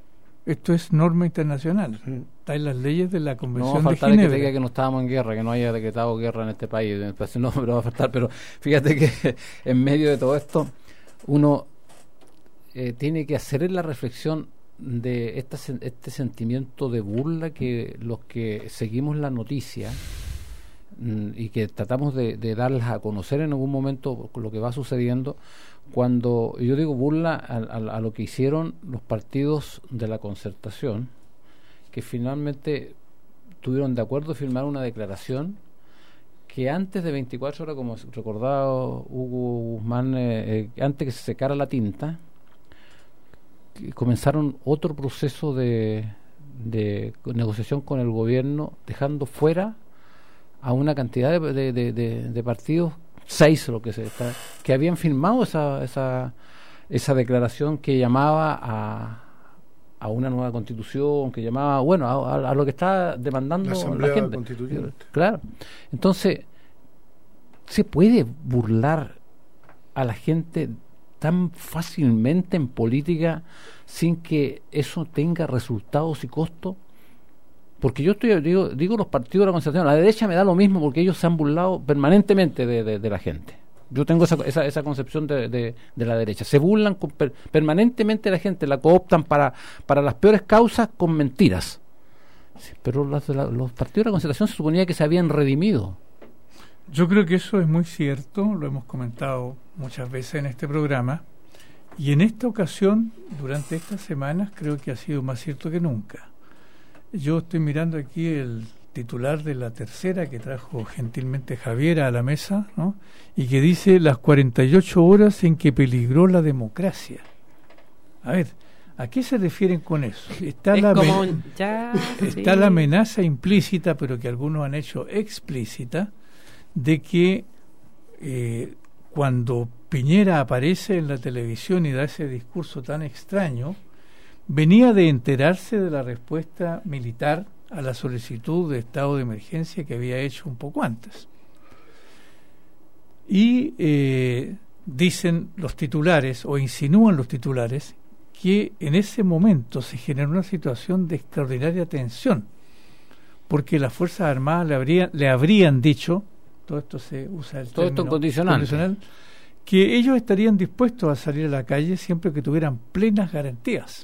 Esto es norma internacional. Mm. Está en las leyes de la Convención no va a de faltar Ginebra. Que te diga que no estábamos en guerra, que no haya decretado guerra en este país. No, pero va a faltar. Pero fíjate que en medio de todo esto, uno eh, tiene que hacer la reflexión de esta, este sentimiento de burla que los que seguimos la noticia mm, y que tratamos de, de darlas a conocer en algún momento lo que va sucediendo, cuando yo digo burla a, a, a lo que hicieron los partidos de la Concertación, que finalmente tuvieron de acuerdo firmar una declaración que antes de veinticuatro horas, como recordaba Hugo Guzmán, eh, eh, antes que se secara la tinta, comenzaron otro proceso de, de negociación con el gobierno, dejando fuera a una cantidad de, de, de, de, de partidos, seis lo que se está, que habían firmado esa esa esa declaración que llamaba a a una nueva constitución, que llamaba, bueno, a, a, a lo que está demandando la, la gente. Constituyente. Claro. Entonces, ¿se puede burlar a la gente tan fácilmente en política sin que eso tenga resultados y costos? Porque yo estoy digo, digo los partidos de la Concertación, a la derecha me da lo mismo porque ellos se han burlado permanentemente de, de, de la gente. Yo tengo esa esa, esa concepción de, de, de la derecha. Se burlan con, per, permanentemente de la gente, la cooptan para, para las peores causas con mentiras. Sí, pero las, la, los partidos de la Concertación se suponía que se habían redimido. Yo creo que eso es muy cierto, lo hemos comentado muchas veces en este programa, y en esta ocasión, durante estas semanas, creo que ha sido más cierto que nunca. Yo estoy mirando aquí el titular de La Tercera que trajo gentilmente Javier a la mesa, ¿no? Y que dice las cuarenta y ocho horas en que peligró la democracia. A ver, ¿a qué se refieren con eso? Está, la, como amen- ya, está sí. la amenaza implícita, pero que algunos han hecho explícita, de que eh, cuando Piñera aparece en la televisión y da ese discurso tan extraño, venía de enterarse de la respuesta militar a la solicitud de estado de emergencia que había hecho un poco antes. Y eh, dicen los titulares, o insinúan los titulares, que en ese momento se generó una situación de extraordinaria tensión, porque las Fuerzas Armadas le habrían, le habrían dicho, todo esto se usa el todo término esto condicional, condicional, que ellos estarían dispuestos a salir a la calle siempre que tuvieran plenas garantías.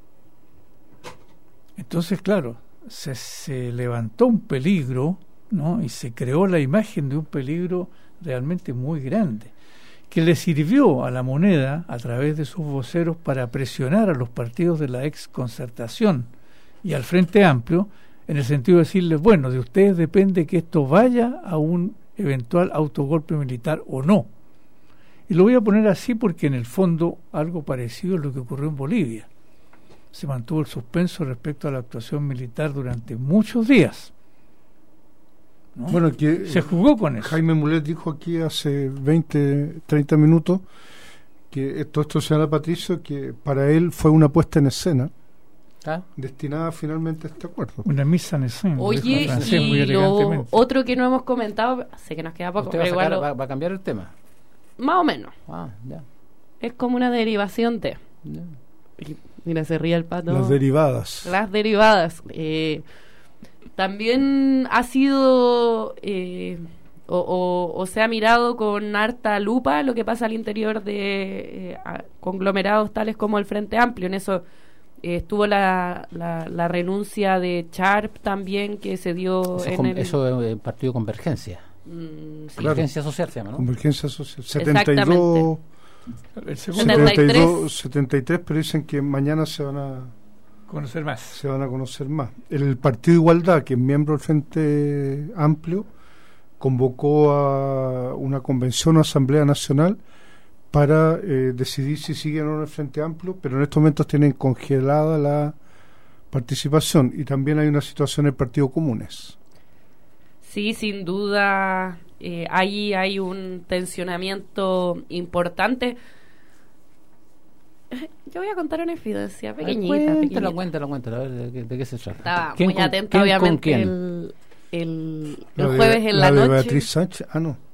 Entonces, claro, se, se levantó un peligro, ¿no? Y se creó la imagen de un peligro realmente muy grande, que le sirvió a la Moneda, a través de sus voceros, para presionar a los partidos de la ex Concertación y al Frente Amplio, en el sentido de decirles, bueno, de ustedes depende que esto vaya a un eventual autogolpe militar o no. Y lo voy a poner así porque en el fondo algo parecido es lo que ocurrió en Bolivia. Se mantuvo el suspenso respecto a la actuación militar durante muchos días, ¿no? Bueno, que se jugó con eso. Jaime Mulet dijo aquí hace veinte, treinta minutos que todo esto señala Patricio, que para él fue una puesta en escena, ¿ah?, destinada finalmente a este acuerdo. Una misa en escena. Oye, francés, y lo otro que no hemos comentado, sé que nos queda poco, ¿Usted pero va a, sacar, igual lo, va, va a cambiar el tema? Más o menos. Ah, ya. Es como una derivación de... ya. Mira, se ríe el pato. Las derivadas. Las derivadas. Eh, también ha sido eh, o, o, o se ha mirado con harta lupa lo que pasa al interior de eh, conglomerados tales como el Frente Amplio. En eso eh, estuvo la, la, la renuncia de Sharp también, que se dio Eso, en con, el... eso es el Partido Convergencia. Mm, sí. Convergencia Social se llama, ¿no? Convergencia Social. setenta y dos, el setenta y dos, setenta y tres, pero dicen que mañana se van a conocer más. Se van a conocer más. El Partido Igualdad, que es miembro del Frente Amplio, convocó a una convención o asamblea nacional para eh, decidir si siguen o no el Frente Amplio, pero en estos momentos tienen congelada la participación. Y también hay una situación en el Partido Comunes. Sí, sin duda, eh, ahí hay un tensionamiento importante. Yo voy a contar una infidencia pequeñita. Cuéntala, pequeñita. cuéntala, cuéntala, a ver de qué, de qué se trata. Estaba ¿Quién muy con, atenta, quién obviamente, con quién? el, el, el La jueves de, en la, la noche. de Beatriz Sánchez, ah, no.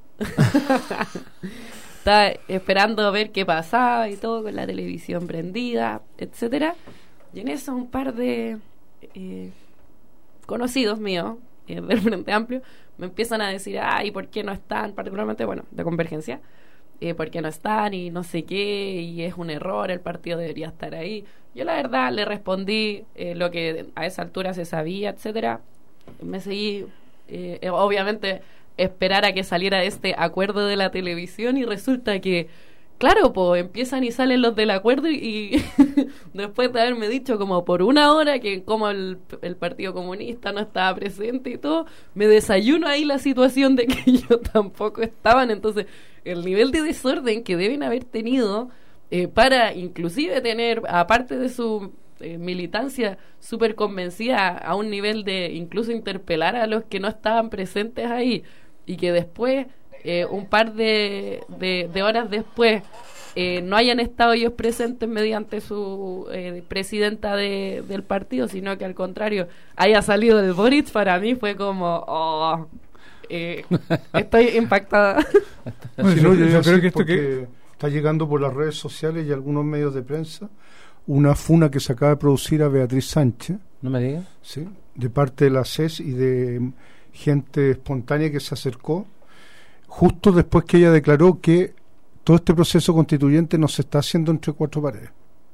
Estaba esperando a ver qué pasaba y todo, con la televisión prendida, etcétera. Y en eso un par de eh, conocidos míos eh, del Frente Amplio me empiezan a decir, ay, ¿por qué no están? Particularmente, bueno, de Convergencia, eh, ¿por qué no están? Y no sé qué, y es un error, el partido debería estar ahí. Yo la verdad le respondí eh, lo que a esa altura se sabía, etcétera. Me seguí, eh, eh, obviamente, esperar a que saliera este acuerdo de la televisión y resulta que, claro, pues empiezan y salen los del acuerdo y, y después de haberme dicho como por una hora que como el, el Partido Comunista no estaba presente y todo, me desayuno ahí la situación de que yo tampoco estaban. Entonces, el nivel de desorden que deben haber tenido eh, para inclusive tener, aparte de su eh, militancia súper convencida, a un nivel de incluso interpelar a los que no estaban presentes ahí y que después... Eh, un par de, de, de horas después eh, no hayan estado ellos presentes mediante su eh, presidenta de, del partido, sino que al contrario haya salido el Boric, para mí fue como oh, eh, estoy impactada. Bueno, sí, no, yo, yo creo que esto que está llegando por las redes sociales y algunos medios de prensa una funa que se acaba de producir a Beatriz Sánchez, no me digas, sí, de parte de la C E S y de gente espontánea que se acercó justo después que ella declaró que todo este proceso constituyente no se está haciendo entre cuatro paredes.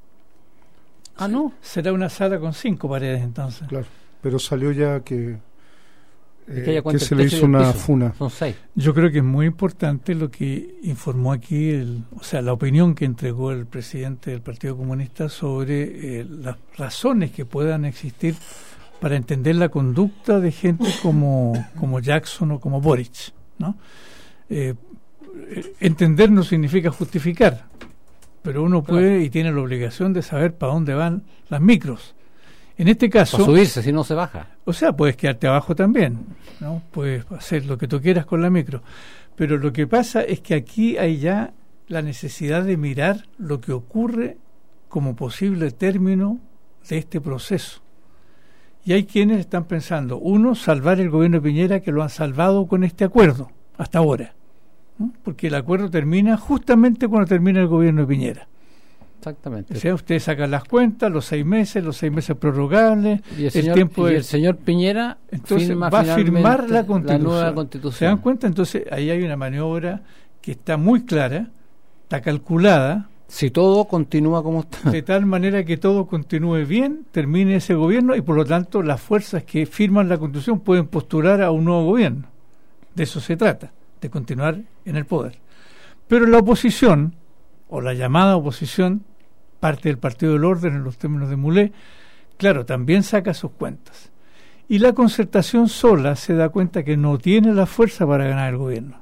Ah, no, será una sala con cinco paredes entonces. Claro, pero salió ya que, eh, que, que se le hizo una piso. funa. Son seis. Yo creo que es muy importante lo que informó aquí, el, o sea, la opinión que entregó el presidente del Partido Comunista sobre eh, las razones que puedan existir para entender la conducta de gente como, como Jackson o como Boric, ¿no? Eh, entender no significa justificar, pero uno puede claro. y tiene la obligación de saber para dónde van las micros. En este caso, para subirse si no se baja. O sea, puedes quedarte abajo también, ¿no? Puedes hacer lo que tú quieras con la micro, pero lo que pasa es que aquí hay ya la necesidad de mirar lo que ocurre como posible término de este proceso. Y hay quienes están pensando, uno, salvar el gobierno de Piñera, que lo han salvado con este acuerdo hasta ahora, ¿no? Porque el acuerdo termina justamente cuando termina el gobierno de Piñera. Exactamente. O sea, ustedes sacan las cuentas, los seis meses, los seis meses prorrogables, y el, el señor, tiempo y de... el señor Piñera entonces firma va a firmar la constitución. la nueva constitución. ¿Se dan cuenta? Entonces ahí hay una maniobra que está muy clara, está calculada. Si todo continúa como está. De tal manera que todo continúe bien, termine ese gobierno y por lo tanto las fuerzas que firman la constitución pueden postular a un nuevo gobierno. De eso se trata, de continuar en el poder. Pero la oposición, o la llamada oposición, parte del Partido del Orden en los términos de Mulé, claro, también saca sus cuentas. Y la Concertación sola se da cuenta que no tiene la fuerza para ganar el gobierno.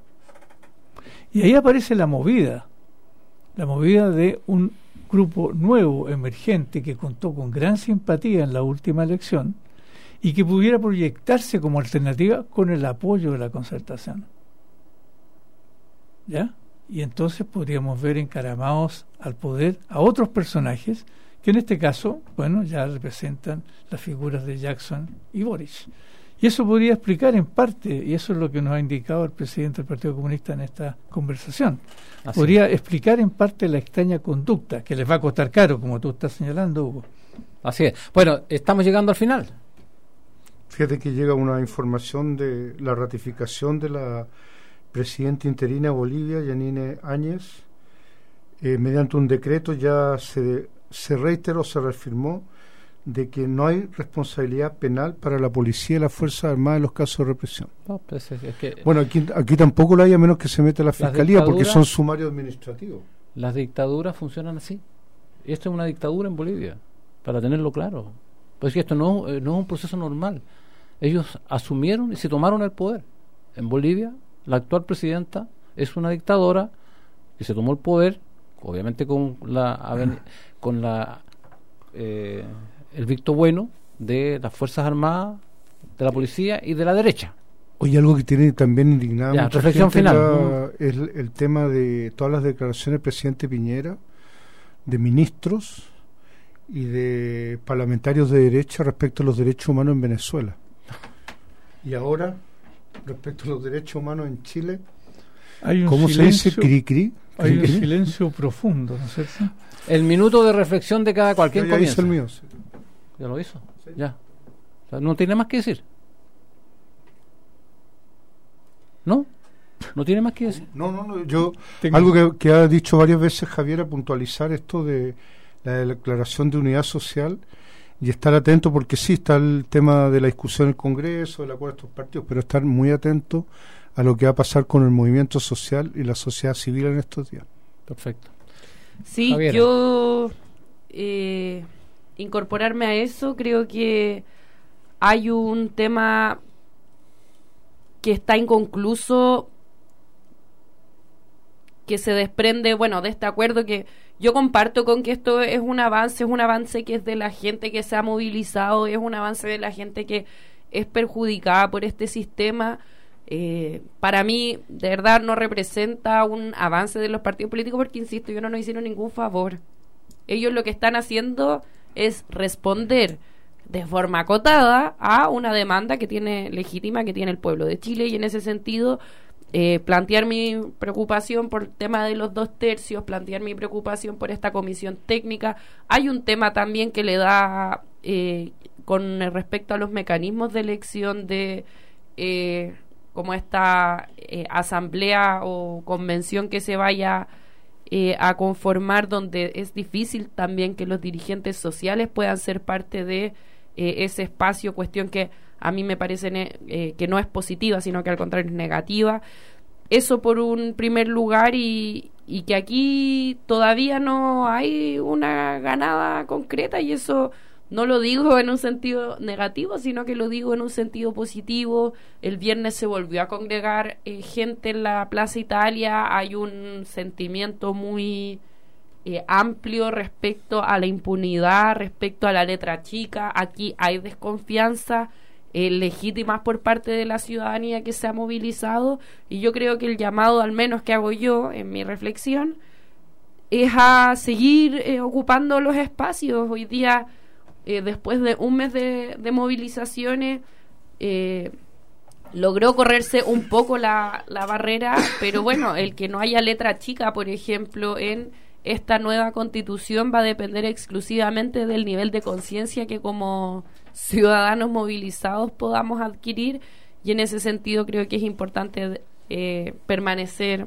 Y ahí aparece la movida, la movida de un grupo nuevo, emergente, que contó con gran simpatía en la última elección y que pudiera proyectarse como alternativa con el apoyo de la Concertación. ¿Ya? Y entonces podríamos ver encaramados al poder a otros personajes que en este caso, bueno, ya representan las figuras de Jackson y Boric. Y eso podría explicar en parte, y eso es lo que nos ha indicado el presidente del Partido Comunista en esta conversación, Así. podría explicar en parte la extraña conducta, que les va a costar caro, como tú estás señalando, Hugo. Así es. Bueno, estamos llegando al final. Fíjate que llega una información de la ratificación de la presidenta interina de Bolivia, Yanine Áñez, eh, mediante un decreto ya se, se reiteró, se reafirmó de que no hay responsabilidad penal para la policía y las Fuerzas Armadas en los casos de represión. No, pues es, es que bueno, aquí, aquí tampoco lo hay a menos que se meta la fiscalía porque son sumarios administrativos. Las dictaduras funcionan así. Esto es una dictadura en Bolivia, para tenerlo claro. Pues que esto no, eh, no es un proceso normal. Ellos asumieron y se tomaron el poder. En Bolivia, la actual presidenta es una dictadora que se tomó el poder, obviamente con la con la eh, el visto bueno de las Fuerzas Armadas, de la policía y de la derecha. Oye, algo que tiene también indignado ya, reflexión final la, es el, el tema de todas las declaraciones del presidente Piñera, de ministros y de parlamentarios de derecha respecto a los derechos humanos en Venezuela. Y ahora, respecto a los derechos humanos en Chile, hay un ¿cómo silencio, se dice? ¿Cri, cri? Hay ¿Cri, un cri? silencio profundo, ¿no es cierto? El minuto de reflexión de cada cual. ¿Quién Yo ya comienza? hice el mío, sí. Ya lo hizo, sí. Ya. O sea, no tiene más que decir. ¿No? No tiene más que decir. No, no, no. Yo, Tengo. algo que, que ha dicho varias veces Javier, a puntualizar esto de la declaración de unidad social y estar atento, porque sí está el tema de la discusión en el Congreso, del acuerdo de estos partidos, pero estar muy atento a lo que va a pasar con el movimiento social y la sociedad civil en estos días. Perfecto. Sí, Javiera. yo eh, incorporarme a eso, creo que hay un tema que está inconcluso, que se desprende, bueno, de este acuerdo, que yo comparto con que esto es un avance, es un avance que es de la gente que se ha movilizado, es un avance de la gente que es perjudicada por este sistema. Eh, para mí, de verdad, no representa un avance de los partidos políticos, porque, insisto, ellos no nos hicieron ningún favor. Ellos lo que están haciendo es responder de forma acotada a una demanda que tiene legítima, que tiene el pueblo de Chile, y en ese sentido eh, plantear mi preocupación por el tema de los dos tercios, plantear mi preocupación por esta comisión técnica. Hay un tema también que le da eh, con respecto a los mecanismos de elección de eh, como esta eh, asamblea o convención que se vaya eh, a conformar, donde es difícil también que los dirigentes sociales puedan ser parte de eh, ese espacio, cuestión que a mí me parece ne- eh, que no es positiva, sino que al contrario es negativa. Eso por un primer lugar, y, y que aquí todavía no hay una ganada concreta, y eso no lo digo en un sentido negativo, sino que lo digo en un sentido positivo. El viernes se volvió a congregar eh, gente en la Plaza Italia. Hay un sentimiento muy eh, amplio respecto a la impunidad, respecto a la letra chica. Aquí hay desconfianza eh, legítima por parte de la ciudadanía que se ha movilizado, y yo creo que el llamado, al menos que hago yo en mi reflexión, es a seguir eh, ocupando los espacios. Hoy día, Eh, después de un mes de, de movilizaciones, eh, logró correrse un poco la, la barrera, pero bueno, el que no haya letra chica, por ejemplo, en esta nueva constitución va a depender exclusivamente del nivel de conciencia que como ciudadanos movilizados podamos adquirir, y en ese sentido creo que es importante eh, permanecer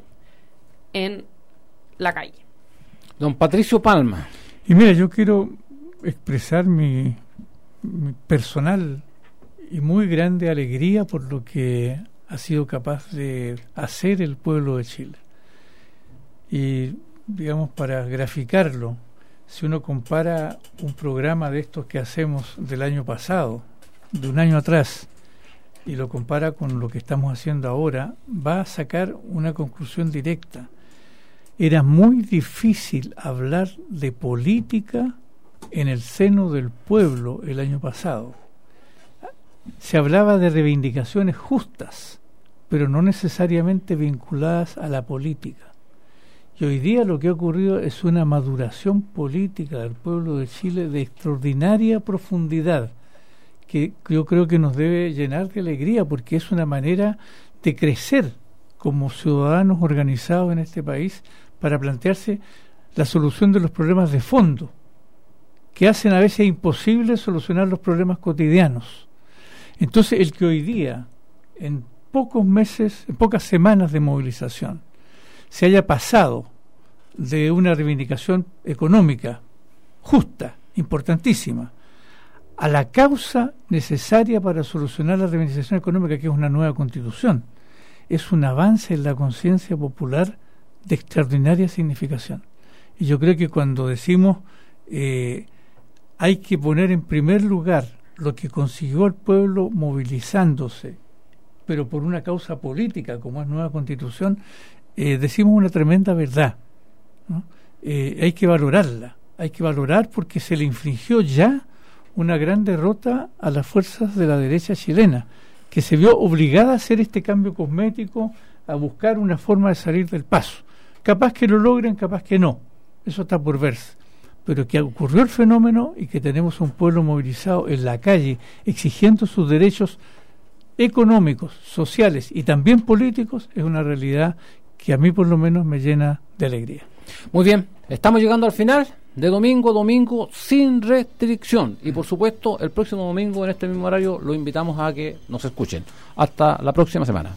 en la calle. Don Patricio Palma. Y mira, yo quiero expresar mi, mi personal y muy grande alegría por lo que ha sido capaz de hacer el pueblo de Chile. Y, digamos, para graficarlo, si uno compara un programa de estos que hacemos del año pasado, de un año atrás, y lo compara con lo que estamos haciendo ahora, va a sacar una conclusión directa. Era muy difícil hablar de política en el seno del pueblo el año pasado. Se hablaba de reivindicaciones justas, pero no necesariamente vinculadas a la política. Y hoy día lo que ha ocurrido es una maduración política del pueblo de Chile de extraordinaria profundidad, que yo creo que nos debe llenar de alegría, porque es una manera de crecer como ciudadanos organizados en este país para plantearse la solución de los problemas de fondo, que hacen a veces imposible solucionar los problemas cotidianos. Entonces, el que hoy día, en pocos meses, en pocas semanas de movilización, se haya pasado de una reivindicación económica justa, importantísima, a la causa necesaria para solucionar la reivindicación económica, que es una nueva constitución, es un avance en la conciencia popular de extraordinaria significación. Y yo creo que cuando decimos eh, hay que poner en primer lugar lo que consiguió el pueblo movilizándose, pero por una causa política como es nueva constitución, eh, decimos una tremenda verdad, ¿no? Eh, hay que valorarla, hay que valorar porque se le infligió ya una gran derrota a las fuerzas de la derecha chilena, que se vio obligada a hacer este cambio cosmético, a buscar una forma de salir del paso. Capaz que lo logren, capaz que no, eso está por verse. Pero que ocurrió el fenómeno y que tenemos un pueblo movilizado en la calle exigiendo sus derechos económicos, sociales y también políticos, es una realidad que a mí por lo menos me llena de alegría. Muy bien, estamos llegando al final de Domingo a Domingo sin restricción. Y por supuesto, el próximo domingo en este mismo horario lo invitamos a que nos escuchen. Hasta la próxima semana.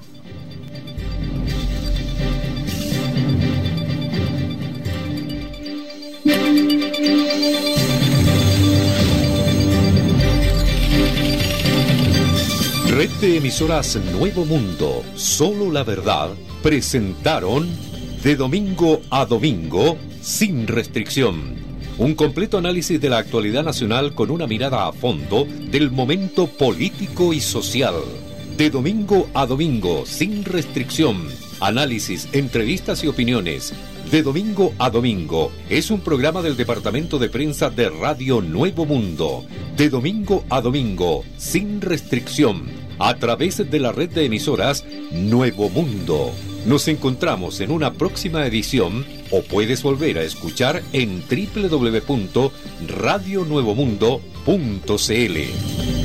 Red de emisoras Nuevo Mundo, Solo la Verdad, presentaron De Domingo a Domingo, sin restricción. Un completo análisis de la actualidad nacional con una mirada a fondo del momento político y social. De Domingo a Domingo, sin restricción. Análisis, entrevistas y opiniones. De Domingo a Domingo es un programa del Departamento de Prensa de Radio Nuevo Mundo. De Domingo a Domingo, sin restricción, a través de la red de emisoras Nuevo Mundo. Nos encontramos en una próxima edición o puedes volver a escuchar en doble u doble u doble u punto radio nuevo mundo punto c l.